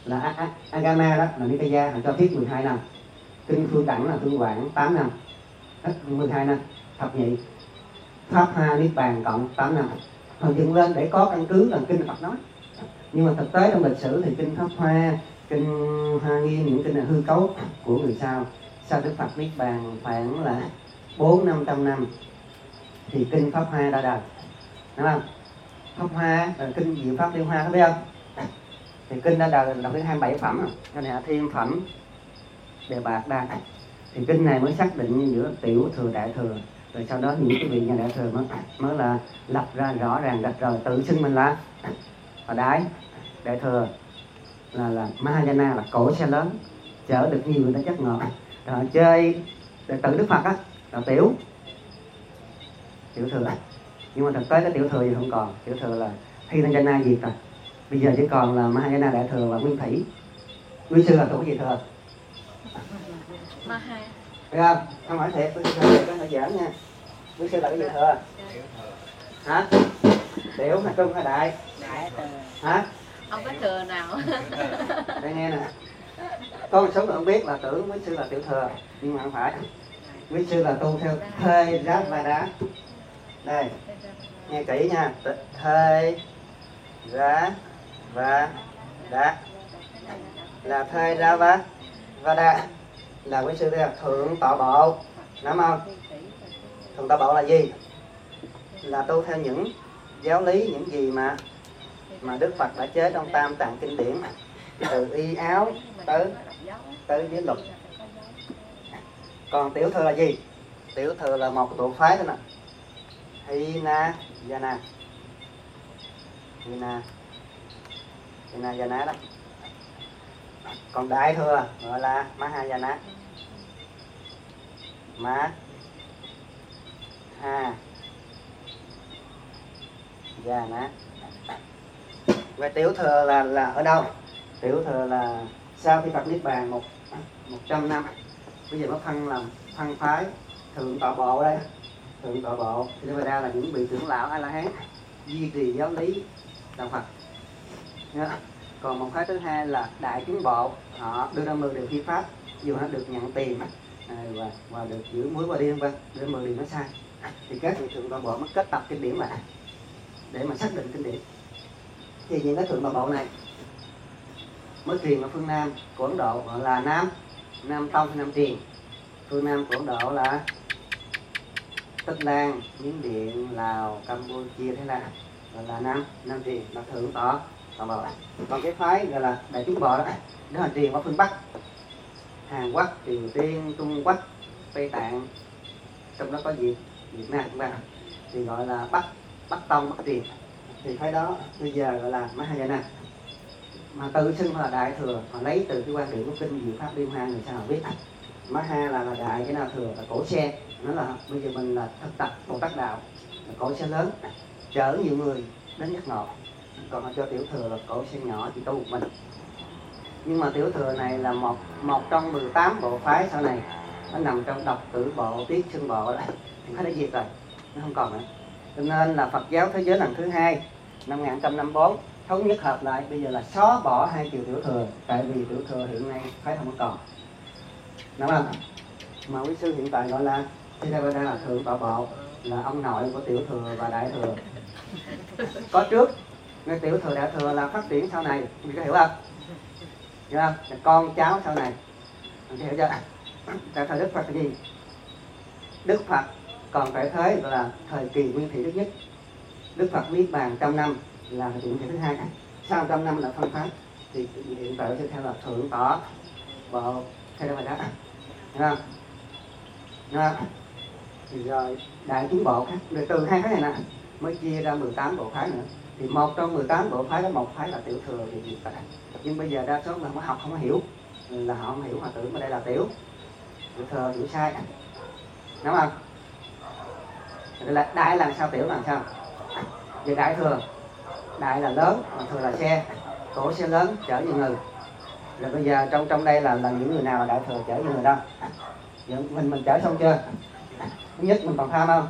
là Agama đó là Nikaya là cho thuyết 12 năm, kinh Phương Đẳng là Phương Quảng 8 năm, hết 12 năm, thập nhị Pháp Ha Niết Bàn cộng 8 năm. Họ dựng lên để có căn cứ là kinh Phật nói, nhưng mà thực tế trong lịch sử thì kinh Pháp Hoa, kinh Hoa Nghiêm, những kinh là hư cấu của người sau Đức Phật Niết Bàn khoảng là 400-500 năm thì kinh Pháp Hoa ra đời, đúng không? Pháp Hoa là kinh Diệu Pháp Liên Hoa, có biết không? Thì kinh ra đời là cái 27 phẩm rồi, cái này là thiên phẩm Đề Bạt Đa. Thì kinh này mới xác định giữa tiểu thừa đại thừa, rồi sau đó những cái vị nhà đại thừa mới là lập ra rõ ràng rạch ròi, tự xưng mình là đại thừa, là Mahayana, là cổ xe lớn chở được nhiều người ta chất ngọt. Rồi chơi tự Đức Phật á là tiểu thừa, nhưng mà thực tế cái tiểu thừa gì không còn, tiểu thừa là Hinayana diệt rồi, bây giờ chỉ còn là Mahayana đại thừa và Nguyên Thủy. Quý sư là thuộc cái gì thừa? Maha. Được không? Không hỏi thiệt, quý sư có hơi giỡn nha. Quý sư là cái gì thừa? Hả? Tiểu hay trung hay đại? Đại thừa. Hả? Không có thừa nào. Đây nghe nè, có một số người không biết là tưởng quý sư là tiểu thừa, nhưng mà không phải. Quý sư là tu theo Thê Rát Va Đá. Đây, nghe kỹ nha, Thê Rát Va Đá là Thê Ra Va Đa, là quý sư đây là thượng tọa bộ, nắm không? Thượng tọa bộ là gì? Là tu theo những giáo lý, những gì mà Đức Phật đã chế trong Tam Tạng kinh điển, từ y áo tới giới luật. Còn tiểu thừa là gì? Tiểu thừa là một tổ phái thôi nè, Hinayana đó. Còn đại thừa gọi là Mahayana. Về tiểu thừa là ở đâu? Tiểu thừa là sau khi Phật Niết Bàn 100 năm, bây giờ nó phân phái thượng tọa bộ đây. Thượng tọa bộ thì ra là những vị trưởng lão A-la-hán duy trì giáo lý đạo Phật. Còn một phái thứ hai là đại chúng bộ, họ đưa ra 10 điều phi pháp, dù nó được nhận tiền và được giữ muối và điên vân, đưa 10 điều nó sai, thì các vị thượng tọa bộ mới kết tập kinh điển lại để mà xác định kinh điển. Thì những cái thượng tọa bộ này mới truyền ở phương Nam của Ấn Độ gọi là Nam Tông hay Nam Truyền. Phương Nam của Ấn Độ là Tích Lan, Miến Điện, Lào, Campuchia, Thái Lan, gọi là Nam Truyền, là thượng tọa bộ. Còn cái phái gọi là đại chúng bộ đó là truyền qua phương Bắc, Hàn Quốc, Triều Tiên, Trung Quốc, Tây Tạng, trong đó có Việt Nam chúng ta, thì gọi là Bắc Tông, Bắc Truyền. Thì phái đó bây giờ gọi là Mahayana, mà tự xưng là đại thừa, mà lấy từ cái quan điểm của kinh Diệu Pháp Liên Hoa. Người sao biết Maha là đại, cái nào thừa là cổ xe, nó là bây giờ mình là thực tập Bồ Tát đạo, là cổ xe lớn chở nhiều người đến giác ngộ. Còn cho tiểu thừa là cổ xe nhỏ chỉ tu một mình. Nhưng mà tiểu thừa này là một trong 18 bộ phái sau này, nó nằm trong Độc Tử Bộ, Tiết Xưng Bộ đó, thì phải đã diệt rồi, nó không còn nữa. Cho nên là Phật giáo thế giới lần thứ 2 năm 1954 thống nhất hợp lại, bây giờ là xóa bỏ 2 chiều tiểu thừa, tại vì tiểu thừa hiện nay phái không còn, đúng không? Mà quý sư hiện tại gọi là Theravada, là thượng tọa bộ, là ông nội của tiểu thừa và đại thừa. Có trước cái tiểu thừa đại thừa là phát triển sau này, mình có hiểu không? Hiểu không? Là con cháu sau này, mình hiểu chưa? Tại thời Đức Phật là gì? Đức Phật còn tại thế gọi là thời kỳ nguyên thủy thứ nhất. Đức Phật Niết Bàn 100 năm là thời kỳ nguyên thủy thứ hai. Sau 100 năm là phân pháp. Thì hiện tại sẽ theo là thượng tọa bộ, theo đó phải đó. Hiểu không? Hiểu không? Thì rồi đại chúng bộ khác, rồi từ 2 phái này nè mới chia ra 18 bộ phái nữa. Thì một trong 18 bộ phái đó, một phái là tiểu thừa thì hiện tại. Nhưng bây giờ đa số là học không có hiểu, là họ không hiểu, họ tưởng mà đây là tiểu thừa, hiểu sai, đúng không? Là đại là sao, tiểu là sao? Về đại thừa, đại là lớn, mà thừa là xe, cổ xe lớn chở nhiều người. Rồi bây giờ trong đây là những người nào là đại thừa chở nhiều người đâu? Giờ mình chở xong chưa? Thứ nhất mình còn tham không?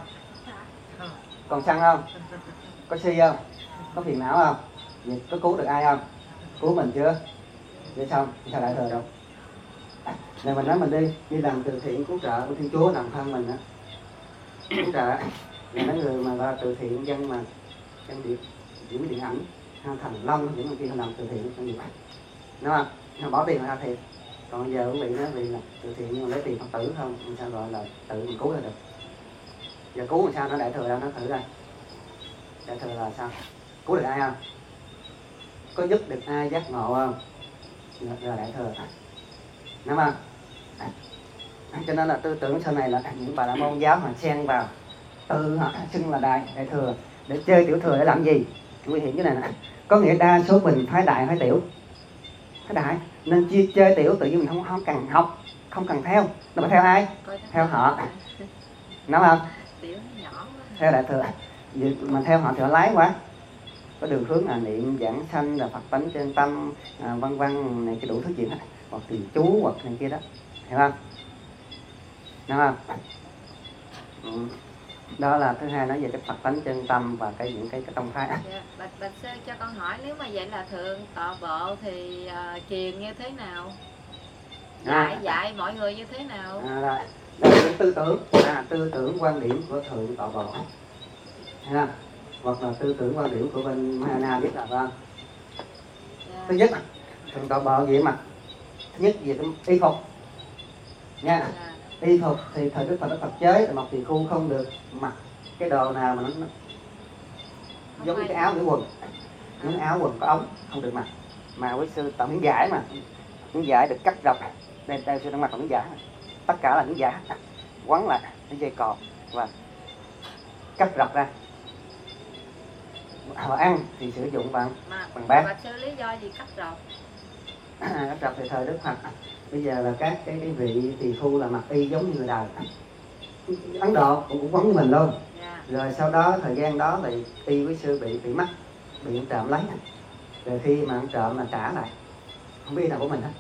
Còn sân không? Có si không? Có phiền não không? Vậy có cứu được ai không? Cứu mình chưa? vậy xong sao đại thừa đâu. Này mình nói mình đi làm từ thiện cứu trợ của Thiên Chúa làm thân mình á, cứu trợ là mấy người mà là từ thiện dân mà trong diễn điện ảnh Thành Long những người kia họ làm từ thiện trong việc đúng không? Họ bỏ tiền ra thiệt. Còn giờ quý vị nói vì là từ thiện nhưng mà lấy tiền Phật tử không, sao gọi là tự mình cứu ra được. Giờ cứu làm sao nó đại thừa đâu, nó thử ra. Đại thừa là sao? Cứu được ai không? Có giúp được ai giác ngộ không? Là đại thừa. Đúng không? Cho nên là tư tưởng sau này là những bà la môn giáo mà xen vào tự họ xưng là đại thừa để chơi tiểu thừa để làm gì? Nguy hiểm cái này nè. Có nghĩa đa số mình phái đại phái tiểu. Phái đại nên chia chơi tiểu tự nhiên mình không cần học, không cần theo. Nó phải theo ai? Theo họ. Đúng không? Tiểu nhỏ quá. Theo đại thừa. Mà theo họ thì họ lái quá. Có đường hướng là niệm giảng sanh là Phật tánh trên tâm vân vân này cái đủ thứ chuyện hết. Hoặc thì chú hoặc này kia đó. Hiểu không? Đúng không? Đó là thứ hai nói về cái Phật tánh chân tâm và những cái tông phái. Dạ, bạch sư cho con hỏi nếu mà vậy là thượng tọa bộ thì truyền như thế nào? Dạy mọi người như thế nào? Là tư tưởng quan điểm của thượng tọa bộ. Ha. Hoặc là tư tưởng quan điểm của bên Mahayana biết là vâng. Dạ. Thứ nhất thượng tọa bộ về mặt thứ nhất về cái y phục nha. Dạ. Y phục thì thời Đức Phật chế là một tỳ khu không được mặc cái đồ nào mà nó giống như cái áo cái quần, những áo quần có ống không được mặc. Mà quý sư tặng miếng vải mà miếng vải được cắt dọc, đây sư đang mặc miếng vải, tất cả là miếng vải quấn lại cái dây cọt và cắt dọc ra. Họ ăn thì sử dụng bằng bát. Bạch sư lý do gì cắt dọc? Cắt dọc thì thời Đức Phật bây giờ là các cái vị tỳ khu là mặc y giống như người đời Ấn Độ cũng quấn với mình luôn. Yeah. Rồi sau đó thời gian đó thì y với sư bị mất, bị ông trộm lấy. Rồi khi mà ông trộm là trả lại không biết nào của mình hết.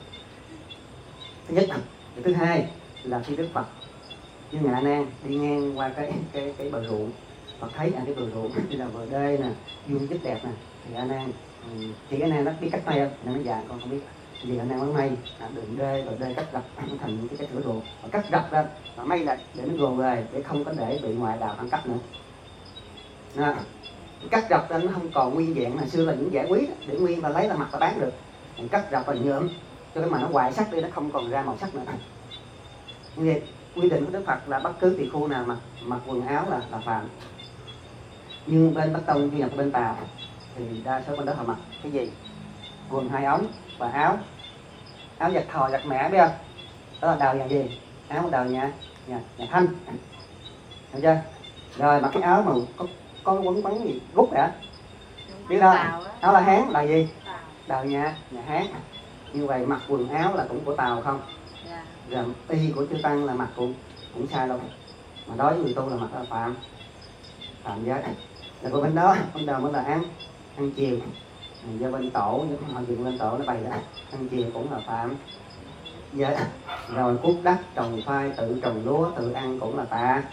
Thứ nhất. Thứ hai là khi Đức Phật như Ngạ Nan đi ngang qua cái bờ ruộng, Phật thấy cái bờ ruộng như là bờ đê nè, vuông rất đẹp nè, thì A Nan chỉ A Nan nó biết cách may không? Nó nói dạ con không biết. Vì A Nan nó may đường đê bờ đê cắt rập thành cái thửa ruộng, và cắt rập ra và may lại để nó gồm về để không có để bị ngoại đạo ăn cắp nữa. Đó. Cắt rập ra nó không còn nguyên vẹn, hồi xưa là những giải quý đó, để nguyên và lấy là mặt và bán được. Cắt rập và nhuộm cho cái mà nó hoại sắc đi, nó không còn ra màu sắc nữa. Như vậy quy định của Đức Phật là bất cứ tỳ khu nào mà mặc quần áo là phạm. Nhưng bên Bắc Tông, như bên Tàu thì đa số bên đó họ mặc cái gì? Quần hai ống và áo giặt thò giặt mẻ biết không? Đó là đầu nhà gì? Áo đầu nhà Thanh, hiểu chưa? Rồi mặc cái áo mà có quấn bắn gì rút vậy á, biết đâu? Áo La Hán là gì? Đầu nhà Hán. Như vậy mặc quần áo là cũng của Tàu không? Yeah. Rồi y của chư tăng là mặc cũng sai đâu. Mà đối với người tu là mặc là phạm giới. Là của bên đó mới là ăn chiều. Do bên tổ họ dựng lên tổ nó bày ra ăn chiều cũng là phạm giới. Rồi cuốc đất trồng khoai tự trồng lúa tự ăn cũng là tà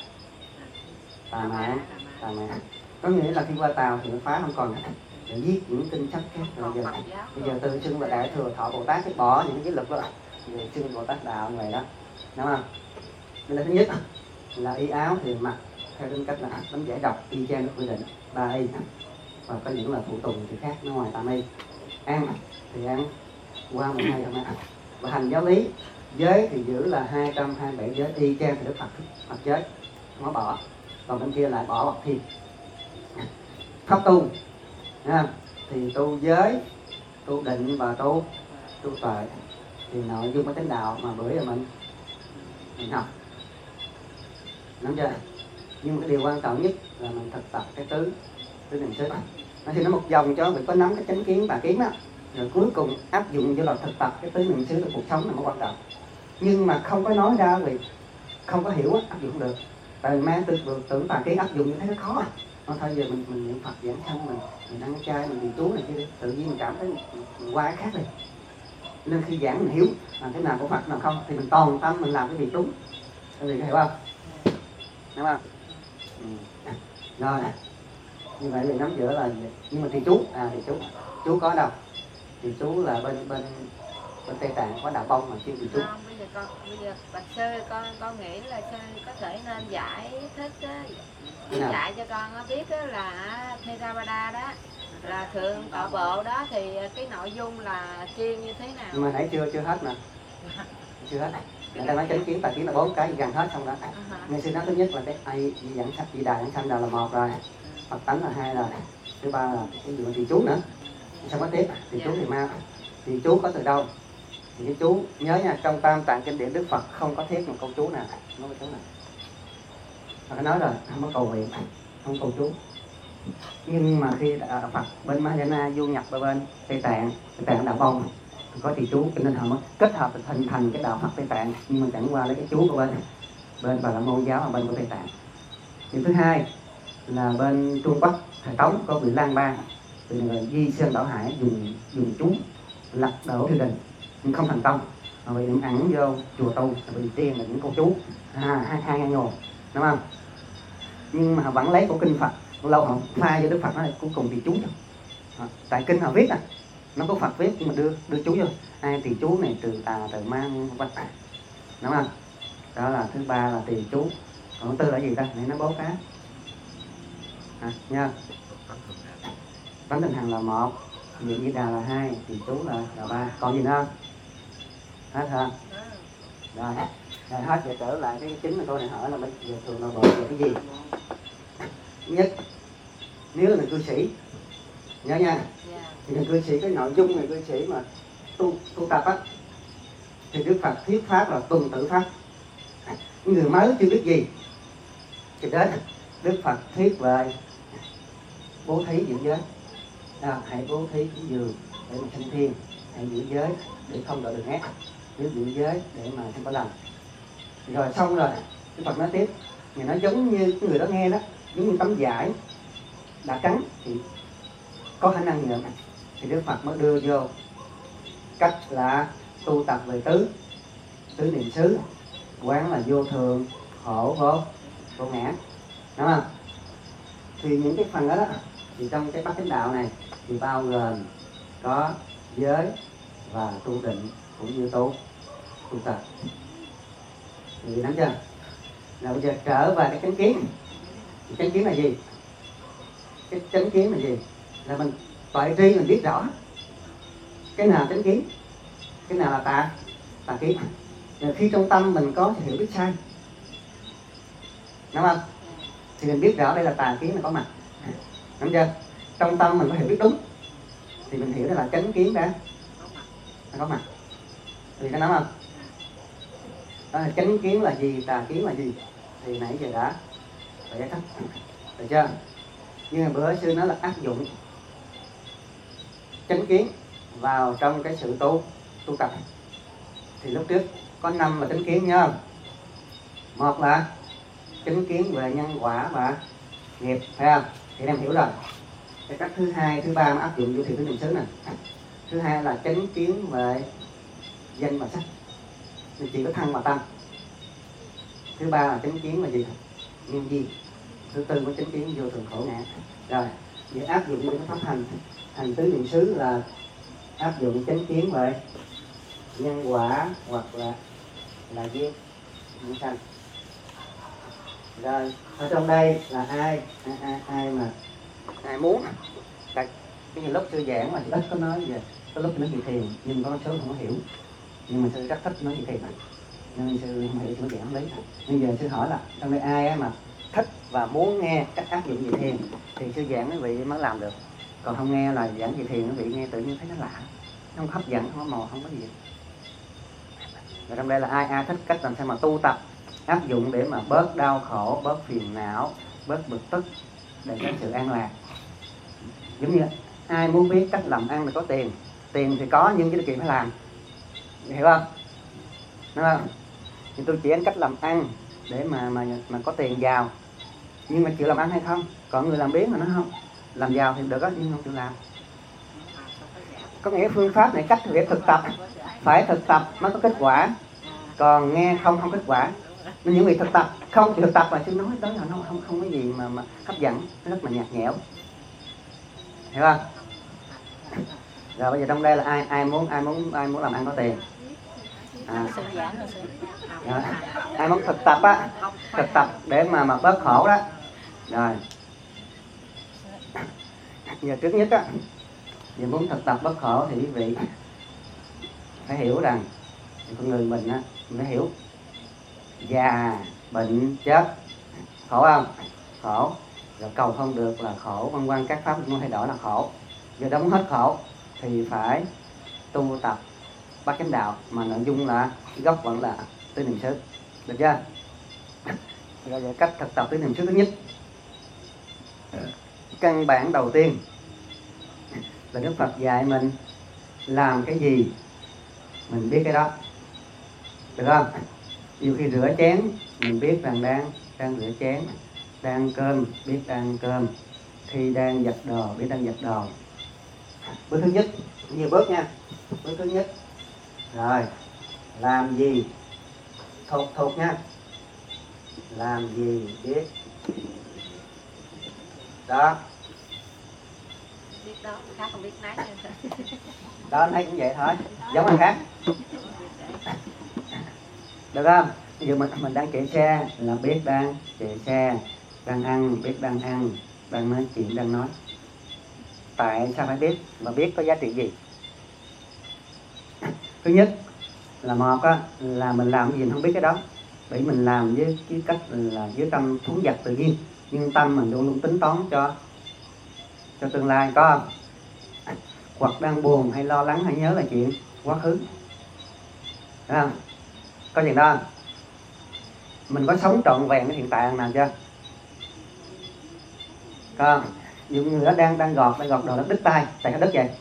mạng. Có nghĩa là khi qua Tàu thì nó phá không còn để viết những kinh sách khác. Rồi bây giờ tự xưng là Đại Thừa Thọ Bồ Tát, cái bỏ những cái lực đó rồi xưng Bồ Tát Đạo như vậy đó, đúng không? Nên là thứ nhất là y áo thì mặc theo đúng cách là tấm vải độc y chang được quy định 3 y, và có những là phụ tùng thì khác, nó ngoài 8 y. Ăn thì ăn qua 12 hôm nay. Và hành giáo lý giới thì giữ là 227 giới y chang thì Đức Phật mặc giới không có bỏ, còn bên kia lại bỏ bọc thêm. Pháp tu thì tu giới, tu định và tu tuệ thì nội dung của chánh đạo mà bữa giờ mình học, nắm chưa? Nhưng mà cái điều quan trọng nhất là mình thực tập cái tứ niệm xứ. Nó thì nó một vòng cho mình có nắm cái chánh kiến và kiến đó, rồi cuối cùng áp dụng vô là thực tập cái tứ niệm xứ trong cuộc sống là mới quan trọng. Nhưng mà không có nói ra vì không có hiểu áp dụng được. Tại mình mang tưởng tà kiến áp dụng như thế nó khó. Thôi giờ mình niệm Phật giảng xong mình ăn chay mình trì chú này kia, tự nhiên mình cảm thấy mình qua cái khác đi. Nên khi giảng mình hiểu làm thế nào của Phật nào không thì mình toàn tâm mình làm cái việc đúng. Cái gì hiểu không? Đúng không? Rồi như vậy thì nắm giữa là nhưng mà thì chú thì chú có đâu? Thì chú là bên bên Tây Tạng có đạo bông mà chuyên trì chú. Không, bây giờ bạch sư con nghĩ là sư có thể nên giải thích á, dạy cho con á biết á là Theravada đó là thượng tọa bộ đó, thì cái nội dung là chuyên như thế nào? Nhưng mà nãy chưa hết nè, chưa hết. Người ta nói chánh kiến tà kiến là 4 cái gần hết xong đó. Nghe sư nói thứ nhất là cái ai dẫn sắc di đà dẫn sanh là 1 rồi, Phật tánh là 2 rồi, thứ 3 là cái gì mà trì chú nữa. Xong có tiếp trì chú thì ma, trì chú có từ đâu? Thì cái chú nhớ nha, trong Tam Tạng kinh điển Đức Phật không có thiết một câu chú nào, nói câu chú nào. Phật nói rồi, không có cầu nguyện, không cầu chú. Nhưng mà khi Phật bên Mahayana du nhập bên Tây Tạng đạo bông có trì chú, cho nên họ mới kết hợp hình thành cái đạo Phật Tây Tạng, nhưng mà chẳng qua lấy cái chú của bên Bà La Môn giáo và bên của Tây Tạng. Điểm thứ hai là bên Trung Quốc thời Tống có vị Lang Bang, từ Di Sơn Đảo Hải dùng chú lật đổ triều đình nhưng không thành công, mà bị niệm ẩn vô chùa tu bị tiên là những câu chú hai ngàn ngồi, đúng không? Nhưng mà họ vẫn lấy của kinh Phật lâu họ pha vô Đức Phật nói cuối cùng thì chú cho. Tại kinh họ viết nó có Phật viết nhưng mà đưa chú vô, ai thì chú này từ tà từ mang vạch, đúng không? Đó là thứ 3 là tỳ chú. Còn thứ 4 là gì ta? Để nó bố cá nha. Tánh Tình Hằng là 1, Niệm Di Đà là 2, tỳ chú là 3. Còn gì nữa không? Hết hả? Rồi hết. Giờ trở lại cái chính mà cô này hỏi là bây giờ thường nội bộ về cái gì? Nhất, nếu là người cư sĩ nhớ nha, thì người cư sĩ cái nội dung người cư sĩ mà tu tập á thì Đức Phật thuyết pháp là tuần tự pháp. Người mới chưa biết gì thì đến Đức Phật thuyết về bố thí giữ giới. Hãy bố thí cái giường để mà sanh thiên, hãy giữ giới để không đọa đường ác, giữ giới để mà không có lầm. Rồi xong rồi Đức Phật nói tiếp, người nói giống như cái người đó nghe đó, giống như tấm vải đã trắng thì có khả năng nhuộm, thì Đức Phật mới đưa vô cách là tu tập về tứ niệm xứ, quán là vô thường, khổ, vô ngã, đúng không? Thì những cái phần đó, thì trong cái bát chánh đạo này thì bao gồm có giới và tu định cũng như tu tập. Thì nắm chưa? Rồi bây giờ trở về cái chánh kiến. Chánh kiến là gì? Cái chánh kiến là gì? Là mình tuệ tri mình biết rõ cái nào chánh kiến, cái nào là tà kiến. Rồi khi trong tâm mình có hiểu biết sai, đúng không? Thì mình biết rõ đây là tà kiến là có mặt, đúng chưa? Trong tâm mình có hiểu biết đúng thì mình hiểu đây là chánh kiến đã có mặt. Thì có nói không? Đó là chánh kiến là gì, tà kiến là gì? Thì nãy giờ đã giải thích, được chưa? Nhưng mà bữa sư nói là áp dụng chánh kiến vào trong cái sự tu tập. Thì lúc trước có 5 là chánh kiến nhá. 1 là chánh kiến về nhân quả và nghiệp, phải không? Thì em hiểu rồi. Cái cách thứ 2, thứ 3 mà áp dụng vô thiền tứ niệm xứ nè. Thứ 2 là chánh kiến về danh và sắc, mình chỉ có thân và tâm. Thứ 3 là chánh kiến là gì? Nhân duyên. Thứ 4 có chánh kiến vô thường khổ ngã. Rồi, để áp dụng những pháp hành tứ niệm xứ là áp dụng chánh kiến về nhân quả hoặc là duyên nhân sanh. Rồi, ở trong đây là ai muốn cái gì lúc sư giảng mà ít có nói về có lúc nói gì thiền nhưng có số không có hiểu, nhưng mà sư rất thích nói gì thiền này, nên sư không hiểu sư giảng lấy. Bây giờ sư hỏi là trong đây ai mà thích và muốn nghe cách áp dụng gì thiền thì sư giảng quý vị mới làm được, còn không nghe là giảng gì thiền quý vị nghe tự nhiên thấy nó lạ, không hấp dẫn, không có màu, không có gì. Và trong đây là ai thích cách làm sao mà tu tập áp dụng để mà bớt đau khổ, bớt phiền não, bớt bực tức để có sự an lạc. Giống như ai muốn biết cách làm ăn để có tiền thì có nhưng cái điều kiện phải làm, hiểu không? Đúng không? Thì tôi chỉ anh cách làm ăn để mà có tiền giàu, nhưng mà chịu làm ăn hay không? Còn người làm biếng mà nó không làm giàu thì được đó, nhưng không chịu làm. Có nghĩa phương pháp này cách để thực tập, phải thực tập mới có kết quả, còn nghe không kết quả. Nên những người thực tập không chịu thực tập mà sư nói tới là nó không có gì mà hấp dẫn, nó rất là nhạt nhẽo, hiểu không? Rồi bây giờ trong đây là ai muốn làm ăn có tiền? Rồi. Ai muốn thực tập á, thực tập để mà bớt khổ đó. Rồi. Giờ trước nhất á, giờ muốn thực tập bớt khổ thì quý vị phải hiểu rằng con người mình á, mình phải hiểu già, bệnh, chết, khổ không? Khổ. Rồi cầu không được là khổ, vân vân, các pháp không thay đổi là khổ. Giờ đó muốn hết khổ thì phải tu tập bát chánh đạo, mà nội dung là gốc vẫn là tứ niệm xứ, được chưa? Rồi về cách thực tập tứ niệm xứ thứ nhất, căn bản đầu tiên là Đức Phật dạy mình làm cái gì mình biết cái đó, được không? Nhiều khi rửa chén mình biết rằng đang rửa chén, đang ăn cơm biết đang ăn cơm, khi đang giặt đồ biết đang giặt đồ. Bước thứ nhất, nhiều bước nha. Bước thứ nhất, rồi làm gì thuộc nha, làm gì biết đó. Biết đó, khác không biết nấy. Đó anh thấy cũng vậy thôi, giống anh khác, được không? Ví dụ mình đang chạy xe là biết đang chạy xe, đang ăn biết đang ăn, đang nói chuyện đang nói. Tại sao phải biết, và biết có giá trị gì? Thứ nhất là một á, là mình làm gì mình không biết cái đó, bởi mình làm với cái cách là với tâm thú vật tự nhiên, nhưng tâm mình luôn luôn tính toán cho tương lai, có không? Hoặc đang buồn hay lo lắng hay nhớ là chuyện quá khứ, thấy không? Có chuyện đó không? Mình có sống trọn vẹn cái hiện tại nào chưa? Có không? Những người đó đang gọt đồ nó đứt tay, tại sao đứt vậy?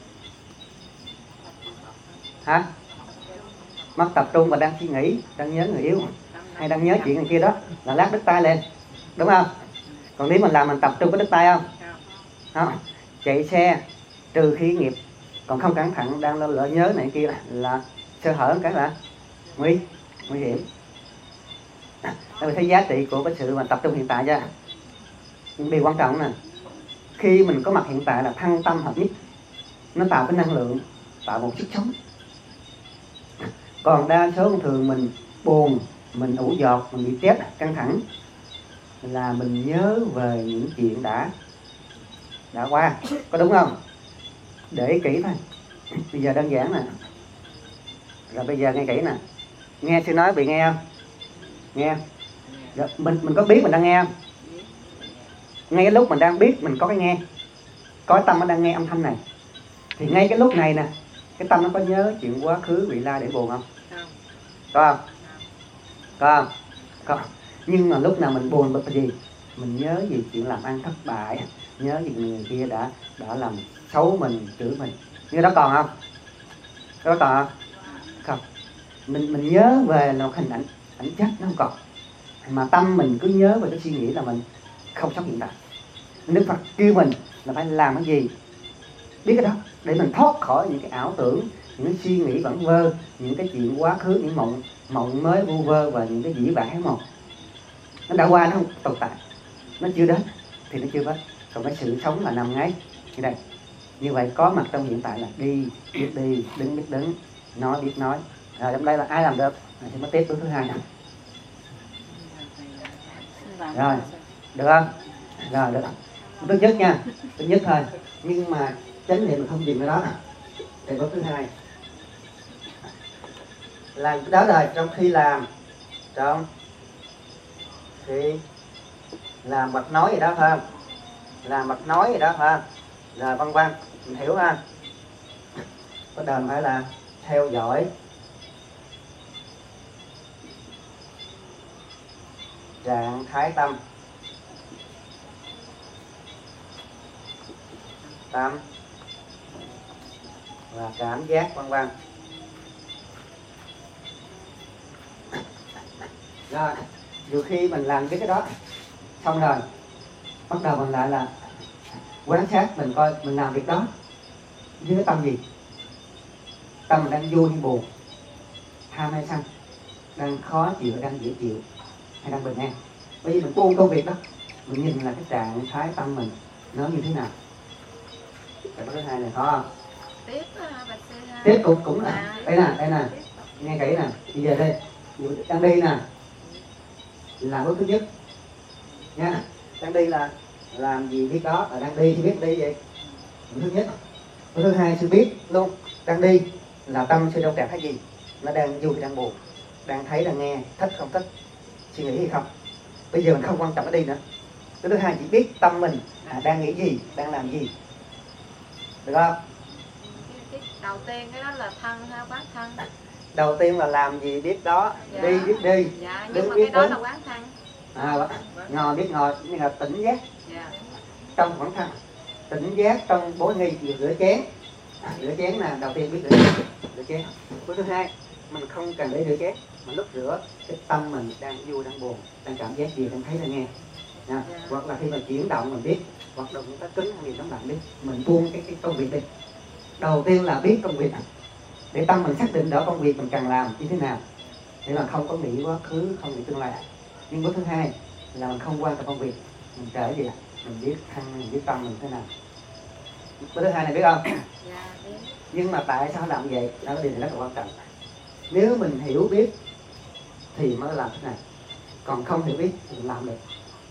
Hả? Mất tập trung và đang suy nghĩ, đang nhớ người yêu hay đang nhớ chuyện này kia đó là lát đứt tay lên, đúng không? Còn nếu mình làm mình tập trung có đứt tay không? Không. Chạy xe trừ khí nghiệp, còn không cẩn thận đang lỡ nhớ này kia là sơ hở cái là nguy hiểm. Tại vì thấy giá trị của cái sự mà tập trung hiện tại chưa? Nhưng điều quan trọng nè, khi mình có mặt hiện tại là thăng tâm hợp nhất, nó tạo cái năng lượng, tạo một sức sống. Còn đa số thường mình buồn, mình ủ dột, mình bị stress, căng thẳng là mình nhớ về những chuyện đã qua, có đúng không? Để ý kỹ thôi. Bây giờ đơn giản nè, rồi bây giờ nghe kỹ nè, nghe sư nói bị nghe không? Nghe. Rồi, mình có biết mình đang nghe không? Ngay cái lúc mình đang biết mình có cái nghe, có cái tâm nó đang nghe âm thanh này, thì ngay cái lúc này nè, cái tâm nó có nhớ chuyện quá khứ vị lai để buồn không? Có không? Có không? Có. Nhưng mà lúc nào mình buồn bực gì, mình nhớ gì chuyện làm ăn thất bại, nhớ gì người kia đã làm xấu mình, chửi mình, như đó còn không? Đó còn không? Không. Mình nhớ về là một hình ảnh chết nó không còn, mà tâm mình cứ nhớ về cái suy nghĩ là mình không sống hiện tại. Đức Phật kêu mình là phải làm cái gì biết cái đó, để mình thoát khỏi những cái ảo tưởng, những cái suy nghĩ vẩn vơ, những cái chuyện quá khứ, những mộng mới vu vơ và những cái dĩ vãng một. Nó đã qua, nó không tồn tại, nó chưa đến thì nó chưa hết. Còn cái sự sống là nằm ngay như đây. Như vậy có mặt trong hiện tại là đi biết đi, đứng biết đứng, nói biết nói. Rồi trong đây là ai làm được thì mới tiếp bước thứ hai này. Rồi, được không? Rồi, được. Thứ nhất nha, thứ nhất thôi. Nhưng mà chánh niệm mình không dừng ở đó. Thì bước thứ hai là đó là trong khi làm, bạch nói gì đó phải không? Làm bạch nói gì đó phải không? Rồi vân vân, mình hiểu ha. Bắt đầu phải là theo dõi trạng thái tâm và cảm giác vân vân. Rồi, nhiều khi mình làm cái đó xong rồi, bắt đầu mình lại là quan sát mình coi mình làm việc đó với cái tâm gì. Tâm mình đang vui hay buồn, tham hay sân, đang khó chịu hay đang dễ chịu, hay đang bình an. Bởi vì mình buông công việc đó, mình nhìn là cái trạng thái tâm mình nó như thế nào. Cái thứ hai này khó không? tiếp bạch sư ha. Tiếp cũng là đây nè, nghe kỹ nè, bây giờ đây đang đi nè, là bước thứ nhất nha. Đang đi là làm gì biết đó, đang đi thì biết đi vậy. Bước thứ nhất. Bước thứ hai sư biết luôn, đang đi là tâm sư trong trạng thái gì, nó đang vui hay đang buồn, đang thấy đang nghe, thích không thích, suy nghĩ hay không. Bây giờ mình không quan trọng nó đi nữa. Cái thứ hai chỉ biết tâm mình đang nghĩ gì, đang làm gì, được không? Cái đầu tiên cái đó là thân ha, quán thân. Đầu tiên là làm gì biết đó, Dạ. đi biết đi, Dạ, nhưng đứng mà biết cái đó đứng. là quán thân. Ngồi biết ngồi, như là tỉnh giác Dạ. trong quán thân, tỉnh giác trong bối nghi rửa chén. Rửa chén là đầu tiên biết rửa chén. Bước thứ hai, mình không cần để rửa chén, mà lúc rửa cái tâm mình đang vui đang buồn, đang cảm giác gì, đang thấy đang nghe nha. Dạ. Hoặc là khi mình chuyển động mình biết, hoạt động ta cứng hay gì đó bạn biết, mình buông cái công việc đi. Đầu tiên là biết công việc, để tâm mình xác định rõ công việc mình cần làm như thế nào, để mà không có nghĩ quá khứ, không nghĩ tương lai. Nhưng bước thứ hai là mình không quan trọng công việc, mình kể gì, mình biết thân, mình biết tâm mình thế nào. Bước thứ hai này biết không? Dạ, biết. Nhưng mà tại sao làm vậy? Đó là điều này rất là quan trọng. Nếu mình hiểu biết thì mới làm thế này, còn không hiểu biết thì mình làm được.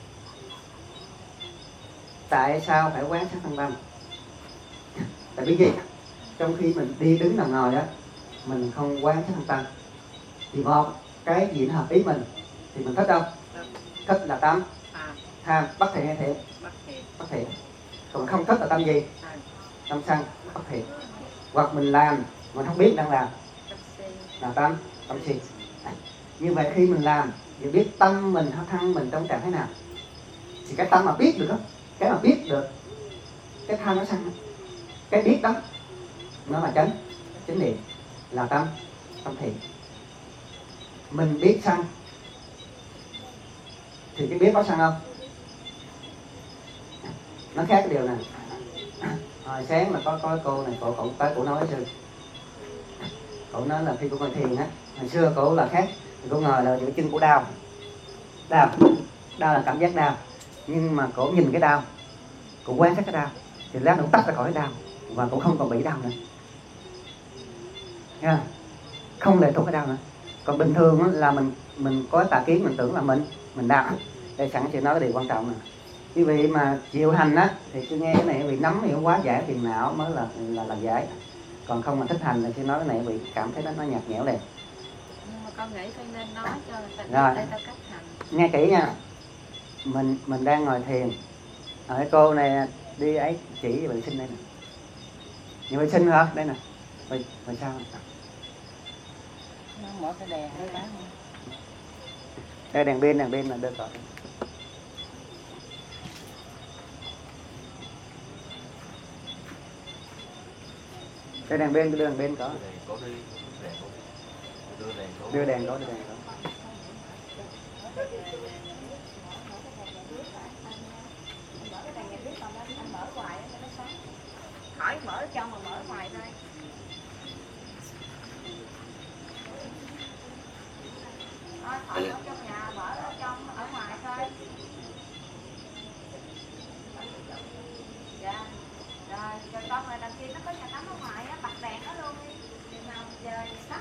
Tại sao phải quán sát thân tâm? Tại vì gì? Trong khi mình đi đứng nằm ngồi á, mình không quán sát thân tâm thì một cái gì nó hợp ý mình thì mình thích đâu. Thích là tâm, tham, bất thiện hay thiện? Bất thiện. Còn không thích là tâm gì? Tâm sân, bất thiện. Hoặc mình làm mình không biết đang làm là tâm si. Như vậy khi mình làm thì biết tâm mình, thân mình trong trạng thái nào, thì cái tâm mà biết được đó, cái mà biết được cái tham nó sân, cái biết đó nó là chánh niệm, là tâm thiện. Mình biết sân thì cái biết có sân không? Nó khác cái điều này. Hồi sáng mà có cô này, cổ tới cổ nói với sư, cổ nói là khi cô ngồi thiền á, hồi xưa cổ là khác, cổ ngồi là giữa chân cổ đau là cảm giác đau, nhưng mà cổ nhìn cái đau, cổ quan sát cái đau thì lát nó tách ra khỏi cái đau và cổ không còn bị đau nữa nha, không lệ thuộc cái đau nữa. Còn bình thường là mình có tà kiến, mình tưởng là mình đau. Đây sẵn chị nói cái điều quan trọng này. Quý vị mà chịu hành á thì sư nghe cái này bị nắm hiểu quá giải phiền não mới là giải. Còn không mà thích hành thì sư nói cái này bị cảm thấy nó nhạt nhẽo liền. Nhưng mà con nghĩ phải nên nói cho rồi. Để ta cách hành. Nghe kỹ nha. Mình đang ngồi thiền. Ở cái cô này đi ấy chỉ vệ sinh đây nè. Nhà vệ sinh hả? Đây nè. Vậy sao? Nó mở cái đèn hay bán không? Đây đèn pin là đơn giản. Đây đèn pin, đưa đèn pin có. Đưa đèn có. Khỏi mở ở trong mà mở ở ngoài thôi. Khỏi ở trong nhà, mở ở trong, ở ngoài thôi. Dạ. Rồi con rồi đằng kia nó có nhà tắm ở ngoài á, bật đèn đó luôn đi. Chừng nào giờ tắt.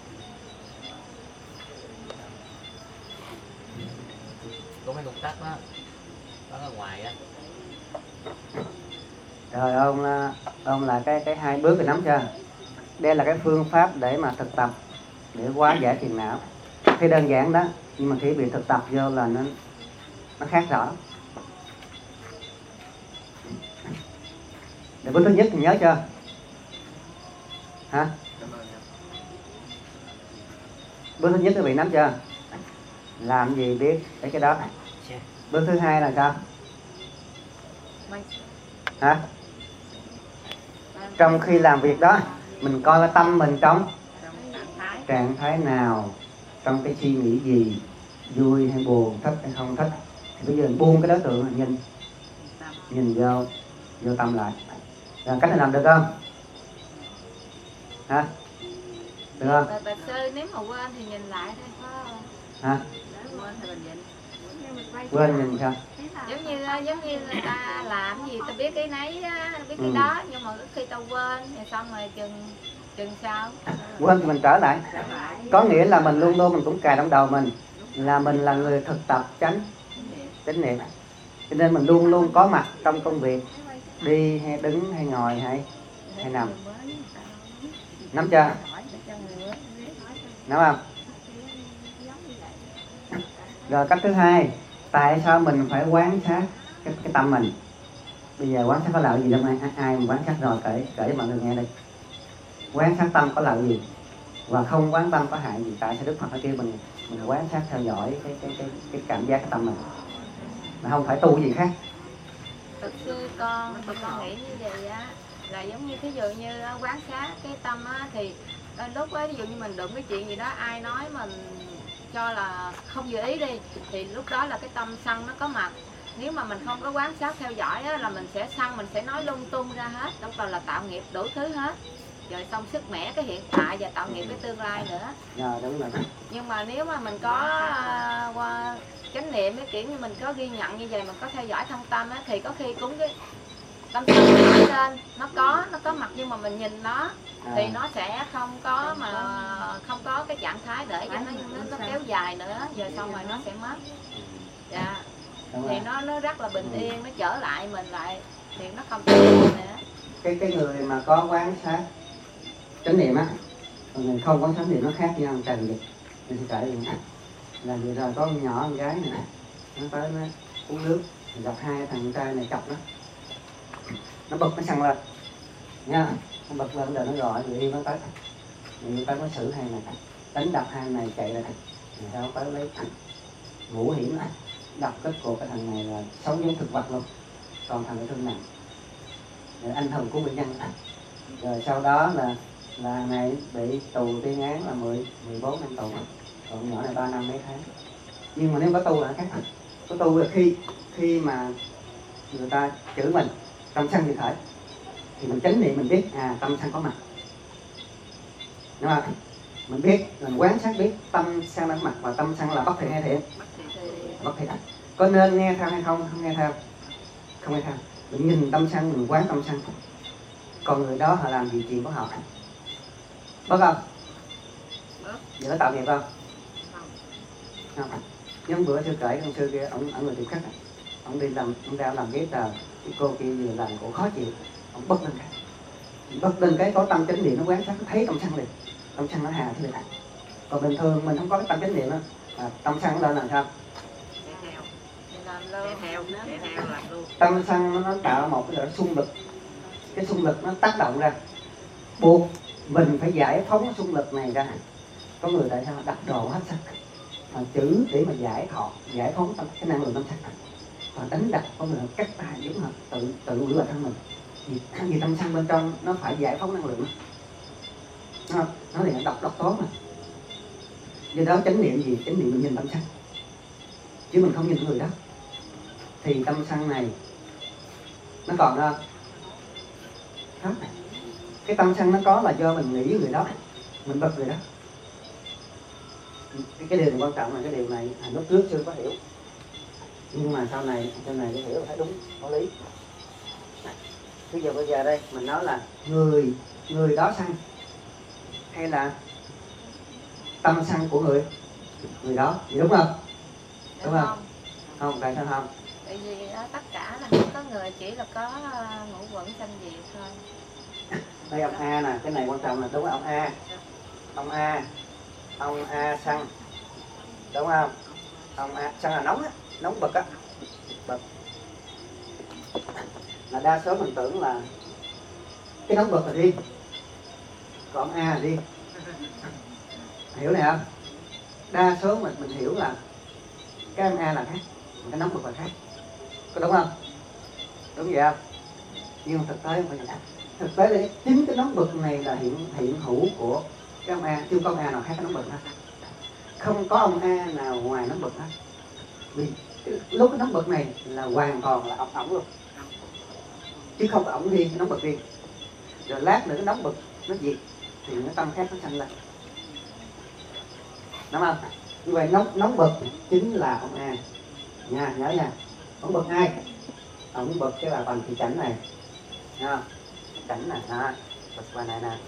Có mấy công tắc đó, đó ở ngoài á. Rồi ông là cái hai bước thì nắm chưa? Đây là cái phương pháp để mà thực tập để hóa giải phiền não. Cái đơn giản đó, nhưng mà khi bị thực tập vô là nó khác rõ. Để bước thứ nhất thì nhớ chưa? Hả? Bước thứ nhất quý vị nắm chưa? Làm gì biết cái đó. Bước thứ hai là sao? Hả? Trong khi làm việc đó, mình coi cái tâm mình trong trạng thái nào, trong cái suy nghĩ gì, vui hay buồn, thích hay không thích. Thì bây giờ mình buông cái đối tượng mình nhìn vô tâm lại. Rồi cách này làm được không? Hả? Được không? Bà sư nếu mà quên thì nhìn lại thôi phải không? Hả? Nếu quên thì mình nhìn. quên nhìn sao? giống như người ta làm gì ta biết cái nấy á, biết cái đó, nhưng mà khi tao quên rồi xong rồi chừng sao Quên thì mình trở lại. Có nghĩa là mình luôn luôn mình cũng cài trong đầu mình là mình là người thực tập chánh niệm, cho nên mình luôn luôn có mặt trong công việc, đi hay đứng hay ngồi hay nằm. Nắm chưa? Nắm không? Rồi cách thứ hai, tại sao mình phải quán sát cái tâm mình? Bây giờ quán sát có lợi gì đâu, ai mà quán sát rồi kể cho mọi người nghe đây. Quán sát tâm có lợi gì và không quán tâm có hại gì? Tại sao Đức Phật phải kêu mình quán sát theo dõi cái cảm giác cái tâm mình, mà không phải tu gì khác? Thực sư con nghĩ như vậy á, là giống như thí dụ như quán sát cái tâm á, thì lúc đó ví dụ như mình đụng cái chuyện gì đó ai nói mình cho là không vừa ý đi, thì lúc đó là cái tâm sân nó có mặt. Nếu mà mình không có quán sát theo dõi á, là mình sẽ sân, mình sẽ nói lung tung ra hết, lúc đầu là tạo nghiệp đủ thứ hết, rồi xong sức mẻ cái hiện tại và tạo nghiệp cái tương lai nữa. Đúng rồi. Nhưng mà nếu mà mình có qua chánh niệm, cái kiểu như mình có ghi nhận như vậy, mình có theo dõi thân tâm á, thì có khi cũng cái tâm sân nó nổi lên, nó có mặt, nhưng mà mình nhìn nó thì nó sẽ không có cái trạng thái để cho nó kéo dài nữa, rồi xong rồi nó sẽ mất. Dạ. Thì nó rất là bình yên, nó trở lại mình lại thì nó không có nữa. Cái người mà có quán sát chánh niệm á, còn người không quán sát niệm nó khác nhau một trần vậy. Mình sẽ kể vậy. Là vừa rồi có con nhỏ con gái này, nó tới nó uống nước, gặp hai thằng trai này chọc nó bật nó xăng lên nha, nó bật lên rồi nó gọi người yêu nó tới, người yêu tới nó xử hai này, đánh đập hai này chạy lại, rồi sau tới lấy ngũ hiểm đập kết cuộc cái thằng này là sống giống thực vật luôn, còn thằng này thương nặng, rồi anh hùng của bệnh nhân. Rồi sau đó là này bị tù tuyên án là 14 năm tù, còn nhỏ này 3 năm mấy tháng. Nhưng mà nếu có tu là khác, có tu là khi mà người ta chửi mình tâm sân thì khởi, thì mình chánh niệm mình biết tâm sân có mặt, đúng không? Mình biết, mình quán sát biết tâm sân có mặt, và tâm sân là bất thiện hay thiện? Bất thiện. Có nên nghe theo hay không? Không nghe theo. Không nghe theo. Mình nhìn tâm sân, mình quán tâm sân. Còn người đó họ làm gì chuyện của họ? Bớt không? Vậy có tạo nghiệp không? Không. Nhưng bữa sư kể con sư kia, ông người tiệm khách, ông đi làm, ông ra làm ghế tờ, cái cô kia vừa làm cổ khó chịu, ông bật lên cái có tâm chánh niệm nó quán sát, nó thấy tâm sân liền, tâm sân nó hà thế này. Còn bình thường mình không có cái tâm chánh niệm đó, tâm sân nó lên làm sao? Tâm sân nó tạo một cái xung lực, cái xung lực nó tác động ra, buộc mình phải giải phóng cái xung lực này ra. Có người tại sao đặt đồ hết sắc, chữ để mà giải phóng cái năng lượng tâm sân, và đánh đập có người cắt tay giống hệt tự hủy vào thân mình. Vì tâm sân bên trong nó phải giải phóng năng lượng, nó là độc tố mà. Do đó chánh niệm gì? Chánh niệm mình nhìn tâm sân, chứ mình không nhìn người đó. Thì tâm sân này nó còn đâu? Hết. Cái tâm sân nó có là do mình nghĩ người đó, mình bật người đó. Cái điều này quan trọng là cái điều này lúc trước chưa có hiểu, nhưng mà sau này cái hiểu là thấy đúng, có lý. Bây giờ đây mình nói là người đó sân hay là tâm sân của người đó, vậy đúng không? Đúng không? Không, tại sao không? Tại vì tất cả là không có người, chỉ là có ngũ quẩn sanh diệt thôi. Đây ông A nè, cái này quan trọng là đúng không? Ông A sân, đúng không? Ông A sân là nóng á, nóng bực á, bực. Là đa số mình tưởng là cái nóng bực là riêng, còn ông A là riêng. Hiểu này không? Đa số mình hiểu là cái ông A là khác, cái nóng bực là khác, có đúng không? Đúng vậy không? Nhưng mà thực tế không phải vậy. Thực tế là chính cái nóng bực này là hiện hữu của cái ông A, chứ không có ông A nào khác cái nóng bực hết. Không có ông A nào ngoài nóng bực hết. Vì lúc cái nóng bực này là hoàn toàn là ổng luôn, chứ không có ổng riêng, cái nóng bực riêng. Rồi lát nữa cái nóng bực nó diệt thì cái tâm khác nó sanh lên, đúng không? Như vậy nóng bực chính là ông A, nha, nhớ nha. Ông bậc 2, ông bậc cái là bằng thị chảnh này nha, chảnh này đó, bậc qua này nè.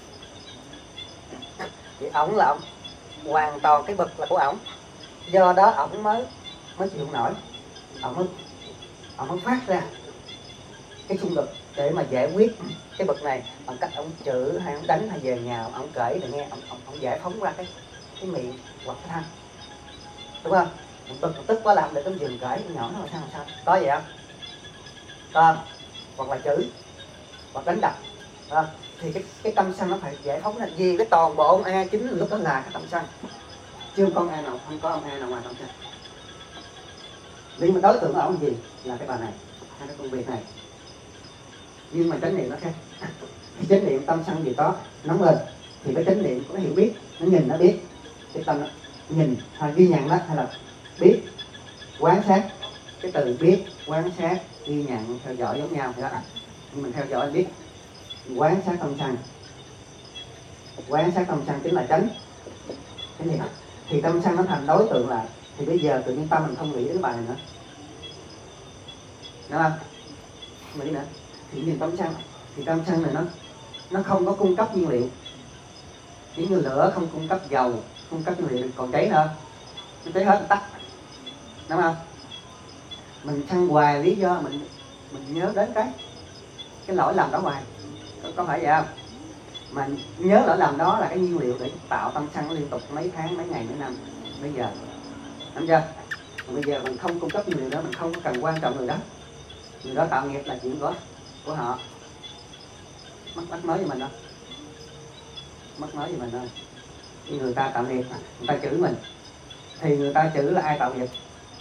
Thì ổng là ổng hoàn toàn cái bậc là của ổng, do đó ổng mới chịu không nổi, ổng mới phát ra cái xung lực để mà giải quyết cái bậc này bằng cách ông chửi hay ông đánh hay về nhà ông kể để nghe, ông giải phóng ra cái miệng hoặc cái thanh, đúng không? Bậc tức quá làm để tấm giường kể nhỏ nó là sao có vậy không? Có, hoặc là chửi hoặc đánh đập thì cái tâm sân nó phải giải phóng ra, vì cái toàn bộ ông A chính lúc đó là cái tâm sân, chứ không có A nào, không có ông A nào ngoài tâm sân. Nhưng mà đối tượng ở ông gì là cái bà này hay cái công việc này, nhưng mà chánh niệm nó khác. Cái chánh niệm tâm sân gì có nóng lên thì cái chánh niệm có cái hiểu biết, nó nhìn nó biết, cái tâm nó nhìn hay ghi nhận đó, hay là biết quan sát. Cái từ biết quan sát ghi nhận theo dõi giống nhau đó, nhưng mình theo dõi biết quan sát tâm sân. Quan sát tâm sân chính là chánh niệm. Thì tâm sân nó thành đối tượng lại, thì bây giờ tự nhiên tâm mình không nghĩ đến cái bài này nữa, đúng không? Nghĩ nữa thì nhìn tâm sân, thì tâm sân này nó không có cung cấp nhiên liệu, giống như lửa không cung cấp dầu, cung cấp nhiên liệu còn cháy nữa, nó cháy hết tắt, đúng không? Mình sân hoài lý do mình nhớ đến cái lỗi lầm đó hoài, có phải vậy không? Mà nhớ lỗi lầm đó là cái nhiên liệu để tạo tâm sân liên tục mấy tháng, mấy ngày, mấy năm, mấy giờ, đúng chưa? Mà bây giờ mình không cung cấp nhiên liệu đó, mình không cần quan trọng người đó tạo nghiệp là chuyện của họ, mất mới gì mình đâu, mất mới gì mình đâu. Người ta tạo nghiệp, người ta chửi mình thì người ta chửi là ai tạo nghiệp?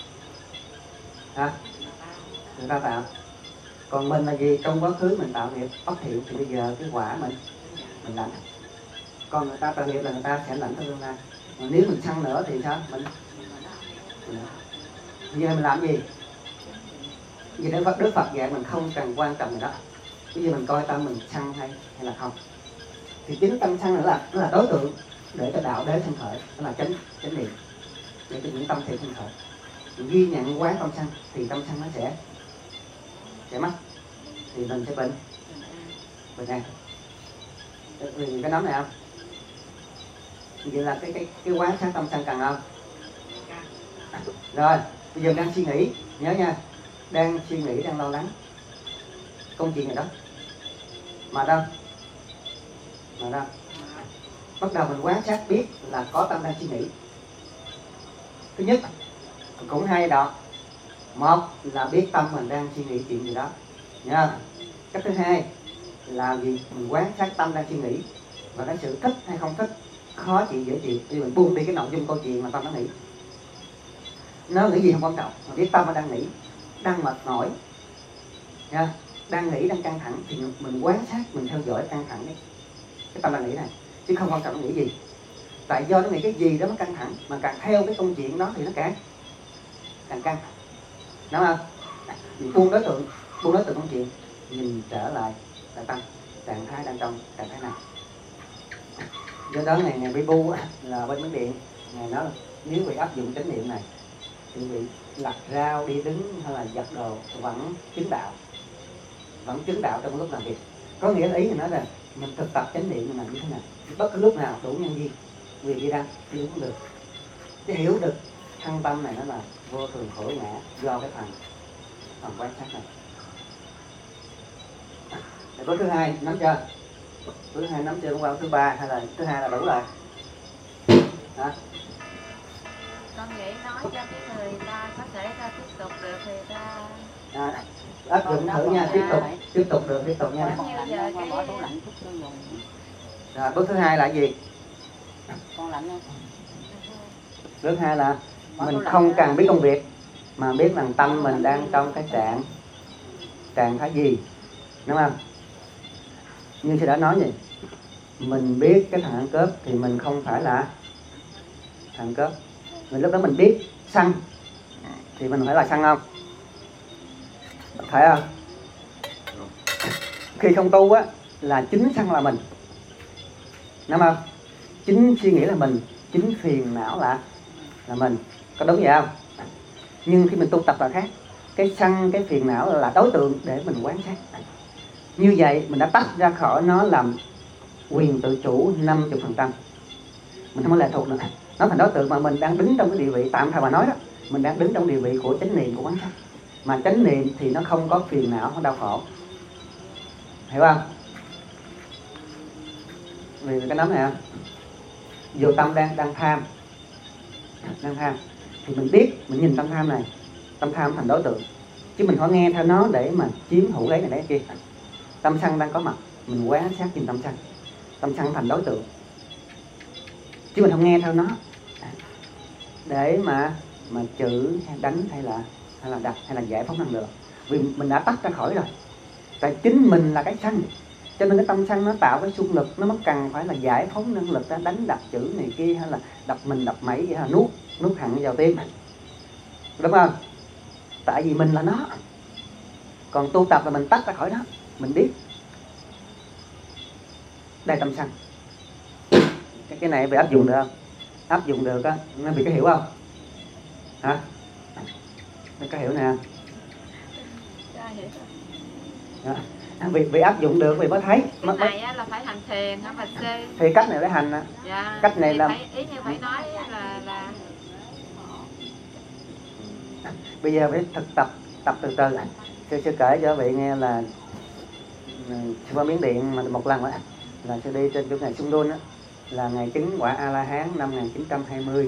Người ta tạo. Còn mình là gì? Trong quá khứ mình tạo nghiệp bất thiện thì bây giờ cái quả mình lãnh. Còn người ta tạo nghiệp là người ta sẽ lãnh trong tương lai. Mà nếu mình sân nữa thì sao? Mình giờ mình làm gì? Vì Đức Phật dạy mình không cần quan trọng gì đó. Bây giờ mình coi tâm mình sân hay là không. Thì chính tâm sân nữa là nó là đối tượng để cho đạo đế sinh khởi, đó là chánh niệm, để cho những tâm thể sinh khởi. Mình ghi nhận quán tâm sân thì tâm sân nó sẽ mất, thì mình sẽ bệnh an. Cái nắm này không? Vậy là cái quán sát tâm sân cần không? Rồi bây giờ đang suy nghĩ, nhớ nha, đang suy nghĩ, đang lo lắng công chuyện này đó, mà đâu bắt đầu mình quán sát biết là có tâm đang suy nghĩ. Thứ nhất cũng hay đó, một là biết tâm mình đang suy nghĩ chuyện gì đó nha. Cách thứ hai là gì? Mình quan sát tâm đang suy nghĩ và cái sự thích hay không thích, khó chịu dễ chịu, thì mình buông đi cái nội dung câu chuyện mà tâm nó nghĩ. Nó nghĩ gì không quan trọng, mà biết tâm nó đang nghĩ, đang mệt mỏi nha, đang nghĩ, đang căng thẳng thì mình quan sát, mình theo dõi căng thẳng đấy, cái tâm đang nghĩ này, chứ không quan trọng nó nghĩ gì. Tại do nó nghĩ cái gì đó nó căng thẳng, mà càng theo cái công chuyện đó thì nó càng căng, đúng không? Mình buông đối tượng công chuyện, nhìn trở lại là tâm, trạng thái đang trong trạng thái này. Do đó ngày bị bu là bên Miến Điện, ngày nói nếu bị áp dụng chánh niệm này thì bị lặt rau đi đứng hay là giặt đồ vẫn chứng đạo trong lúc làm việc. Có nghĩa là ý mình nói là mình thực tập chánh niệm là như thế nào, bất cứ lúc nào đủ nhân duyên quyền đi đăng đi đúng được, để hiểu được thân tâm này nó là vô thường khổ ngã do cái phần quan sát này. Bước thứ hai nắm chưa? Thứ hai nắm chưa? Không qua thứ ba hay là thứ hai là đủ rồi? Hả? Con nghĩ nói cho cái người ta có thể ta tiếp tục được thì ta áp dụng thử nha, tiếp tục được, tiếp tục nha. Rồi bước thứ hai là gì? Con lạnh không? Bước hai là mình không cần biết công việc mà biết rằng tâm mình đang trong cái trạng thái gì, đúng không? Như tôi đã nói vậy, mình biết cái thằng ăn cướp thì mình không phải là thằng cướp. Mình lúc đó mình biết sân thì mình phải là sân không? Phải không? Khi không tu á là chính sân là mình, đúng không? Chính suy nghĩ là mình, chính phiền não là mình, có đúng vậy không? Nhưng khi mình tu tập là khác. Cái sân, cái phiền não là đối tượng để mình quán sát. Như vậy mình đã tách ra khỏi nó làm quyền tự chủ 50%. Mình không có lệ thuộc nữa. Nó thành đối tượng mà mình đang đứng trong cái địa vị, tạm thời mà nói đó, mình đang đứng trong địa vị của chánh niệm, của quán sát. Mà chánh niệm thì nó không có phiền não, không đau khổ. Hiểu không? Vì cái nắm này vô tâm đang tham, thì mình biết, mình nhìn tâm tham này, tâm tham thành đối tượng, chứ mình không nghe theo nó để mà chiếm hữu lấy này đấy kia. Tâm sân đang có mặt, mình quán sát nhìn tâm sân thành đối tượng, chứ mình không nghe theo nó để mà chữ hay đánh hay là đặt hay là giải phóng năng lượng. Vì mình đã tách ra khỏi rồi. Tại chính mình là cái sân, cho nên cái tâm sân nó tạo cái xung lực, nó mới cần phải là giải phóng năng lực ra, đánh đập chữ này kia, hay là đập mình đập mẩy, hay là nuốt hẳn vào tim, đúng không? Tại vì mình là nó. Còn tu tập là mình tách ra khỏi nó, mình biết đây tâm sân. Cái này phải áp dụng được không? Áp dụng được á, nó bị cái hiểu không? Hả? Cái hiểu nè. Vì áp dụng được vì mới thấy. Cái này á, là phải hành thiền hả bà sư? Thì cách này để hành á. Dạ. Cách này là ý như phải nói là bây giờ phải thực tập từ từ. Sư kể cho vị nghe là sư qua Miến Điện mà một lần đó, là sư đi trên chỗ ngày Xung Đôn á, là ngày chứng quả A La Hán năm 1920.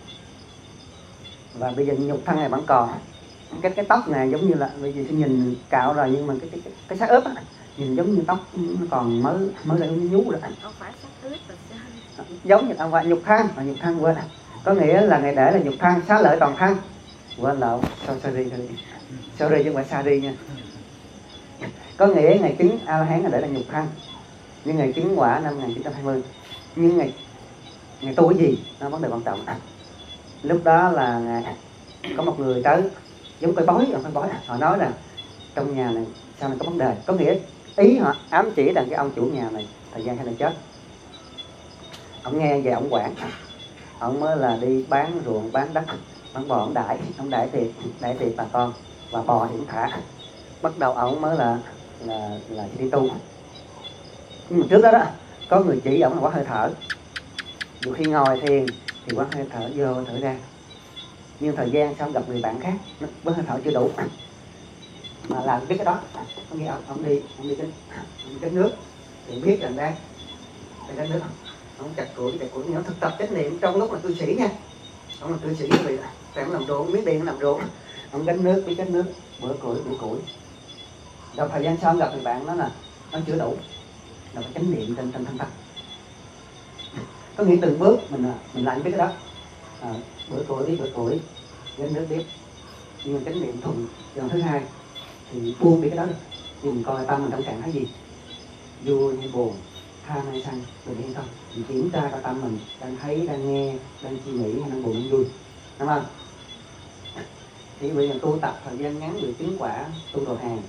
Và bây giờ nhục thân này vẫn còn. Cái tóc này giống như là bây giờ sư nhìn cạo rồi, nhưng mà cái xác ướp á, nhìn giống như tóc nó còn mới lại nhú rồi. Không phải xác ướp mà sao? Giống như nhục thân quên. Có nghĩa là ngày để là nhục thân, xá lợi toàn thân. Quên lộn, sorry chứ không phải sorry nha. Có nghĩa ngày chứng A La Hán là để là nhục thân, nhưng ngày chứng quả năm 1920. Nhưng ngày tu cái gì nó vấn đề quan trọng. Lúc đó là có một người tới giống coi bói, họ nói rằng trong nhà này sau này có vấn đề. Có nghĩa ý họ ám chỉ rằng cái ông chủ nhà này thời gian hay là chết. Ông nghe về ông quản, ông mới là đi bán ruộng, bán đất, bán bò, ông đãi tiệc bà con, và bò thì cũng thả. Bắt đầu ông mới là đi tu. Nhưng mà trước đó có người chỉ ông là quán hơi thở. Dù khi ngồi thiền thì quán hơi thở vô thở ra. Nhưng thời gian sau gặp người bạn khác, quán hơi thở chưa đủ mà làm biết cái đó. Có nghĩa ông đi cái nước thì biết rằng đây cái nước ông chặt củi nhớ thực tập chánh niệm trong lúc là cư sĩ nha. Ông là cư sĩ vì ông làm ruộng, biết điện làm ruộng, ông gánh nước, biết gánh nước, bữa củi. Đầu thời gian sau ông gặp người bạn nó là nó chưa đủ, là phải chánh niệm trên thân tập. Có nghĩa từng bước mình lại biết cái đó. Bữa củi, gánh nước biết, nhưng chánh niệm thuận. Lần thứ hai thì buông biết cái đó được. Nhìn coi tâm mình trong trạng thái gì, vui hay buồn, tham hay sân, mình yên tâm. Mình kiểm tra coi tâm mình đang thấy, đang nghe, đang suy nghĩ hay đang buồn, đang vui, đúng không? Thì bây giờ tu tập thời gian ngắn được chứng quả tu đồ hàng,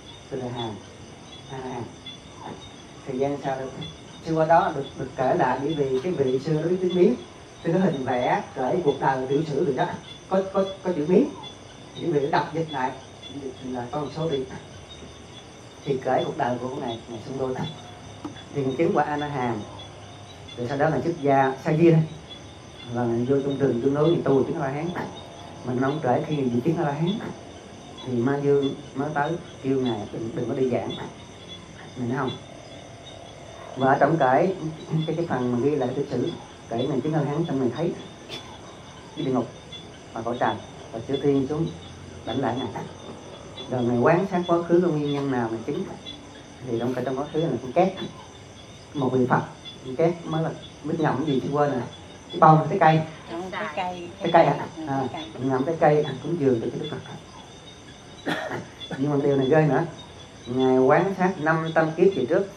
thời gian sau được. Sư qua đó được kể lại bởi vì cái vị sư đối tiếng Miến, sư có hình vẽ kể cuộc đời tiểu sử được đó, có chữ Miến, những vị đọc dịch lại là có một số đi, thì kể cuộc đời của ngày Xung Đôn. Thì chứng quả A-la-hán, rồi sau đó là xuất gia sa di đây, và vô trong rừng tương đối thì tu chứng A-la-hán. Mình không kể khi gì chứng A-la-hán thì Ma Dương mới tới kêu ngài đừng có đi giảng, mình thấy không? Và ở trong cái phần mà ghi lại cái sử kể này chứng A-la-hán, trong này thấy cái địa ngục và cõi trời và chư thiên xuống đánh lại này. Rồi ngày quán sát quá khứ có nguyên nhân nào mà chứng, thì trong quá khứ là con két, một vị Phật, con két mới là biết ngậm gì chứ quên rồi, cái bông cái cây, cái cây ngậm cái cây cúng dường cho cái Đức Phật. Nhưng mà điều này ghê nữa, ngài quán sát 500 kiếp về trước,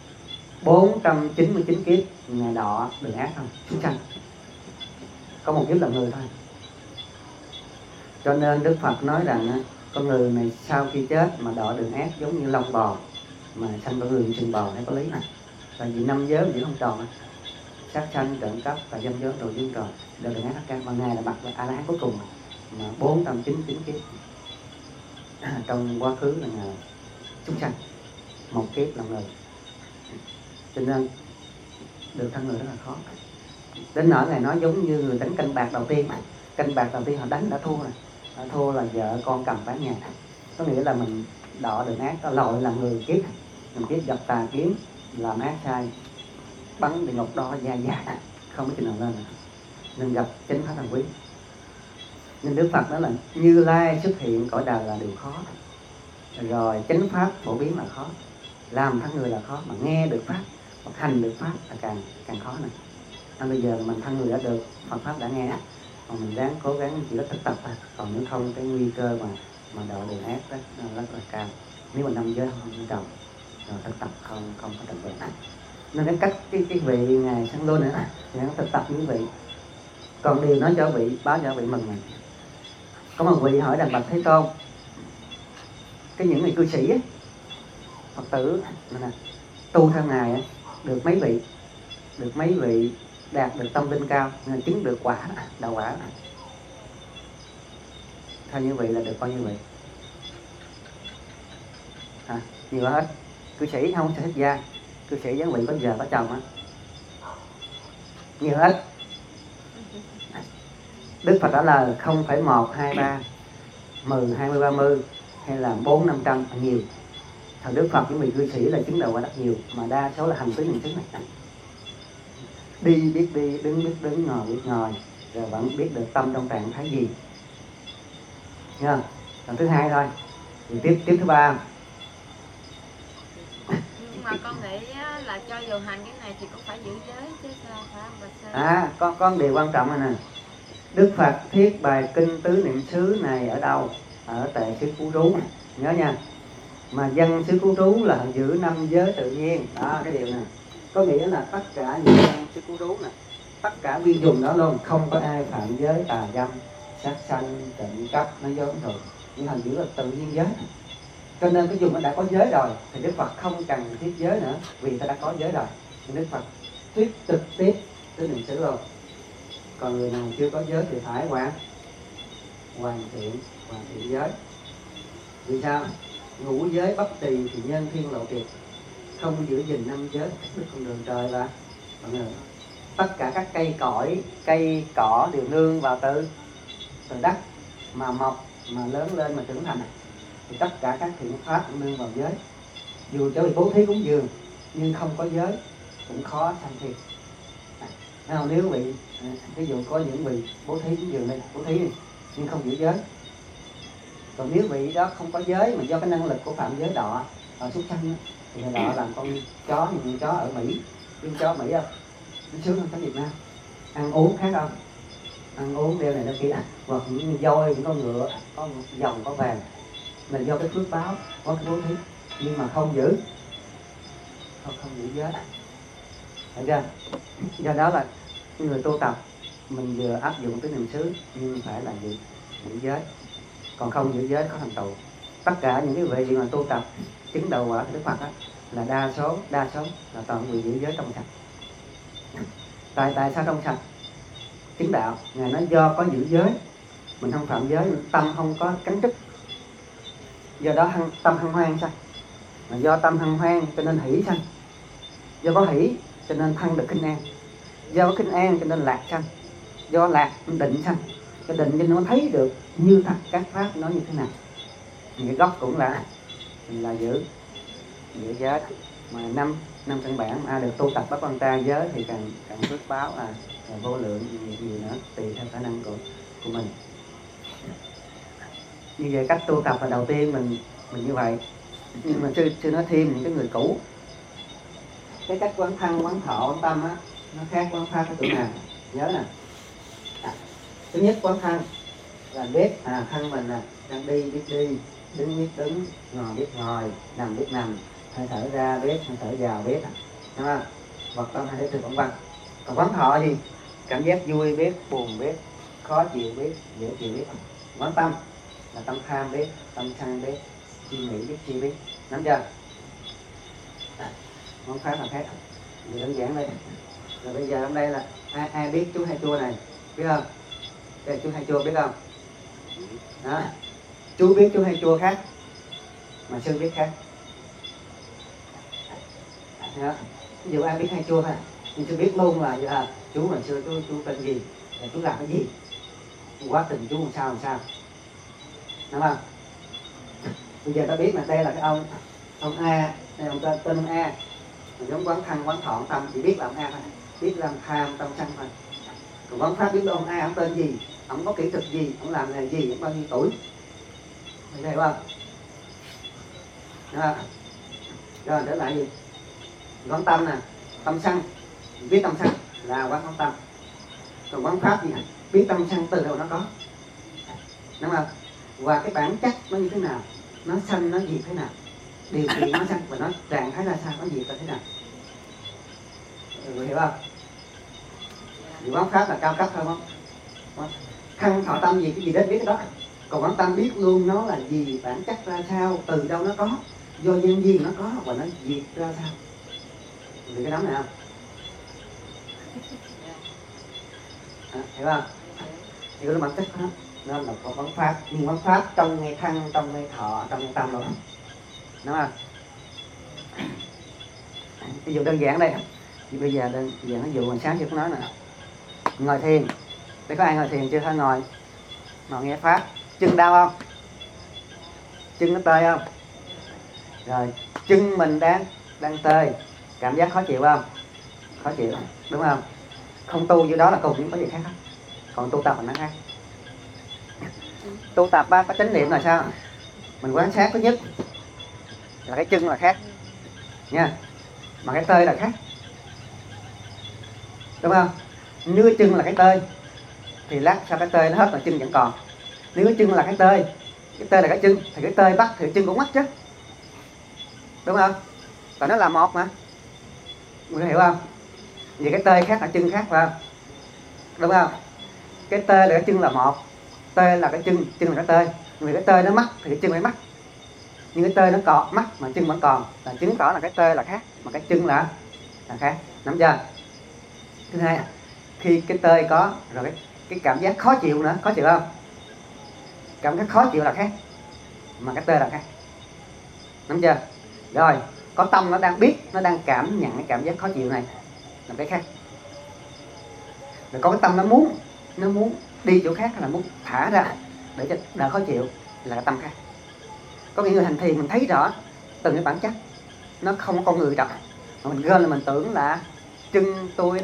499 kiếp ngài đọ đường ác không, chúng sanh, có một kiếp là người thôi. Cho nên Đức Phật nói rằng con người này sau khi chết mà đọ đường ác giống như lông bò, mà sanh con người sừng bò, hay có lý này. Tại vì 5 giới vẫn không tròn, sát sanh, trộm cắp và dâm giới, đồ dương tròn, đều đường ác tất cả. Mà ngài là bậc A-la-hán cuối cùng, mà 499 kiếp. Trong quá khứ là chúng sanh, một kiếp là người, cho nên được thân người rất là khó. Đến nỗi này nó giống như người đánh canh bạc đầu tiên mà. Canh bạc đầu tiên họ đánh đã thua rồi, đã thua là vợ con cầm bán nhà. Có nghĩa là mình đọ đường ác, lội là người kiếp, mình kiếp gặp tà kiếm, làm ác sai, bắn địa ngục đo dài dài, không có chừng nào lên. Nên gặp chánh pháp thần quý. Nên Đức Phật nói là Như Lai xuất hiện cõi đời là điều khó, rồi chánh pháp phổ biến là khó, làm thân người là khó, mà nghe được pháp hoặc hành được pháp là càng khó này. Nên bây giờ mình thân người đã được, Phật pháp đã nghe, còn mình ráng cố gắng chỉ có thực tập thôi. Còn nếu không cái nguy cơ mà độ đường ác rất là cao. Nếu mà năm giới không trồng, rồi thực tập không có thành tựu này. Nên cái cách cái vị ngài Sang Lô nữa, ngài thực tập những vị. Còn điều nói cho vị, báo cho vị mừng này. Có một vị hỏi rằng bạch Thế Tôn, cái những người cư sĩ ấy, Phật tử này, tu theo ngài ấy, được mấy vị đạt được tâm linh cao, chứng được quả, đạo quả. Theo như vậy là được bao nhiêu vị? Nhiều hết. Cư sĩ không sẽ thích gia, cư sĩ dáng vị có vợ có chồng á, nhiều hết. Đức Phật trả lời không phải 1, 2, 3, 10, 20, 30 hay là 4, 500 nhiều. Thật Đức Phật những vị cư sĩ là chứng đạo quả rất nhiều, mà đa số là hành tứ niệm xứ này. Đi biết đi, đứng biết đứng, ngồi biết ngồi, rồi vẫn biết được tâm trong trạng thái gì. Nghe không? Còn thứ hai thôi. Thì tiếp thứ ba. Nhưng mà con nghĩ là cho dù hành cái này thì cũng phải giữ giới chứ sao phải không? Có điều quan trọng này nè. Đức Phật thiết bài kinh tứ niệm xứ này ở đâu? Ở tại xứ Phú Trú. Nhớ nha. Mà dân xứ Phú Trú là giữ 5 giới tự nhiên. Đó, cái điều này. Có nghĩa là tất cả những dân xứ Phú Trú này, tất cả viên dùng đó luôn, không có ai phạm giới tà dâm, sát sanh, trộm cắp, nói dối thường. Nhưng hành giữ là tự nhiên giới. Cho nên cái dùng nó đã có giới rồi thì Đức Phật không cần thiết giới nữa, vì ta đã có giới rồi. Thì Đức Phật thuyết trực tiếp tứ niệm xứ luôn. Còn người nào chưa có giới thì phải hoàn thiện giới. Vì sao? Ngũ giới bất trì thì nhân thiên lộ kiệt, không giữ gìn 5 giới được con đường trời là tất cả các cây cỏ đều nương vào từ đất mà mọc, mà lớn lên, mà trưởng thành. Thì tất cả các thiện pháp cũng nương vào giới. Dù cho bị bố thí cúng dường nhưng không có giới cũng khó sanh thiệt. Nếu vị ví dụ có những vị bố thí cúng dường đây, bố thí đi, nhưng không giữ giới. Còn nếu vị đó không có giới mà do cái năng lực của phạm giới đọ ở súc sanh thì người đọ làm con chó như con chó ở Mỹ. Nhưng chó Mỹ không? Nó sướng hơn cái Việt Nam. Ăn uống khác không? Ăn uống đeo này đeo kia, hoặc những voi, những con ngựa có vòng có vàng là do cái phước báo, có cái bố thí, nhưng mà không giữ giới. Thấy chưa? Do đó là người tu tập mình vừa áp dụng tứ niệm xứ nhưng phải là giữ giới. Còn không giữ giới khó thành tựu. Tất cả những cái vị gì mà tu tập chứng đạo quả của Đức Phật á, là đa số là toàn người giữ giới trong sạch. Tại sao trong sạch? Chứng đạo ngài nói do có giữ giới, mình không phạm giới, tâm không có cắn rứt, do đó tâm hân hoan sanh. Mà do tâm hân hoan cho nên hỷ sanh, do có hỷ cho nên thân được kinh an, do có kinh an cho nên lạc sanh, do lạc định sanh. Cái định cho nên nó thấy được như thật các pháp nó như thế nào. Cái gốc cũng là giữ giới. Mà năm căn bản được tu tập bắt quan trai giới thì càng phước báo vô lượng nhiều nữa, tùy theo khả năng của mình. Như vậy cách tu tập là đầu tiên mình như vậy. Nhưng mà chưa nói thêm những cái người cũ. Cái cách quán thân, quán thọ, quán tâm á, nó khác quán pháp ở chỗ nào? Nhớ nè. Thứ nhất quán thân là biết thân mình đang đi biết đi, đứng biết đứng, ngồi biết ngồi, nằm biết nằm, hơi thở ra biết, hơi thở vào biết, đúng không? Vật tâm hai thực vân vân. Còn quán thọ gì? Cảm giác vui biết, buồn biết, khó chịu biết, dễ chịu biết. Quán tâm là tâm tham biết, tâm sân biết, suy nghĩ biết, chi biết, nắm chưa? Quán pháp là khác. Vì đơn giản đây. Rồi bây giờ hôm đây là ai biết chú Hai Chua này, biết không? Đây chú Hai Chua biết không? Đó. Chú biết chú hay chua khác, mà sư biết khác. Đó. Ví dụ ai biết hay chua thôi, nhưng chú biết luôn là chú ngày xưa chú tên gì, và chú làm cái gì, quá trình chú làm sao, đúng không? Bây giờ ta biết là đây là cái ông A, đây ông tên ông A, giống quán thân quán thọ tâm, chỉ biết là ông A thôi, biết làm tham tâm sân thôi. Còn quán pháp biết ông A, ông tên gì, ông có kỹ thuật gì, ông làm nghề gì, ông bao nhiêu tuổi, thấy không? Đó. Rồi trở lại gì? Quán tâm nè, tâm sân, biết tâm sân là quán tâm. Còn quán pháp gì? Biết tâm sân từ đâu nó có, đúng không? Và cái bản chất nó như thế nào, nó sanh nó diệt thế nào, điều kiện nó sanh và nó trạng thái ra sao, nó diệt là thế nào, hiểu không? Thì quán pháp là cao cấp hơn không? Thân thọ tâm gì, cái gì đến biết cái đó. Còn quán tâm biết luôn nó là gì, bản chất ra sao, từ đâu nó có, do nhân duyên nó có và nó diệt ra sao. Thì cái đám này không? Hiểu không? Thì cái bản chất đó nên là có quán pháp, nhưng quán pháp trong ngay thân, trong ngay thọ, trong ngay tâm rồi, đúng không? Ví dụ đơn giản đây, thì bây giờ đơn giản ví dụ mình sáng chưa có nói nè, ngồi thiền, để có ai ngồi thiền chưa? Thôi ngồi nghe pháp, chân đau không? Chân nó tê không? Rồi chân mình đang tê, cảm giác khó chịu không? Khó chịu, đúng không? Không tu như đó là cùng những có gì khác hết. Còn tu tập mình nó khác. Tu tập có chánh niệm là sao? Mình quan sát thứ nhất là cái chân là khác nha, mà cái tê là khác, đúng không? Nếu cái chân là cái tê thì lát sau cái tê nó hết là chân vẫn còn. Nếu cái chân là cái tê là cái chân, thì cái tê bắt thì cái chân cũng mất chứ, đúng không? Và nó là một mà, mình hiểu không? Vì cái tê khác là chân khác, phải không? Đúng không? Cái tê là cái chân là một, tê là cái chân là cái tê. Vì cái tê nó mất thì cái chân phải mất. Nhưng cái tê nó còn mất mà chân vẫn còn, là chứng tỏ là cái tê là khác mà cái chân là khác, nắm chưa? Thứ hai, khi cái tê có rồi cái cảm giác khó chịu nữa, khó chịu không? Cảm giác khó chịu là khác mà cái tê là khác, nắm chưa? Rồi có tâm nó đang biết, nó đang cảm nhận cái cảm giác khó chịu này là cái khác. Rồi có cái tâm nó muốn đi chỗ khác, hay là muốn thả ra để cho đỡ khó chịu là cái tâm khác. Có những người hành thiền mình thấy rõ từng cái bản chất, nó không có con người đâu, mà mình gom là mình tưởng là chân tôi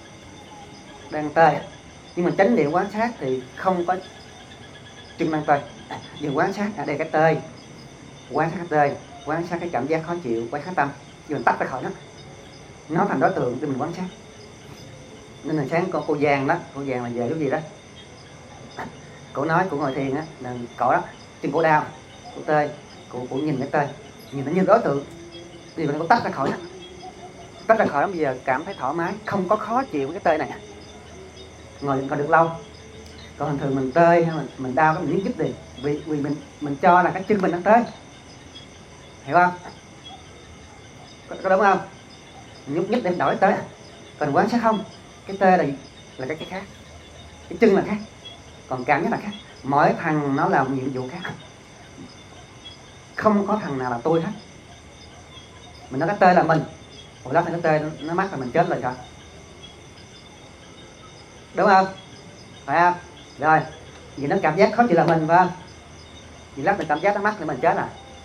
đang tê, nhưng mình chánh niệm quan sát thì không có chân đang tê. Vừa quan sát ở đây cái tê, quan sát cái tê, quan sát cái cảm giác khó chịu, quan sát tâm, nhưng mình tách ra khỏi nó thành đối tượng để mình quan sát. Nên là sáng cô Giang đó, cô Giang là về lúc gì đó, cổ nói cổ ngồi thiền á, là cổ đó chân cổ đau, cổ tê, cổ nhìn cái tê, nhìn nó như đối tượng, thì mình có tách ra khỏi nó, tách ra khỏi nó, bây giờ cảm thấy thoải mái, không có khó chịu với cái tê này, ngồi còn được lâu. Còn bình thường mình tê hay mình đau cái mình nhúc nhích đi, vì mình cho là cái chân mình đang tê, hiểu không? Có đúng không? Mình nhúc nhích để đổi tê, còn quán sát không, cái tê là cái khác, cái chân là khác, còn cảm giác là khác. Mỗi thằng nó làm nhiệm vụ khác, không có thằng nào là tôi hết. Mình nói cái tê là mình, một lát cái tê nó mắc là mình chết rồi sao? Đúng không? Phải không? Rồi, vì nó cảm giác khó chịu là mình, phải không? Vì lát mình cảm giác nó mắc thì mình chết rồi,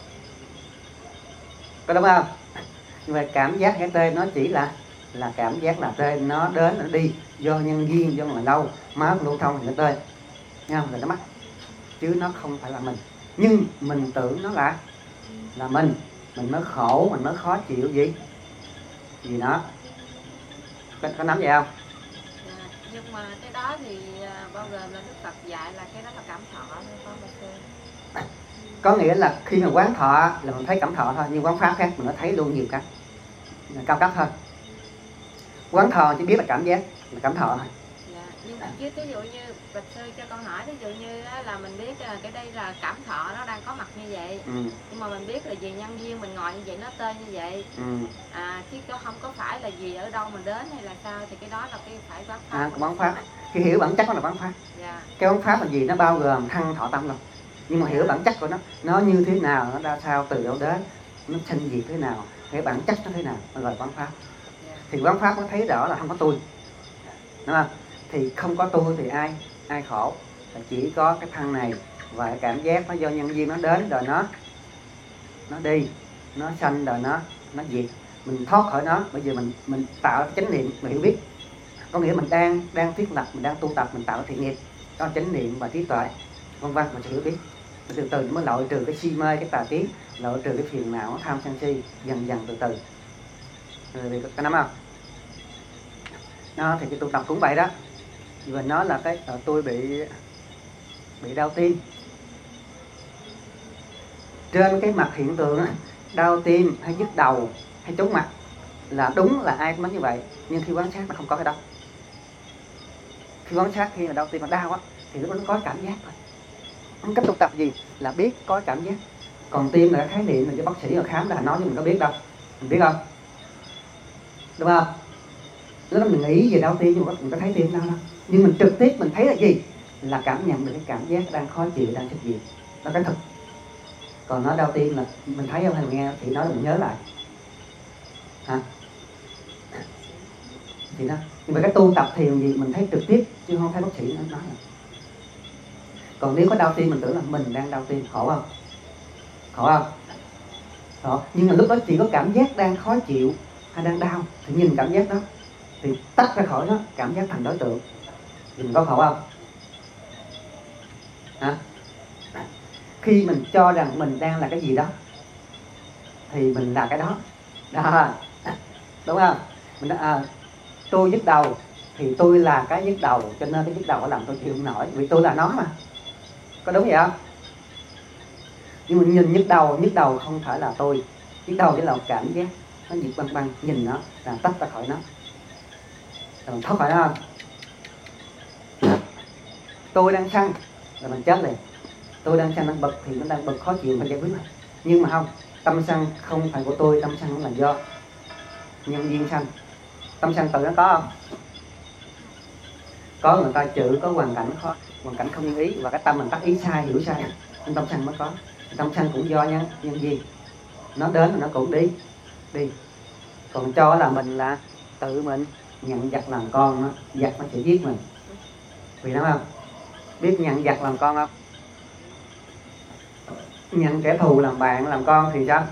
có đúng không? Nhưng mà cảm giác cái tê nó chỉ là cảm giác là tê, nó đến nó đi do nhân duyên, do ngồi lâu máu lưu thông thì nó tê nha, là nó mắc, chứ nó không phải là mình. Nhưng mình tưởng nó là mình mới khổ, mình mới khó chịu gì đó, có nắm vậy không? Nhưng mà cái đó thì bao gồm là Đức Phật dạy là cái đó là cảm thọ thôi, con bạch sư. Có nghĩa là khi mà quán thọ là mình thấy cảm thọ thôi, nhưng quán pháp khác mình nó thấy luôn nhiều cái cao cấp hơn. Quán thọ chỉ biết là cảm giác, là cảm thọ thôi. Dạ, nhưng chứ ví dụ như bạch sư cho con hỏi, ví dụ như là mình biết cái đây là cảm thọ nó đang có mặt như vậy, nhưng mà mình biết là vì nhân duyên mình ngồi như vậy nó tê như vậy, chứ không có phải là gì ở đâu mình đến hay là sao, thì cái đó là cái phải quán pháp. Quán pháp khi hiểu bản chất nó là quán pháp. Dạ. Cái quán pháp là gì? Nó bao gồm thân thọ tâm rồi, nhưng mà hiểu bản chất của nó như thế nào, nó ra sao, từ đâu đến, nó sinh diệt thế nào, cái bản chất nó thế nào, nó gọi là quán pháp. Thì quán pháp nó thấy rõ là không có tôi, đúng không? Thì không có tôi thì ai khổ, là chỉ có cái thân này và cái cảm giác nó do nhân duyên nó đến rồi nó đi, nó sanh rồi nó diệt, mình thoát khỏi nó. Bây giờ mình tạo chánh niệm và hiểu biết, có nghĩa mình đang thiết lập, mình đang tu tập, mình tạo thiện nghiệp, đó là chánh niệm và trí tuệ, vân vân, mình sẽ hiểu biết. Từ từ mới loại trừ cái si mê, cái tà kiến, loại trừ cái phiền não, tham sân si, dần dần từ từ. Rồi có nắm không? Đó, thì cái tu tập cũng vậy đó. Và nó là cái tôi bị đau tim. Trên cái mặt hiện tượng đau tim hay nhức đầu hay chóng mặt là đúng là ai cũng nói như vậy, nhưng khi quan sát nó không có cái đó. Khi quan sát khi mà đau tim mà đau á thì lúc đó nó có cảm giác thôi. Không cách tu tập gì là biết có cảm giác. Còn tim là cái khái niệm mà cho bác sĩ mà khám là nói cho mình có biết đâu, mình biết không? Đúng không? Lúc đó mình nghĩ về đau tim nhưng mà mình có thấy tim đâu đâu. Nhưng mình trực tiếp mình thấy là gì? Là cảm nhận được cái cảm giác đang khó chịu, đang xuất hiện. Đó cái thực. Còn nói đau tim là mình thấy không hay mình nghe thì nói là mình nhớ lại. Hả? Thì đó. Nhưng mà cái tu tập thiền gì mình thấy trực tiếp chứ không thấy bác sĩ nói là. Còn nếu có đau tim mình tưởng là mình đang đau tim, khổ không? Khổ không? Khổ. Nhưng mà lúc đó chỉ có cảm giác đang khó chịu hay đang đau thì nhìn cảm giác đó thì tách ra khỏi nó, cảm giác thành đối tượng thì mình có khổ không? Hả? Khi mình cho rằng mình đang là cái gì đó thì mình là cái đó. Đó. Đúng không? Mình nói, tôi nhức đầu thì tôi là cái nhức đầu, cho nên cái nhức đầu nó làm tôi chịu không nổi vì tôi là nó mà. Có đúng vậy không? Nhưng mình nhìn nhức đầu không phải là tôi. Nhức đầu chỉ là một cảm giác nó diệt băng băng, nhìn nó là tách ra khỏi nó, là mình thoát khỏi nó không? Tôi đang sân là mình chết liền. Tôi đang sân đang bực thì nó đang bực khó chịu mình giải quyết. Nhưng mà không, tâm sân không phải của tôi, tâm sân cũng là do nhân duyên sân. Tâm sân tự nó có không? Có, người ta chữ có hoàn cảnh khó, hoàn cảnh không như ý và cái tâm mình tác ý sai, hiểu sai nên tâm sân mới có. Tâm sân cũng do nhân duyên, nó đến rồi nó cũng đi. Còn cho là mình là tự mình nhận giặc làm con nó, giặc nó sẽ giết mình. Vì đó không? Biết nhận giặc làm con không? Nhận kẻ thù làm bạn làm con thì sao?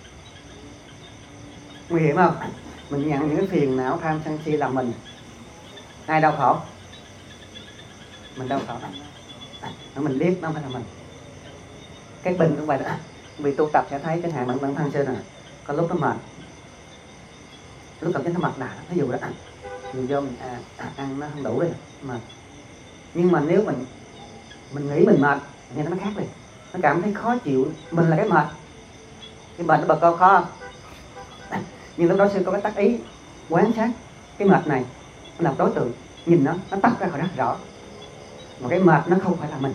Nguy hiểm không? Mình nhận những cái phiền não tham sân si là mình. Ai đau khổ? Mình đau khổ. Mình biết nó phải là mình. Cái bình cũng vậy đó. Vì tu tập sẽ thấy cái hạn bản thân trên này. Có lúc nó mệt, lúc cảm thấy nó mệt lạ. Ví dụ đó, dù do mình ăn nó không đủ rồi mà. Nhưng mà nếu mình nghĩ mình mệt, nghe nó khác liền. Nó cảm thấy khó chịu, mình là cái mệt. Cái mệt nó bật con khó không? Nhưng lúc đó sư có cái tác ý quan sát cái mệt này nó là đối tượng, nhìn nó tách ra khỏi đó rõ. Mà cái mệt nó không phải là mình.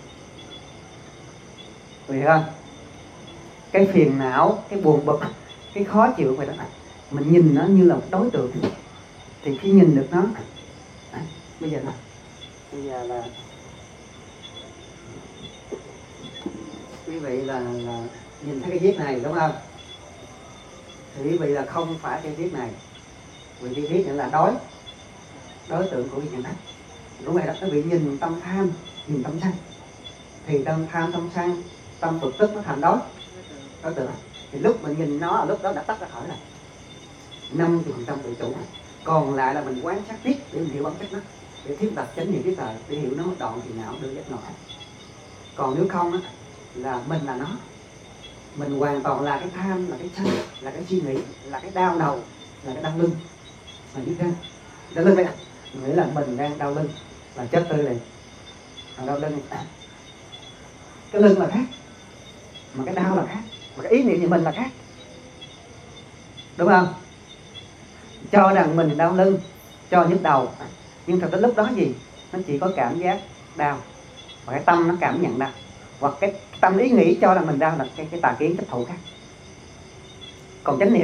Hiểu không? Cái phiền não, cái buồn bực, cái khó chịu vậy đó, mình nhìn nó như là một đối tượng. Thì khi nhìn được nó, bây giờ là quý vị là nhìn thấy cái viết này đúng không? Thì quý vị là không phải cái viết này. Vì cái viết này là đối tượng của việc nhận thức. Đúng vậy đó, nó bị nhìn tâm tham, nhìn tâm sân. Thì tâm tham, tâm sân, tâm bực tức nó thành đối tượng. Thì lúc mình nhìn nó, lúc đó đã tách ra khỏi rồi. 50% tự chủ. Còn lại là mình quan sát tiếp để mình hiểu bản chất nó, để thiết lập chánh niệm trí tuệ, để hiểu nó đoạn thì não đưa giác nổi. Còn nếu không á, là mình là nó. Mình hoàn toàn là cái tham, là cái sân, là cái suy nghĩ, là cái đau đầu, là cái đau lưng. Mình biết ra đau lưng đây, nghĩa là mình đang đau lưng là chết tư liền. Đau lưng, cái lưng là khác, mà cái đau là khác, mà cái ý niệm của mình là khác. Đúng không? Cho rằng mình đau lưng, cho nhức đầu, nhưng thật tới lúc đó gì? Nó chỉ có cảm giác đau, và cái tâm nó cảm nhận đau, hoặc cái tâm ý nghĩ cho rằng mình đau là cái tà kiến chấp thụ khác. Còn chánh niệm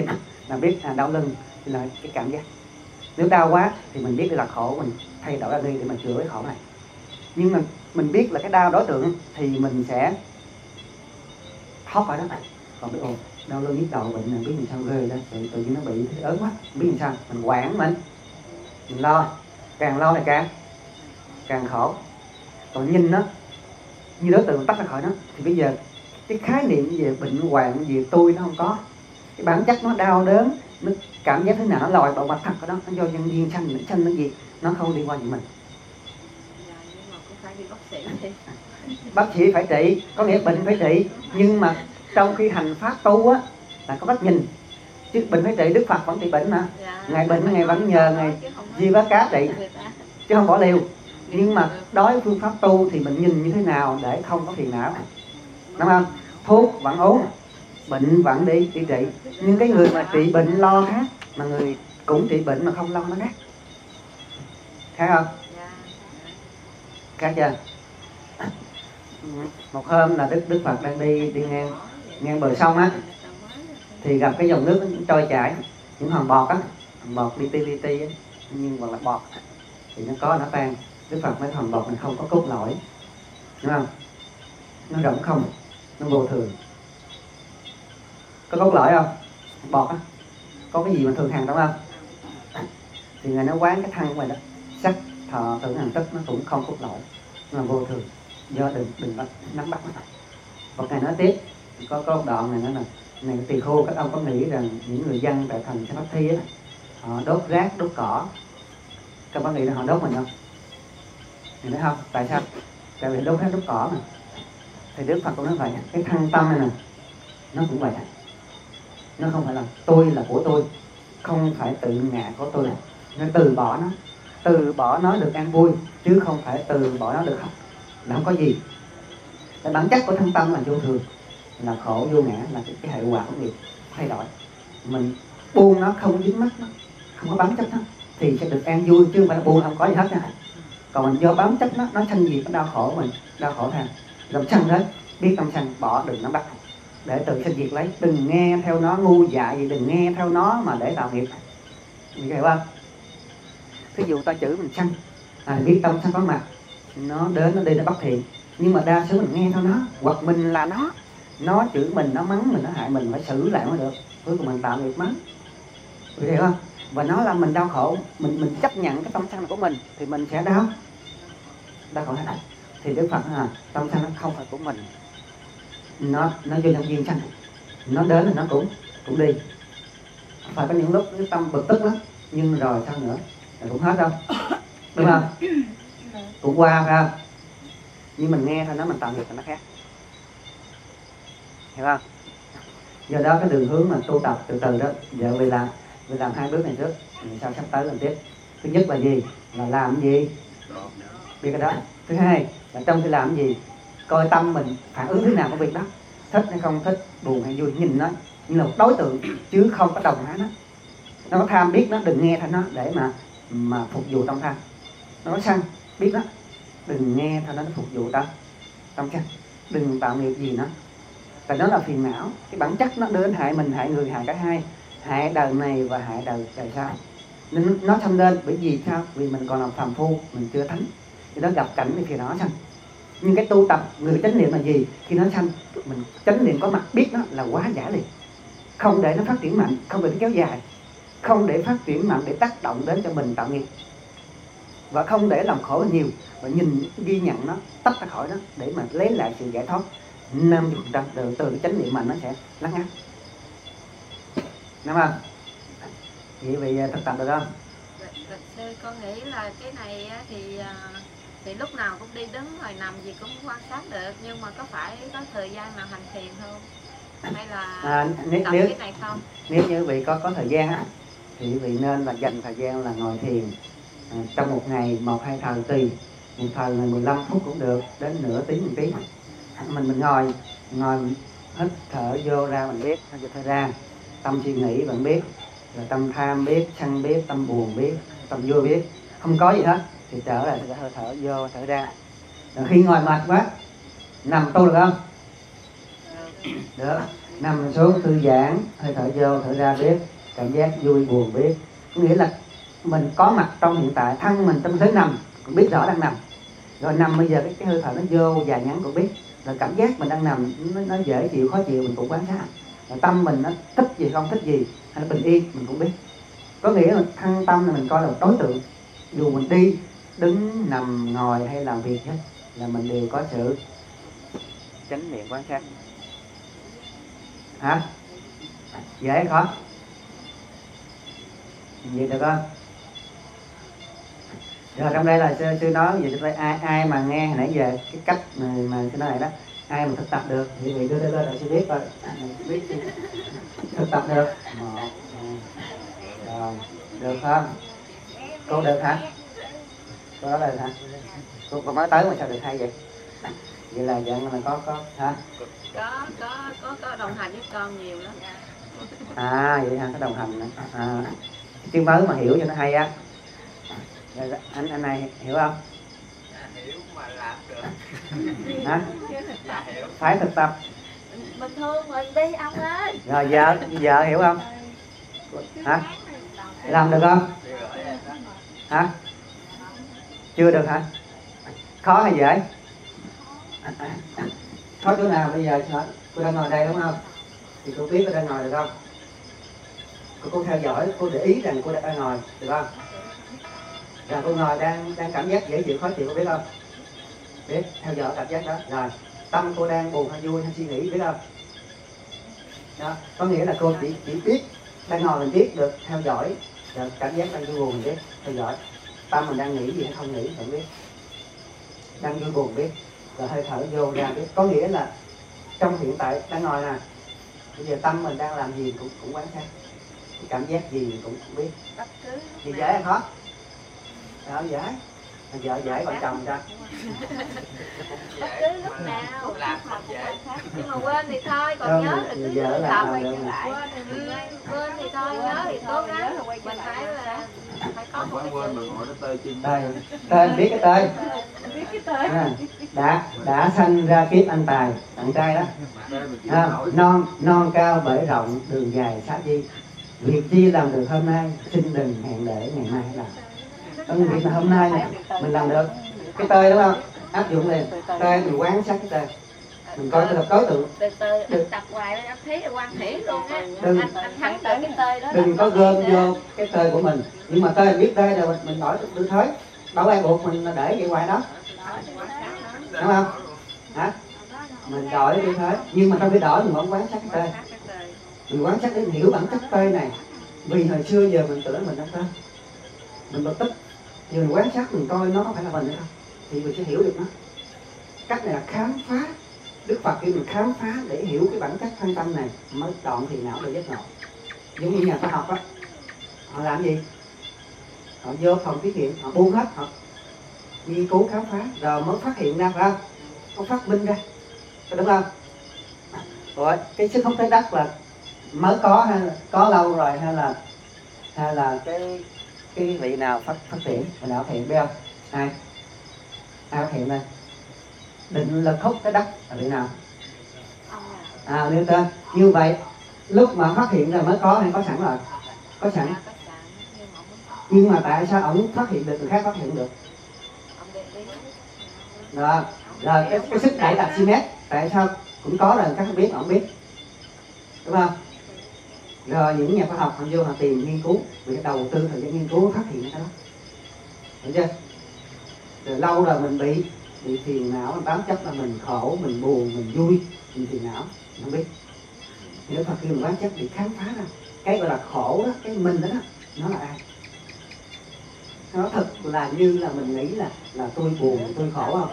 là biết đau lưng thì là cái cảm giác. Nếu đau quá thì mình biết là khổ, mình thay đổi ra đi để mình chữa cái khổ này. Nhưng mà mình biết là cái đau đối tượng thì mình sẽ thoát khỏi đó. Còn biết đau lưng nhức đầu bệnh này biết làm sao ghê đó, tự nhiên nó bị ớn quá, biết làm sao mình quản mình lo, càng lo thì càng khổ. Còn nhìn nó như đối tượng tách ra khỏi nó thì bây giờ cái khái niệm về bệnh hoạn, về tôi nó không có. Cái bản chất nó đau đớn, nó cảm giác thế nào, nó lòi bộ mặt thật của nó do nhân duyên sanh, nó sanh nó gì, nó không liên quan gì mình. Nhưng mà cũng phải đi bác sĩ đi. Bác sĩ phải trị, có nghĩa bệnh phải trị, nhưng mà trong khi hành pháp tu á là có cách nhìn. Chứ bệnh phải trị, Đức Phật vẫn trị bệnh mà. Ngài bệnh Ngài vẫn nhờ Ngài Di Vá Cá trị, chứ không bỏ liều. Nhưng mà đối với phương pháp tu thì mình nhìn như thế nào để không có phiền não, đúng không? Thuốc vẫn uống, bệnh vẫn đi trị. Nhưng cái người mà trị bệnh lo khác, mà người cũng trị bệnh mà không lo nó khác. Khác không? Khác chưa? Một hôm là Đức Phật đang đi ngang bờ sông á, thì gặp cái dòng nước nó trôi chảy, những hòn bọt á, hòn bọt li ti á, nhưng còn là bọt thì nó có, nó tan. Đức Phật nói hòn bọt này không có cốt lõi, đúng không? Nó rỗng không, nó vô thường. Có cốt lõi không? Bọt á, có cái gì mà thường hằng đúng không? Thì Ngài nói quán cái thân của mình đó, sắc thọ tưởng hành thức nó cũng không cốt lõi, nó là vô thường, do đừng nắm bắt nó. Và Ngài nói tiếp, có một đoạn này nói là này tỳ khưu, các ông có nghĩ rằng những người dân tại thành Sa Pháp Thi á, họ đốt rác, đốt cỏ, các bạn nghĩ là họ đốt mình không? Thì nói không, tại sao? Tại vì đốt rác đốt cỏ mà. Thì Đức Phật cũng nói vậy, cái thân tâm này nè, nó cũng vậy. Nó không phải là tôi là của tôi, không phải tự ngã của tôi. Nên từ bỏ nó được an vui, chứ không phải từ bỏ nó được không, là không có gì. Cái bản chất của thân tâm là vô thường, là khổ vô ngã, là cái hệ quả của nghiệp thay đổi. Mình buông nó, không dính mắc nó, không có bám chấp nó thì sẽ được an vui, chứ không phải là buông không có gì hết nha. Còn mình do bám chấp nó sanh gì nó đau khổ mình, đau khổ thà. Lòng sân đấy, biết tâm sân, bỏ đừng nắm bắt, để tự sinh diệt lấy, đừng nghe theo nó ngu dại gì, đừng nghe theo nó mà để tạo nghiệp. Mình hiểu không? Thí dụ ta chửi mình sân, biết tâm sân có mặt, nó đến nó đi nó bắt thiện, nhưng mà đa số mình nghe theo nó, hoặc mình là nó chửi mình, nó mắng mình, nó hại mình, phải xử lại mới được. Cuối cùng mình tạo nghiệp mắng, hiểu không? Và nó làm mình đau khổ, mình chấp nhận cái tâm sân này của mình thì mình sẽ đau khổ này. Thì Đức Phật tâm sân nó không phải của mình, nó vô nhân duyên sanh, nó đến là nó cũng đi. Phải có những lúc cái tâm bực tức lắm, nhưng rồi sao nữa là cũng hết đâu, đúng không? Cũng qua phải không? Nhưng mình nghe thôi, nó mình tạo nghiệp là nó khác, hiểu không? Do đó cái đường hướng mà tu tập từ từ đó, giờ về làm hai bước này trước, sau sắp tới làm tiếp. Thứ nhất là gì? Là làm cái gì? Biết cái đó. Thứ hai là trong khi làm cái gì, coi tâm mình phản ứng thế nào của việc đó, thích hay không thích, buồn hay vui, nhìn nó như là một đối tượng chứ không có đồng hóa nó. Nó có tham biết nó, đừng nghe theo nó để mà phục vụ tâm tham. Nó có sân, biết nó, đừng nghe theo nó phục vụ tâm sân, đừng tạo nghiệp gì nó. Tại nó là phiền não, cái bản chất nó đến hại mình, hại người, hại cả hai, hại đời này và hại đời sau. Nên nó sanh lên bởi vì sao? Vì mình còn làm phàm phu, mình chưa thánh, thì nó gặp cảnh thì nó sanh. Nhưng cái tu tập người chánh niệm là gì? Khi nó sanh, mình chánh niệm có mặt biết nó là quá giải liền, không để nó phát triển mạnh, không để nó kéo dài, không để phát triển mạnh để tác động đến cho mình tạo nghiệp, và không để làm khổ nhiều, và nhìn ghi nhận nó, tách ra khỏi nó để mà lấy lại sự giải thoát 50%. Từ cái chánh niệm mạnh nó sẽ lắng áp, đúng không? Vậy vì thực tập được không? Thật sư con nghĩ là cái này thì lúc nào cũng đi đứng rồi nằm gì cũng quan sát được, nhưng mà có phải có thời gian nào hành thiền không, hay là tập cái này không? Nếu như vị có thời gian á, thì vị nên là dành thời gian là ngồi thiền trong một ngày 1-2 thời tùy. Một thời là 15 phút cũng được, đến nửa tiếng, 1 tiếng. Mình ngồi hít thở vô ra mình biết, thở ra, tâm suy nghĩ bạn biết, rồi tâm tham biết, sân biết, tâm buồn biết, tâm vui biết, không có gì hết thì trở lại hơi thở vô thở ra. Rồi khi ngồi mệt quá, nằm tu được không? Được, nằm xuống thư giãn, hơi thở vô thở ra biết, cảm giác vui buồn biết, có nghĩa là mình có mặt trong hiện tại, thân mình trong thế nằm cũng biết rõ đang nằm, rồi nằm bây giờ cái hơi thở nó vô dài ngắn cũng biết, rồi cảm giác mình đang nằm nó dễ chịu khó chịu mình cũng quan sát, rồi tâm mình nó thích gì không thích gì hay là bình yên mình cũng biết. Có nghĩa là thân tâm là mình coi là một đối tượng, dù mình đi đứng nằm ngồi hay làm việc hết là mình đều có sự chánh niệm quan sát. Hả? Dễ hay khó? Vậy được không? Rồi trong đây là sư nói về đây, ai mà nghe hồi nãy giờ cái cách mà sư nói này đó, ai mà thực tập được thì vị đưa lên để sư biết coi, biết thực tập được. Rồi, được không? Cô được hả? Cô nói được hả? Cô nói tới mà sao được hay vậy? Vậy là dạng là có hả? Có đồng hành với con nhiều lắm. À vậy hả? Có đồng hành nữa. À, tiếng mới mà hiểu cho nó hay á. Anh này hiểu không? Hiểu mà làm được. Hả? Phải thực tập. Bình thường mình đi ông ơi. Rồi vợ hiểu không? Hả? Làm được không? Hả? Chưa được hả? Khó hay dễ? Khó chỗ nào bây giờ? Cô đang ngồi đây đúng không? Thì cô biết cô đang ngồi được không? Cô theo dõi, cô để ý rằng cô đang ngồi được không? Rồi cô ngồi đang cảm giác dễ chịu khó chịu, cô biết không? Biết, theo dõi cảm giác đó. Rồi tâm cô đang buồn hay vui hay suy nghĩ, biết không? Đó, có nghĩa là cô chỉ biết đang ngồi mình biết được, theo dõi rồi cảm giác đang vui buồn mình biết, theo dõi tâm mình đang nghĩ gì hay không nghĩ mình biết, đang vui buồn biết, rồi hơi thở vô ra biết. Có nghĩa là trong hiện tại đang ngồi nè, bây giờ tâm mình đang làm gì cũng quan sát, cảm giác gì mình cũng biết. Thì dễ hay khó? Đó dễ. Vợ dễ còn chồng ra. Bất cứ lúc nào làm không dễ. nhưng mà quên thì thôi, còn nhớ là cứ vợ tập làm quay được. trở lại. Quên thì thôi, nhớ thì cố gắng, mình phải có một cái sự Tên biết cái tên. Đã sanh ra kiếp anh tài, bạn trai đó. Non cao bể rộng, đường dài sát di. Việc chi làm được hôm nay, xin đừng hẹn để ngày mai làm. Việc là hôm nay này, mình làm được. Cái tơi đúng không? Áp dụng liền. Tơi mình quán sát cái tơi. Mình coi cái đối tượng. từ anh tập hoài anh thấy là quan hỷ luôn á. Anh thắng tới cái tơi đó. Đừng có gom vô cái tơi của mình. Nhưng mà tơi biết tơi rồi mình đổi tư thế. Đâu ai buộc mình để vậy hoài đó. Đúng không? Hả? Mình đổi tư thế. Nhưng mà trong cái đổi mình vẫn quán sát cái tơi. Mình quán sát để mình hiểu bản chất tơi này. Vì hồi xưa giờ mình tưởng mình không tơi. Mình bực tức. Giờ mình quan sát mình coi nó có phải là mình hay không thì mình sẽ hiểu được nó. Cách này là khám phá. Đức Phật kêu mình khám phá để hiểu cái bản chất thân tâm này mới đoạn thiền não được giác ngộ. Giống như nhà khoa học á, họ làm gì? Họ vô phòng thí nghiệm, họ buông hết, họ nghiên cứu khám phá rồi mới phát hiện ra, phải không? Có phát minh ra, có đúng không? Rồi cái sức hút trái đất là mới có hay là có lâu rồi hay là cái vị nào phát triển, vị nào phát hiện biết không? Ai phát hiện đây? Định lực hút trái đất là vị nào? Newton. Như vậy lúc mà phát hiện ra mới có hay có sẵn rồi? Có sẵn. Nhưng mà tại sao ổng phát hiện được, người khác phát hiện được? Rồi cái sức đẩy Archimedes tại sao cũng có rồi, các biết ổng biết, đúng không? Rồi những nhà khoa học họ vô họ tìm nghiên cứu, vì đầu tư thời gian nghiên cứu phát hiện cái đó, hiểu chưa? Rồi lâu rồi mình bị phiền não, mình bám chấp là mình khổ, mình buồn, mình vui, mình phiền não, mình không biết. Nếu Phật kêu mình bám chấp bị khám phá ra cái gọi là khổ đó, cái mình đó, nó là ai? Nó thật là như là mình nghĩ là tôi buồn, tôi khổ không?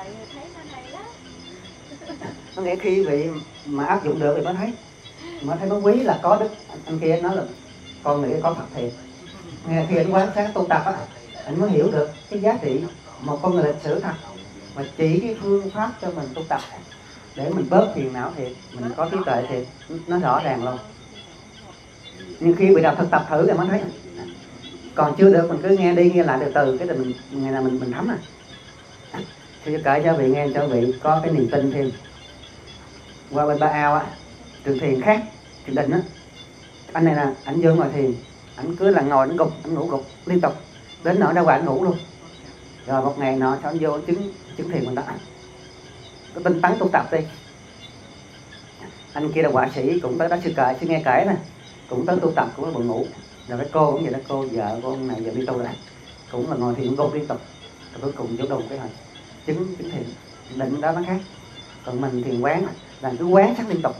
Nó nghĩa khi vị mà áp dụng được thì mới thấy nó quý là có đức. Anh kia nói là con nghĩ có Phật thiệt. Nghe khi anh quán sát tu tập á, anh mới hiểu được cái giá trị một con người lịch sử thật, mà chỉ cái phương pháp cho mình tu tập để mình bớt phiền não thiệt, mình có trí tuệ thiệt, nó rõ ràng luôn. Nhưng khi bị đọc thực tập thử thì mới thấy, còn chưa được mình cứ nghe đi nghe lại từ từ cái mình ngày nào mình thấm à. Thì kể cho vị nghe, cho vị có cái niềm tin thêm. Qua bên Ba Ao á, trường thiền khác, thiền định á, Anh này nè, anh vô ngồi thiền, anh cứ là ngồi anh gục, anh ngủ gục liên tục đến nỗi đau anh ngủ luôn. Rồi một ngày nọ cho anh vô chứng thiền mình đó, có tinh tấn tu tập đi. Anh kia là họa sĩ cũng tới đó sư nghe kể nè, cũng tới tu tập cũng là buồn ngủ. Rồi cái cô cũng vậy đó, cô vợ của ông này giờ đi tu rồi, cũng là ngồi thiền gục liên tục. Rồi cuối cùng vô đồng cái hồi chứng thiền định đó nó khác. Còn mình thiền quán là cứ quán sát liên tục.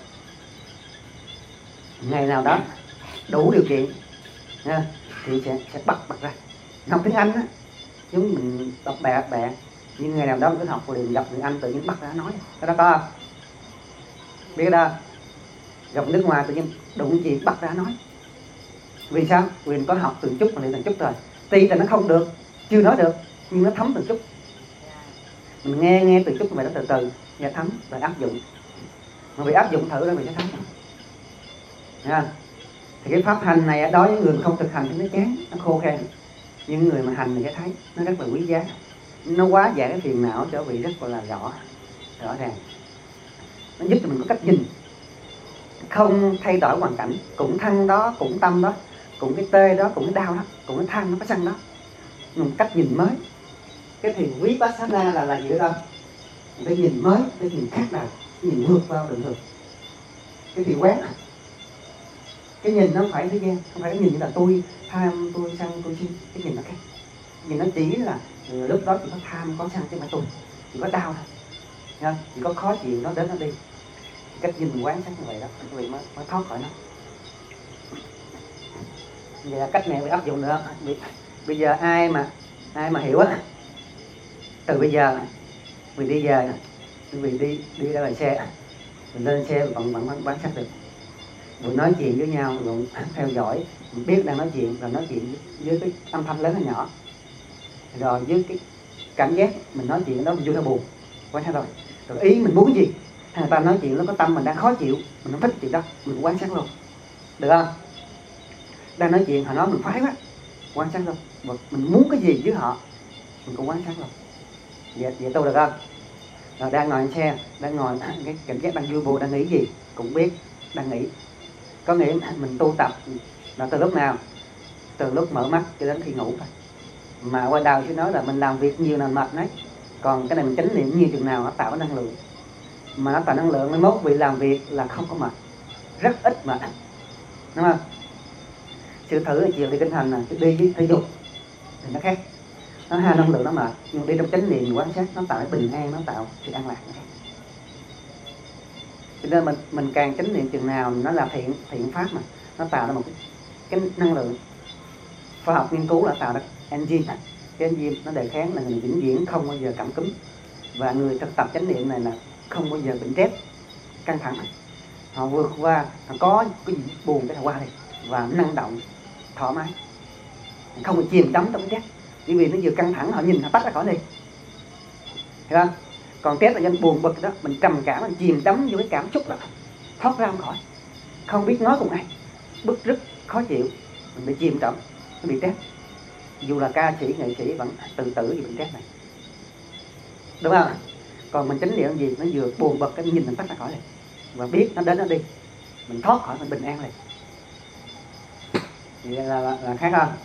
Ngày nào đó đủ điều kiện nha, thì sẽ bật ra. Học tiếng Anh á, chúng mình đọc bẹ, nhưng ngày nào đó mình cứ học một điều gặp người Anh tự nhiên bắt ra nói. Cái đó có không? Biết cái đó? Gặp nước ngoài tự nhiên đụng gì bắt ra nói. Vì sao? Vì mình có học từng chút mà luyện từng chút rồi. Tuy là nó không được, chưa nói được, nhưng nó thấm từng chút. Mình nghe từng chút mà nó từ từ nghe thấm rồi áp dụng. Mà vì áp dụng thử rồi mình sẽ thấm. Nha. Thì cái pháp hành này đối với người không thực hành thì nó chán, nó khô khan. Nhưng người mà hành thì sẽ thấy nó rất là quý giá. Nó quá giải cái phiền não trở vị rất là rõ ràng. Nó giúp cho mình có cách nhìn, không thay đổi hoàn cảnh, cũng thân đó, cũng tâm đó, cũng cái tê đó, cũng cái đau đó, cũng cái than nó có sân đó, một cách nhìn mới. Cái thiền Vipassana là gì đó? Cái nhìn mới, cái nhìn khác nào, nhìn vượt vào đường thường. Cái thiền quán, cái nhìn nó không phải thế gian, không phải cái nhìn như là tôi tham, tôi sân, tôi si. Cái nhìn nó khác. Nhìn nó chỉ là lúc đó chỉ có tham, có sân chứ không phải tôi, chỉ có đau thôi, chỉ có khó chịu nó đến nó đi. Cách nhìn quán sát như vậy đó, quý vị mới thoát khỏi nó. Vậy là cách này phải áp dụng nữa. Bây giờ ai mà hiểu á, từ bây giờ mình đi về, mình đi ra ngoài xe, mình lên xe vẫn quán sát được. Mình nói chuyện với nhau, mình theo dõi, mình biết đang nói chuyện, rồi nói chuyện với cái âm thanh lớn hay nhỏ, rồi với cái cảm giác mình nói chuyện đó mình vui hay buồn, quán sát rồi. Rồi ý mình muốn cái gì, người ta nói chuyện nó có tâm mình đang khó chịu, mình không thích chuyện đó, mình quán sát luôn, được không? Đang nói chuyện họ nói mình khoái quá, quan sát luôn. Mình muốn cái gì với họ mình cũng quan sát luôn. Vậy tu được không? Rồi đang ngồi xe, đang ngồi cái cảm giác đang vui buồn, đang nghĩ gì cũng biết, đang nghĩ. Có nghĩa mình tu tập là từ lúc nào? Từ lúc mở mắt cho đến khi ngủ thôi. Mà qua đầu chứ nói là mình làm việc nhiều là mệt đấy. Còn cái này mình chánh niệm nhiều chừng nào nó tạo năng lượng. Mà nó tạo năng lượng mới mốt vì làm việc là không có mệt, rất ít mệt, đúng không? Sự thử là chiều đi kinh hành là đi với thể dục thì nó khác, nó hai năng lượng nó mệt, nhưng đi trong chánh niệm quan sát nó tạo cái bình an, nó tạo sự an lạc. Cho nên mình càng chánh niệm chừng nào nó là thiện pháp mà nó tạo ra một cái năng lượng. Khoa học nghiên cứu là tạo ra enzyme, cái enzyme nó đề kháng là người vĩnh viễn không bao giờ cảm cúm, và người thực tập chánh niệm này là không bao giờ bệnh stress, căng thẳng. Họ vượt qua, họ có cái gì buồn cái họ qua đi và năng động, thoải mái, không bị chìm đắm trong cái stress. Bởi vì nó vừa căng thẳng họ nhìn họ tách ra khỏi đi, hiểu không? Còn stress là nhân buồn bực đó, mình trầm cảm, mình chìm đắm vô cái cảm xúc đó, thoát ra không khỏi, không biết nói cùng ai, bức rứt, khó chịu, mình bị chìm trọng, nó bị stress. Dù là ca sĩ, nghệ sĩ vẫn tự tử vì bệnh stress này, đúng không? Còn mình chánh niệm gì nó vừa buồn bực cái nhìn mình tách ra khỏi này và biết nó đến nó đi, mình thoát khỏi, mình bình an này. Vậy là khác không?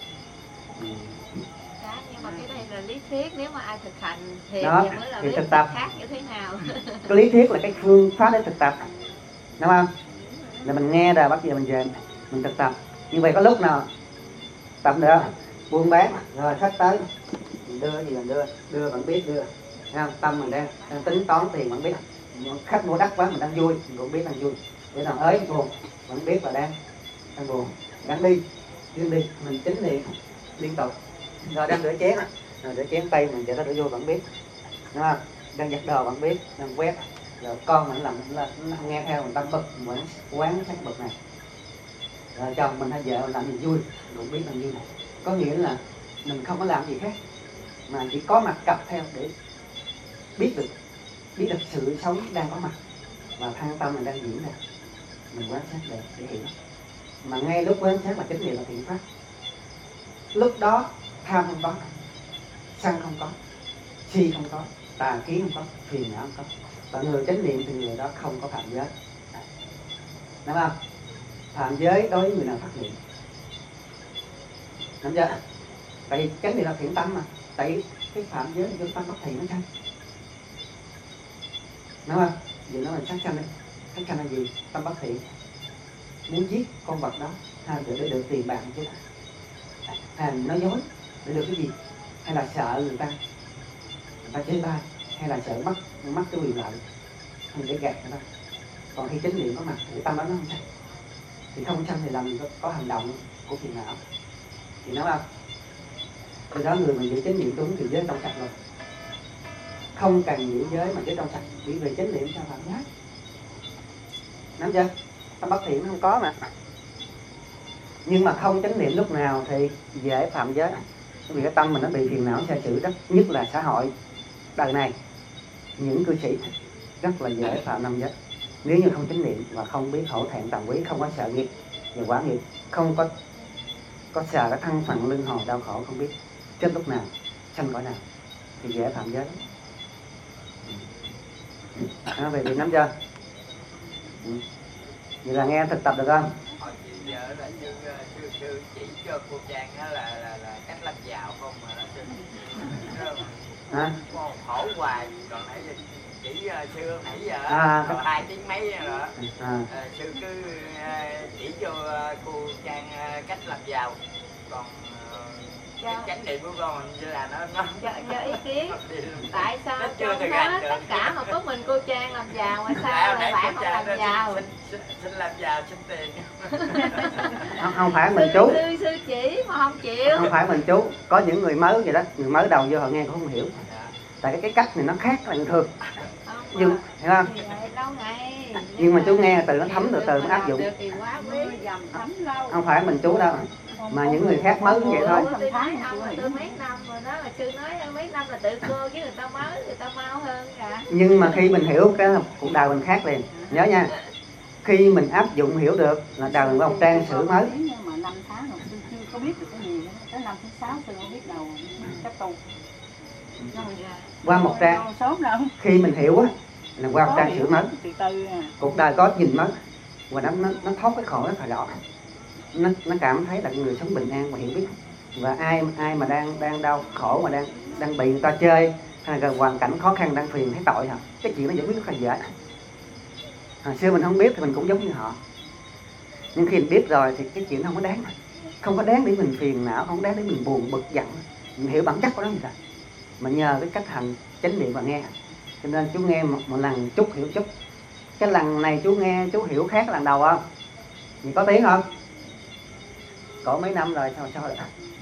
Nhưng mà cái đây là lý thuyết, nếu mà ai thực hành thì đó, mới là thì biết thực tập khác như thế nào. Cái lý thuyết là cái phương pháp để thực tập, đúng không? Là mình nghe rồi bắt giờ mình về mình thực tập. Như vậy có lúc nào tập được buôn bán rồi khách tới mình đưa gì mình đưa vẫn biết đưa, không? Tâm mình đang tính toán tiền vẫn biết, khách mua đắt quá mình đang vui mình cũng biết đang vui, để nào ới buồn vẫn biết là đang buồn, đang đi mình chính niệm liên tục. Rồi đang rửa chén, rồi rửa chén tay mình để nó rửa vô vẫn biết, đúng không? Đang giặt đồ vẫn biết, đang quét, rồi con mình làm nó nghe theo mình tâm bực vẫn quán sát bực này. Rồi chồng mình hay vợ mình làm gì vui mình cũng biết làm vui này. Có nghĩa là mình không có làm gì khác mà chỉ có mặt cặp theo để biết được sự sống đang có mặt và thân tâm mình đang diễn ra, mình quan sát để hiểu. Mà ngay lúc quan sát là chánh niệm là thiện pháp. Lúc đó tham không có, sân không có, si không có, tà kiến không có, phiền não không có. Và người chánh niệm thì người đó không có phạm giới, đúng không? phạm giới đối với người nào phát hiện. Nắm chưa? Tại vì chánh niệm là thiện tâm mà. Tại vì cái phạm giới là tâm bất thiện nó sanh. Đúng không? Vì nó là sát sanh đấy. Sát sanh là gì? Tâm bất thiện. Muốn giết con vật đó để được tiền bạc chứ. Hay nói dối để được cái gì? Hay là sợ người ta chê bai, hay là sợ mất cái quyền lợi, hay để gạt người ta. Còn khi chánh niệm có mặt thì tâm đó nó không sanh. Thì không sanh thì làm gì có hành động của phiền não. Thì nói không? Từ đó người mà giữ chánh niệm đúng thì giới trong sạch rồi. Không cần giữ giới mà giới trong sạch. Vì về chánh niệm sao phạm giới. Nắm chưa? Tâm bất thiện nó không có mà. Nhưng mà không chánh niệm lúc nào thì dễ phạm giới. Vì cái tâm mình nó bị phiền não sai sử rất, nhất là xã hội đời này, những cư sĩ rất là dễ phạm năm giới. Nếu như không chánh niệm và không biết hổ thẹn tầm quý, không có sợ nghiệp và quả nghiệp, không có sợ cái thân phận luân hồi đau khổ, không biết chết lúc nào, sanh cõi nào, thì dễ phạm giới. Về việc nắm chưa? Vậy là nghe thực tập được không? Hỏi chị vợ là sư chỉ cho cô Trang là cách làm giàu không mà nó sư Hả? khổ hoài, còn nãy giờ chỉ sư nãy giờ cách... 2 tiếng mấy rồi sư cứ chỉ cho cô Trang cách làm giàu, còn cái chánh niệm của con như là nó cho ý kiến tại sao nó chưa trong hết tất cả mà có mình cô Trang làm giàu mà sao lại bạn không làm giàu? Xin làm giàu xin tiền. Không phải mình chú sư chỉ mà không chịu. Không phải mình chú, có những người mới vậy đó, người mới đầu vô họ nghe cũng không hiểu. Tại cái cách này nó khác là người thường. Nhưng hiểu không? Nhưng mà chú nghe từ nó thấm từ nó áp dụng. Không phải mình chú đâu, mà những người khác mới cũng vậy thôi. Tôi nói ông là tôi mấy năm rồi đó, là sư nói mấy năm là tự cô chứ người ta mới, người ta mau hơn cả. Nhưng mà khi mình hiểu cái cuộc đời mình khác liền, nhớ nha. Khi mình áp dụng hiểu được là đời mình có một trang sử mới. Nhưng mà 5 tháng rồi sư chưa có biết được cái gì, tới năm thứ 6 sư không biết đâu cách tu. Qua một trang, khi mình hiểu á là qua một trang sử mới. Cuộc đời có nhìn mới và nó thoát cái khổ rất là rõ. Nó cảm thấy là người sống bình an và hiểu biết. Và ai mà đang đau khổ mà đang bị người ta chơi, hay là hoàn cảnh khó khăn đang phiền thấy tội hả? Cái chuyện nó giải quyết rất là dễ. Hồi xưa mình không biết thì mình cũng giống như họ. Nhưng khi mình biết rồi thì cái chuyện nó không có đáng. Không có đáng để mình phiền não, không đáng để mình buồn bực giận. Mình hiểu bản chất của nó như vậy. Mà nhờ cái cách hành chánh niệm và nghe. Cho nên chú nghe một lần chút hiểu chút. Cái lần này chú nghe chú hiểu khác lần đầu không? Vậy có tiếng không? Có mấy năm rồi sao rồi?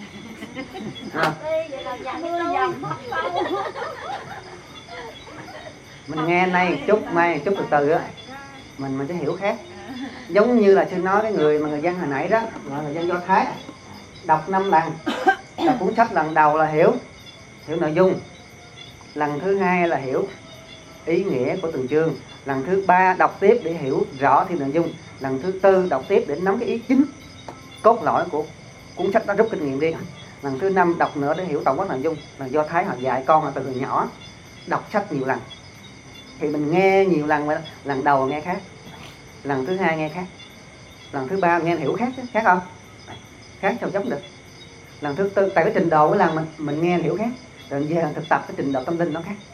Mình nghe nay chút mai chút từ từ á, mình sẽ hiểu khác. Giống như là sư nói cái người dân hồi nãy đó, gọi là dân Do Thái, đọc 5 lần, đọc cuốn sách lần đầu là hiểu nội dung, lần thứ 2 là hiểu ý nghĩa của từng chương, lần thứ 3 đọc tiếp để hiểu rõ thêm nội dung, lần thứ 4 đọc tiếp để nắm cái ý chính cốt lõi của cuốn sách đó, rút kinh nghiệm đi, lần thứ 5 đọc nữa để hiểu tổng quát nội dung. Là Do Thái họ dạy con là từ người nhỏ đọc sách nhiều lần. Thì mình nghe nhiều lần, lần đầu nghe khác, lần thứ 2 nghe khác, lần thứ 3 nghe hiểu khác chứ, khác không? Khác sao giống được. Lần thứ 4 tại cái trình độ của lần mình nghe hiểu khác, rồi về thực tập cái trình độ tâm linh nó khác.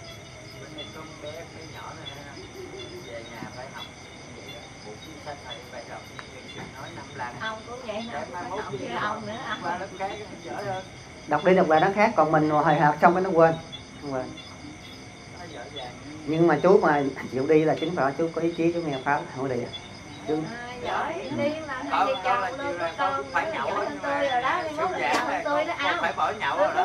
Ông cũng vậy hả? Ông với ông nữa ông. Đọc đi đọc lại nó khác, còn mình hồi học xong cái nó quên. Không quên. Nhưng mà chú mà chịu đi là chứng tỏ chú có ý chí, chú nghe pháp không có đi. Chú giỏi đi mà hai vợ chồng luôn, con phải giỏi hơn tôi rồi đó, mốt là giỏi hơn tôi đó ao. Phải bỏ nhậu rồi đó.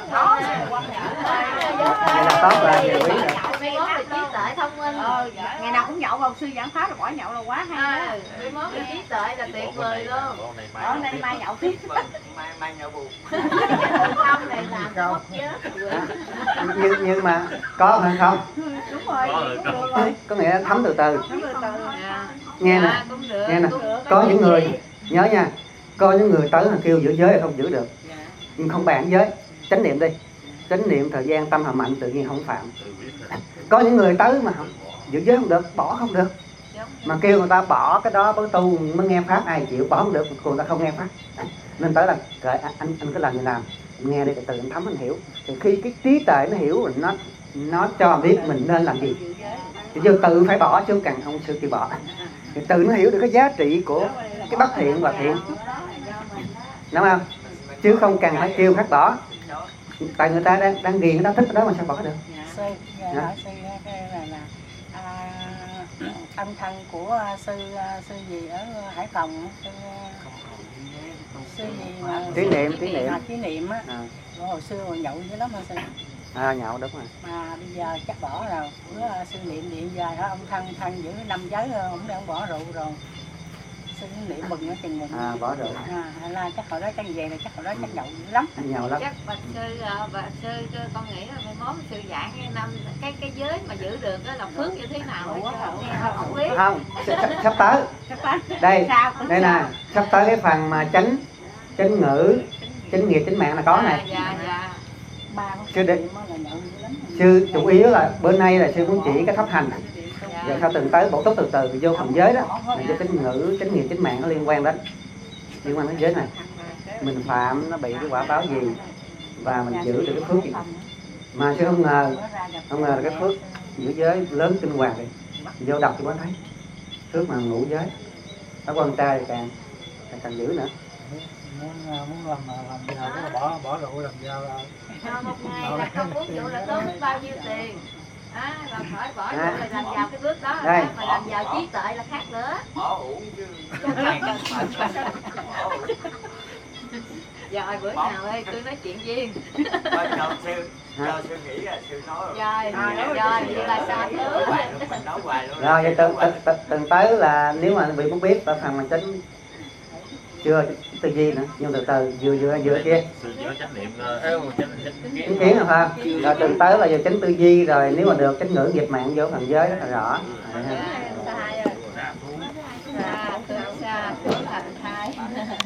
Vậy là tốt rồi, nhiều quý rồi. Mốt là trí tuệ thông minh. Ngày nào cũng nhậu vào sư giảng pháp là bỏ nhậu là quá hay. Mốt là trí tuệ là tuyệt vời luôn. Ở đây mai nhậu tiếp. Mai nhậu buồn. Không này làm mất chứ. Nhưng mà có hay không? Đúng rồi. Có nghĩa là thấm từ từ. Nghe nè, nghe nè, có những người nhớ nha, có những người tới là kêu giữ giới là không giữ được, nhưng không bàn giới, chánh niệm đi, chánh niệm thời gian tâm hàm mạnh tự nhiên không phạm. Có những người tới mà giữ giới không được, bỏ không được, mà kêu người ta bỏ cái đó với tu mới nghe pháp, ai chịu bỏ không được, người ta không nghe pháp. Nên tới là kệ anh cứ làm như nào, nghe đi, từ anh thấm anh hiểu. Thì khi cái trí tuệ nó hiểu rồi nó cho biết mình nên làm gì. Thì giờ tự phải bỏ chứ không cần ông sư kêu bỏ. Thì tự nó hiểu được cái giá trị của cái bất thiện và thiện, đúng không? Chứ không cần phải kêu khác bỏ. Tại người ta đang ghiền, người ta thích cái đó mà sao bỏ được. Sư, hỏi sư là âm thân của sư gì ở Hải Phòng, sư gì mà kỷ niệm á, hồi xưa còn nhậu dữ lắm hả sư? Nhậu đúng rồi. Mà bây giờ chắc bỏ rồi, bữa sư niệm điện dài hả, ông thân giữ 5 giới ông bỏ rượu rồi. Sư niệm mừng ở chừng mừng. Bỏ rượu. Là chắc hồi đó chắc về là chắc hồi đó chắc nhậu dữ lắm. Nhậu lắm. Chắc bạch sư con nghĩ là mai mốt sư giảng cái giới mà giữ được đó là phước như thế nào không biết. Không, sắp tới. Đây nè, sắp tới cái phần mà chánh ngữ, chánh nghiệp, chánh mạng là có này. Dạ. Sư chủ yếu là bữa nay là sư muốn chỉ cái thấp hành. Vậy sao từng tới bổ túc từ từ vô phần giới đó, là cho chánh ngữ, chánh nghiệp, chánh mạng nó liên quan đến giới này. Mình phạm nó bị cái quả báo gì và mình giữ được cái phước gì. Mà sư không ngờ là cái phước giữ giới lớn kinh hoàng đi. Vô đọc thì mới thấy phước mà ngũ giới. Đó con trai thì càng giữ nữa. Muốn làm giàu là bỏ rượu làm giàu là một ngày là không uống rượu là tốn bao nhiêu tiền. Là khỏi bỏ rượu là làm giàu cái bước đó, mà làm giàu trí tuệ là khác nữa. Rồi bữa nào ơi tôi nói chuyện riêng. Cho sư nghĩ là sư nói rồi vậy là sao nữa. Mình nói hoài luôn. Rồi vậy từng tới là nếu mà bị muốn biết ở phần mà chánh chưa tư duy nữa, nhưng từ từ vừa kia chánh kiến rồi phải không? Rồi từng tới là giờ chánh tư duy, rồi nếu mà được chánh ngữ nghiệp mạng vô phần giới rất là rõ.